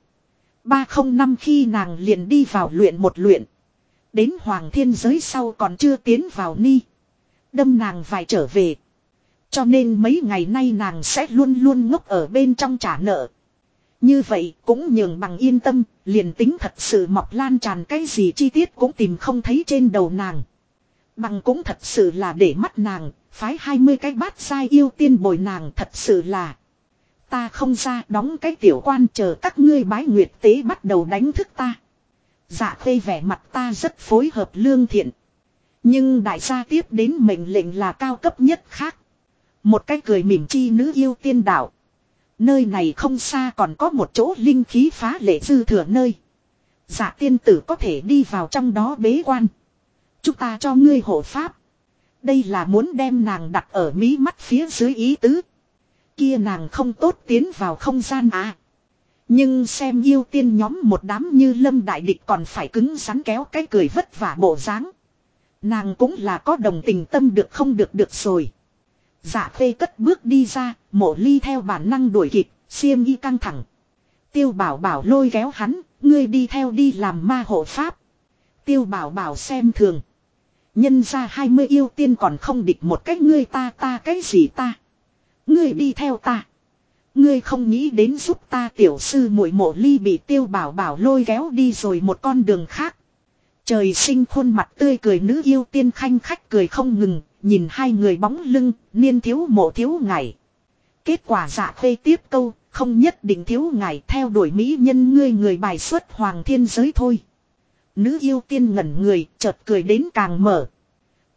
305 khi nàng liền đi vào luyện một luyện. Đến Hoàng Thiên giới sau còn chưa tiến vào Ni. Đâm nàng vài trở về. Cho nên mấy ngày nay nàng sẽ luôn luôn ngốc ở bên trong trả nợ. Như vậy cũng nhường bằng yên tâm, liền tính thật sự mọc lan tràn cái gì chi tiết cũng tìm không thấy trên đầu nàng. Bằng cũng thật sự là để mắt nàng, phái 20 cái bát sai yêu tiên bồi nàng, thật sự là. Ta không ra đóng cái tiểu quan chờ các ngươi bái nguyệt tế bắt đầu đánh thức ta. Dạ Khê vẻ mặt ta rất phối hợp lương thiện. Nhưng đại gia tiếp đến mệnh lệnh là cao cấp nhất khác. Một cái cười mỉm chi nữ yêu tiên đạo. Nơi này không xa còn có một chỗ linh khí phá lệ dư thừa nơi. Dạ tiên tử có thể đi vào trong đó bế quan. Chúng ta cho ngươi hộ pháp. Đây là muốn đem nàng đặt ở mí mắt phía dưới ý tứ. Kia nàng không tốt tiến vào không gian à. Nhưng xem yêu tiên nhóm một đám như lâm đại địch còn phải cứng rắn kéo cái cười vất vả bộ dáng. Nàng cũng là có đồng tình tâm được không được rồi. Dạ Khê cất bước đi ra, Mộ Ly theo bản năng đuổi kịp, xiêm y căng thẳng. Tiêu Bảo Bảo lôi kéo hắn, ngươi đi theo đi làm ma hộ pháp. Tiêu Bảo Bảo xem thường. Nhân ra 20 yêu tiên còn không địch một cách ngươi ta cái gì ta. Ngươi đi theo ta. Ngươi không nghĩ đến giúp ta tiểu sư muội Mộ Ly bị Tiêu Bảo Bảo lôi kéo đi rồi một con đường khác. Trời sinh khuôn mặt tươi cười nữ yêu tiên khanh khách cười không ngừng, nhìn hai người bóng lưng, niên thiếu mộ thiếu ngài. Kết quả Dạ Khê tiếp câu, không nhất định thiếu ngài theo đuổi mỹ nhân ngươi người bài xuất Hoàng Thiên giới thôi. Nữ yêu tiên ngẩn người, chợt cười đến càng mở.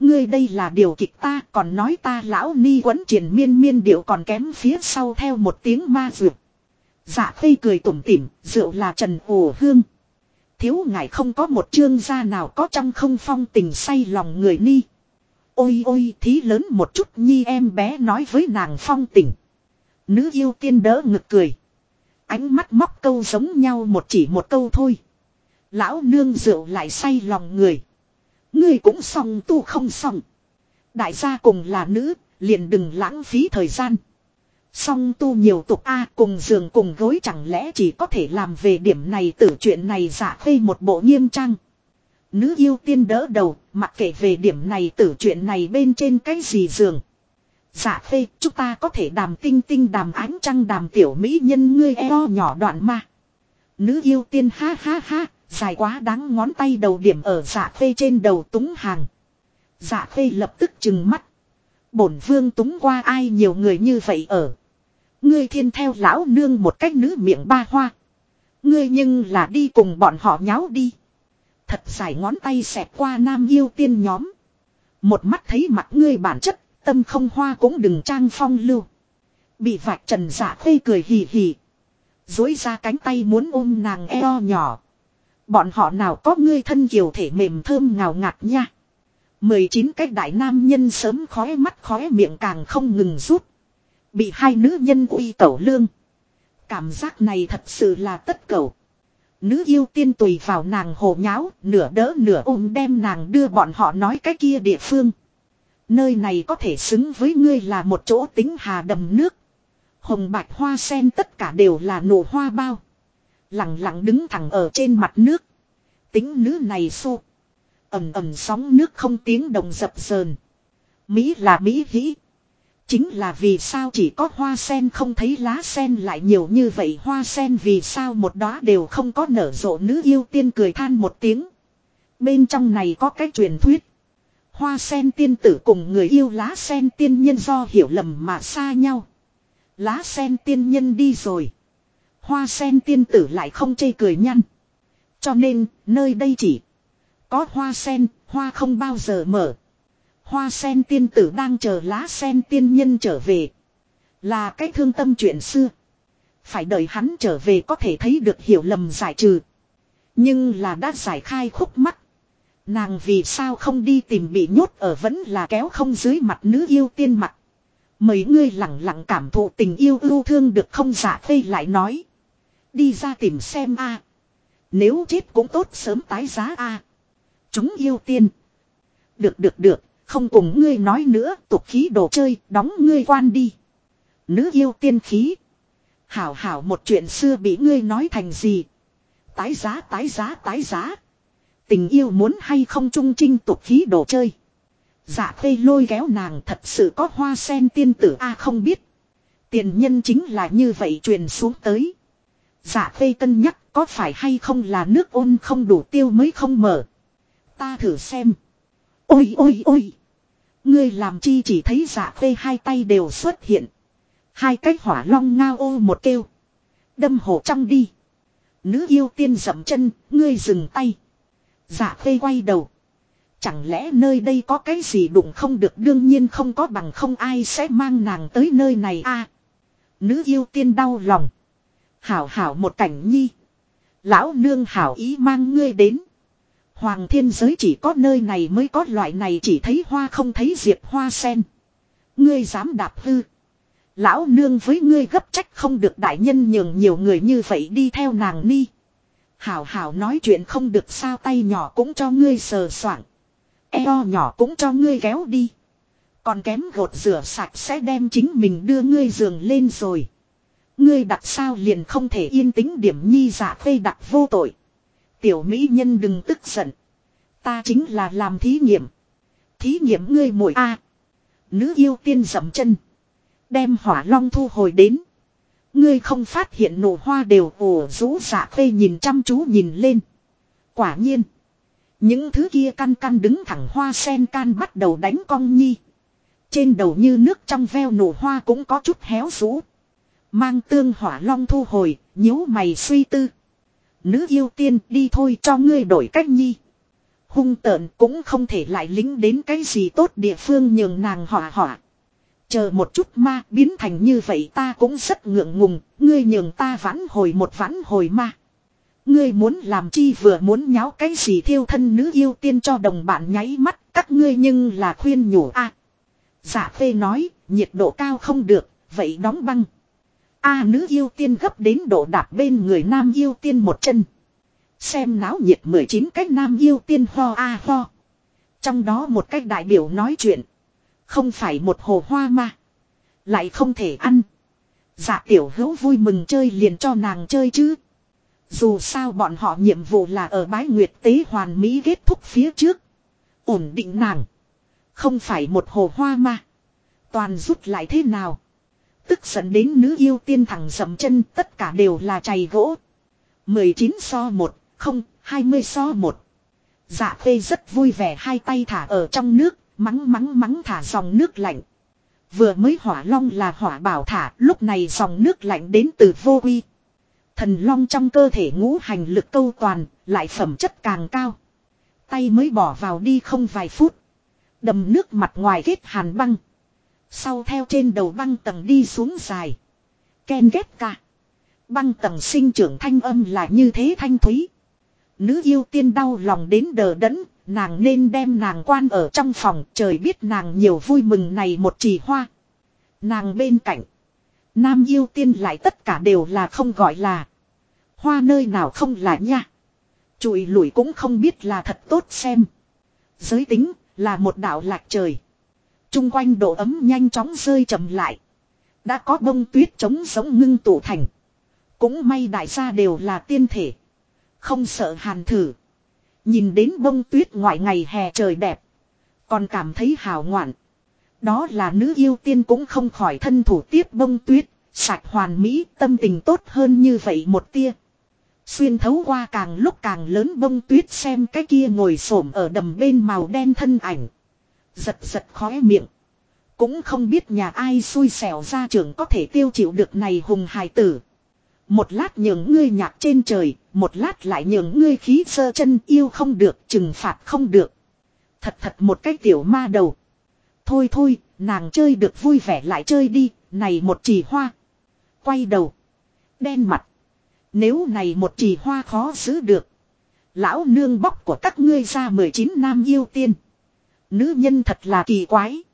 Ngươi đây là điều kịch ta còn nói ta lão ni quấn triền miên miên điệu còn kém phía sau theo một tiếng ma dược. Dạ khê cười tủm tỉm, rượu là Trần ổ hương. Thiếu ngài không có một chương gia nào có trong không phong tình say lòng người ni. Ôi ôi thí lớn một chút nhi em bé nói với nàng phong tình. Nữ yêu tiên đỡ ngực cười. Ánh mắt móc câu giống nhau một chỉ một câu thôi. Lão nương rượu lại say lòng người. Ngươi cũng xong tu không xong. Đại gia cùng là nữ, liền đừng lãng phí thời gian. Song tu nhiều tục a cùng giường cùng gối chẳng lẽ chỉ có thể làm về điểm này tử chuyện này giả khê một bộ nghiêm trang. Nữ yêu tiên đỡ đầu, mặc kệ về điểm này tử chuyện này bên trên cái gì giường. Giả khê, chúng ta có thể đàm tinh tinh đàm ánh trăng đàm tiểu mỹ nhân ngươi eo nhỏ đoạn ma. Nữ yêu tiên ha ha ha, dài quá đáng ngón tay đầu điểm ở giả khê trên đầu túng hàng. Giả khê lập tức trừng mắt. Bổn vương túng qua ai nhiều người như vậy ở. Ngươi thiên theo lão nương một cách nữ miệng ba hoa. Ngươi nhưng là đi cùng bọn họ nháo đi. Thật dài ngón tay xẹt qua nam yêu tiên nhóm. Một mắt thấy mặt ngươi bản chất, tâm không hoa cũng đừng trang phong lưu. Bị vạch trần dạ khê cười hì hì. Dối ra cánh tay muốn ôm nàng eo nhỏ. Bọn họ nào có ngươi thân kiều thể mềm thơm ngào ngạt nha. 19 cái đại nam nhân sớm khóe mắt khóe miệng càng không ngừng rút. Bị hai nữ nhân uy tẩu lương. Cảm giác này thật sự là tất cầu. Nữ yêu tiên tùy vào nàng hồ nháo, nửa đỡ nửa ôm đem nàng đưa bọn họ nói cái kia địa phương. Nơi này có thể xứng với ngươi là một chỗ tính hà đầm nước. Hồng bạch hoa sen tất cả đều là nụ hoa bao. Lặng lặng đứng thẳng ở trên mặt nước. Tính nữ này xô. Ầm ầm sóng nước không tiếng động dập dờn. Mỹ là Mỹ hĩ. Chính là vì sao chỉ có hoa sen không thấy lá sen lại nhiều như vậy hoa sen vì sao một đóa đều không có nở rộ nữ yêu tiên cười than một tiếng. Bên trong này có cái truyền thuyết. Hoa sen tiên tử cùng người yêu lá sen tiên nhân do hiểu lầm mà xa nhau. Lá sen tiên nhân đi rồi. Hoa sen tiên tử lại không chê cười nhăn. Cho nên nơi đây chỉ có hoa sen, hoa không bao giờ mở. Hoa sen tiên tử đang chờ lá sen tiên nhân trở về. Là cái thương tâm chuyện xưa. Phải đợi hắn trở về có thể thấy được hiểu lầm giải trừ. Nhưng là đã giải khai khúc mắc. Nàng vì sao không đi tìm bị nhốt ở vẫn là kéo không dưới mặt nữ yêu tiên mặt. Mấy ngươi lặng lặng cảm thụ tình yêu ưu thương được không giả phê lại nói. Đi ra tìm xem a. Nếu chết cũng tốt sớm tái giá a. Chúng yêu tiên. Được. Không cùng ngươi nói nữa tục khí đồ chơi đóng ngươi quan đi. Nữ yêu tiên khí. Hảo một chuyện xưa bị ngươi nói thành gì. Tái giá. Tình yêu muốn hay không trung trinh tục khí đồ chơi. Dạ phê lôi kéo nàng thật sự có hoa sen tiên tử a không biết. Tiền nhân chính là như vậy truyền xuống tới. Dạ phê cân nhắc có phải hay không là nước ôn không đủ tiêu mới không mở. Ta thử xem. Ôi. Ngươi làm chi chỉ thấy dạ phê hai tay đều xuất hiện. Hai cái hỏa long ngao ô một kêu. Đâm hồ trong đi. Nữ yêu tiên dậm chân, ngươi dừng tay. Dạ phê quay đầu. Chẳng lẽ nơi đây có cái gì đụng không được đương nhiên không có bằng không ai sẽ mang nàng tới nơi này a. Nữ yêu tiên đau lòng. Hảo một cảnh nhi. Lão nương hảo ý mang ngươi đến. Hoàng thiên giới chỉ có nơi này mới có loại này chỉ thấy hoa không thấy diệp hoa sen. Ngươi dám đạp hư. Lão nương với ngươi gấp trách không được đại nhân nhường nhiều người như vậy đi theo nàng ni. Hảo nói chuyện không được sao tay nhỏ cũng cho ngươi sờ soạng. Eo nhỏ cũng cho ngươi kéo đi. Còn kém gột rửa sạch sẽ đem chính mình đưa ngươi giường lên rồi. Ngươi đặt sao liền không thể yên tĩnh điểm nhi dạ phê đặt vô tội. Tiểu mỹ nhân đừng tức giận. Ta chính là làm thí nghiệm. Thí nghiệm ngươi muội a. Nữ yêu tiên dậm chân. Đem hỏa long thu hồi đến. Ngươi không phát hiện nụ hoa đều ồ rũ dạ phê nhìn chăm chú nhìn lên. Quả nhiên. Những thứ kia căn đứng thẳng hoa sen can bắt đầu đánh cong nhi. Trên đầu như nước trong veo nụ hoa cũng có chút héo rũ. Mang tương hỏa long thu hồi, nhíu mày suy tư. Nữ yêu tiên đi thôi cho ngươi đổi cách nhi. hung tợn cũng không thể lại lính đến cái gì tốt địa phương nhường nàng hỏa. Chờ một chút ma, biến thành như vậy ta cũng rất ngượng ngùng, ngươi nhường ta vãn hồi ma. Ngươi muốn làm chi vừa muốn nháo cái gì thiêu thân nữ yêu tiên cho đồng bạn nháy mắt, các ngươi nhưng là khuyên nhủ a. Dạ phê nói, nhiệt độ cao không được, vậy đóng băng. Nữ yêu tiên gấp đến độ đạp bên người nam yêu tiên một chân. Xem náo nhiệt 19 cái nam yêu tiên ho. Trong đó một cái đại biểu nói chuyện. Không phải một hồ hoa ma. Lại không thể ăn. Dạ tiểu hữu vui mừng chơi liền cho nàng chơi chứ. Dù sao bọn họ nhiệm vụ là ở bái nguyệt tế hoàn mỹ kết thúc phía trước. Ổn định nàng. Không phải một hồ hoa ma. Toàn rút lại thế nào. Tức giận đến nữ yêu tiên thẳng dậm chân, tất cả đều là chày gỗ. 19-1, không, 20-1. Dạ phê rất vui vẻ, hai tay thả ở trong nước, mắng thả dòng nước lạnh. Vừa mới hỏa long là hỏa bảo thả, lúc này dòng nước lạnh đến từ vô quy. Thần long trong cơ thể ngũ hành lực câu toàn, lại phẩm chất càng cao. Tay mới bỏ vào đi không vài phút. Đầm nước mặt ngoài kết hàn băng. Sau theo trên đầu băng tầng đi xuống dài. Ken ghép ca. Băng tầng sinh trưởng thanh âm là như thế thanh thúy. Nữ yêu tiên đau lòng đến đờ đẫn. Nàng nên đem nàng quan ở trong phòng. Trời biết nàng nhiều vui mừng này một trì hoa. Nàng bên cạnh. Nam yêu tiên lại tất cả đều là không gọi là. Hoa nơi nào không là nha. Chùi lủi cũng không biết là thật tốt xem. Giới tính là một đạo lạc trời. Trung quanh độ ấm nhanh chóng rơi chậm lại. Đã có bông tuyết trống giống ngưng tụ thành. Cũng may đại gia đều là tiên thể. Không sợ hàn thử. Nhìn đến bông tuyết ngoài ngày hè trời đẹp. Còn cảm thấy hào ngoạn. Đó là nữ yêu tiên cũng không khỏi thân thủ tiếp bông tuyết. Sạch hoàn mỹ, tâm tình tốt hơn như vậy một tia. Xuyên thấu qua càng lúc càng lớn bông tuyết xem cái kia ngồi xổm ở đầm bên màu đen thân ảnh. Giật khóe miệng. Cũng không biết nhà ai xui xẻo ra trưởng có thể tiêu chịu được này hùng hài tử. Một lát nhường ngươi nhạc trên trời, một lát lại nhường ngươi khí sơ chân yêu không được, trừng phạt không được. Thật một cái tiểu ma đầu. Thôi, nàng chơi được vui vẻ lại chơi đi, này một chỉ hoa. Quay đầu. Đen mặt. Nếu này một chỉ hoa khó giữ được. Lão nương bóc của các ngươi ra 19 nam yêu tiên. Nữ nhân thật là kỳ quái.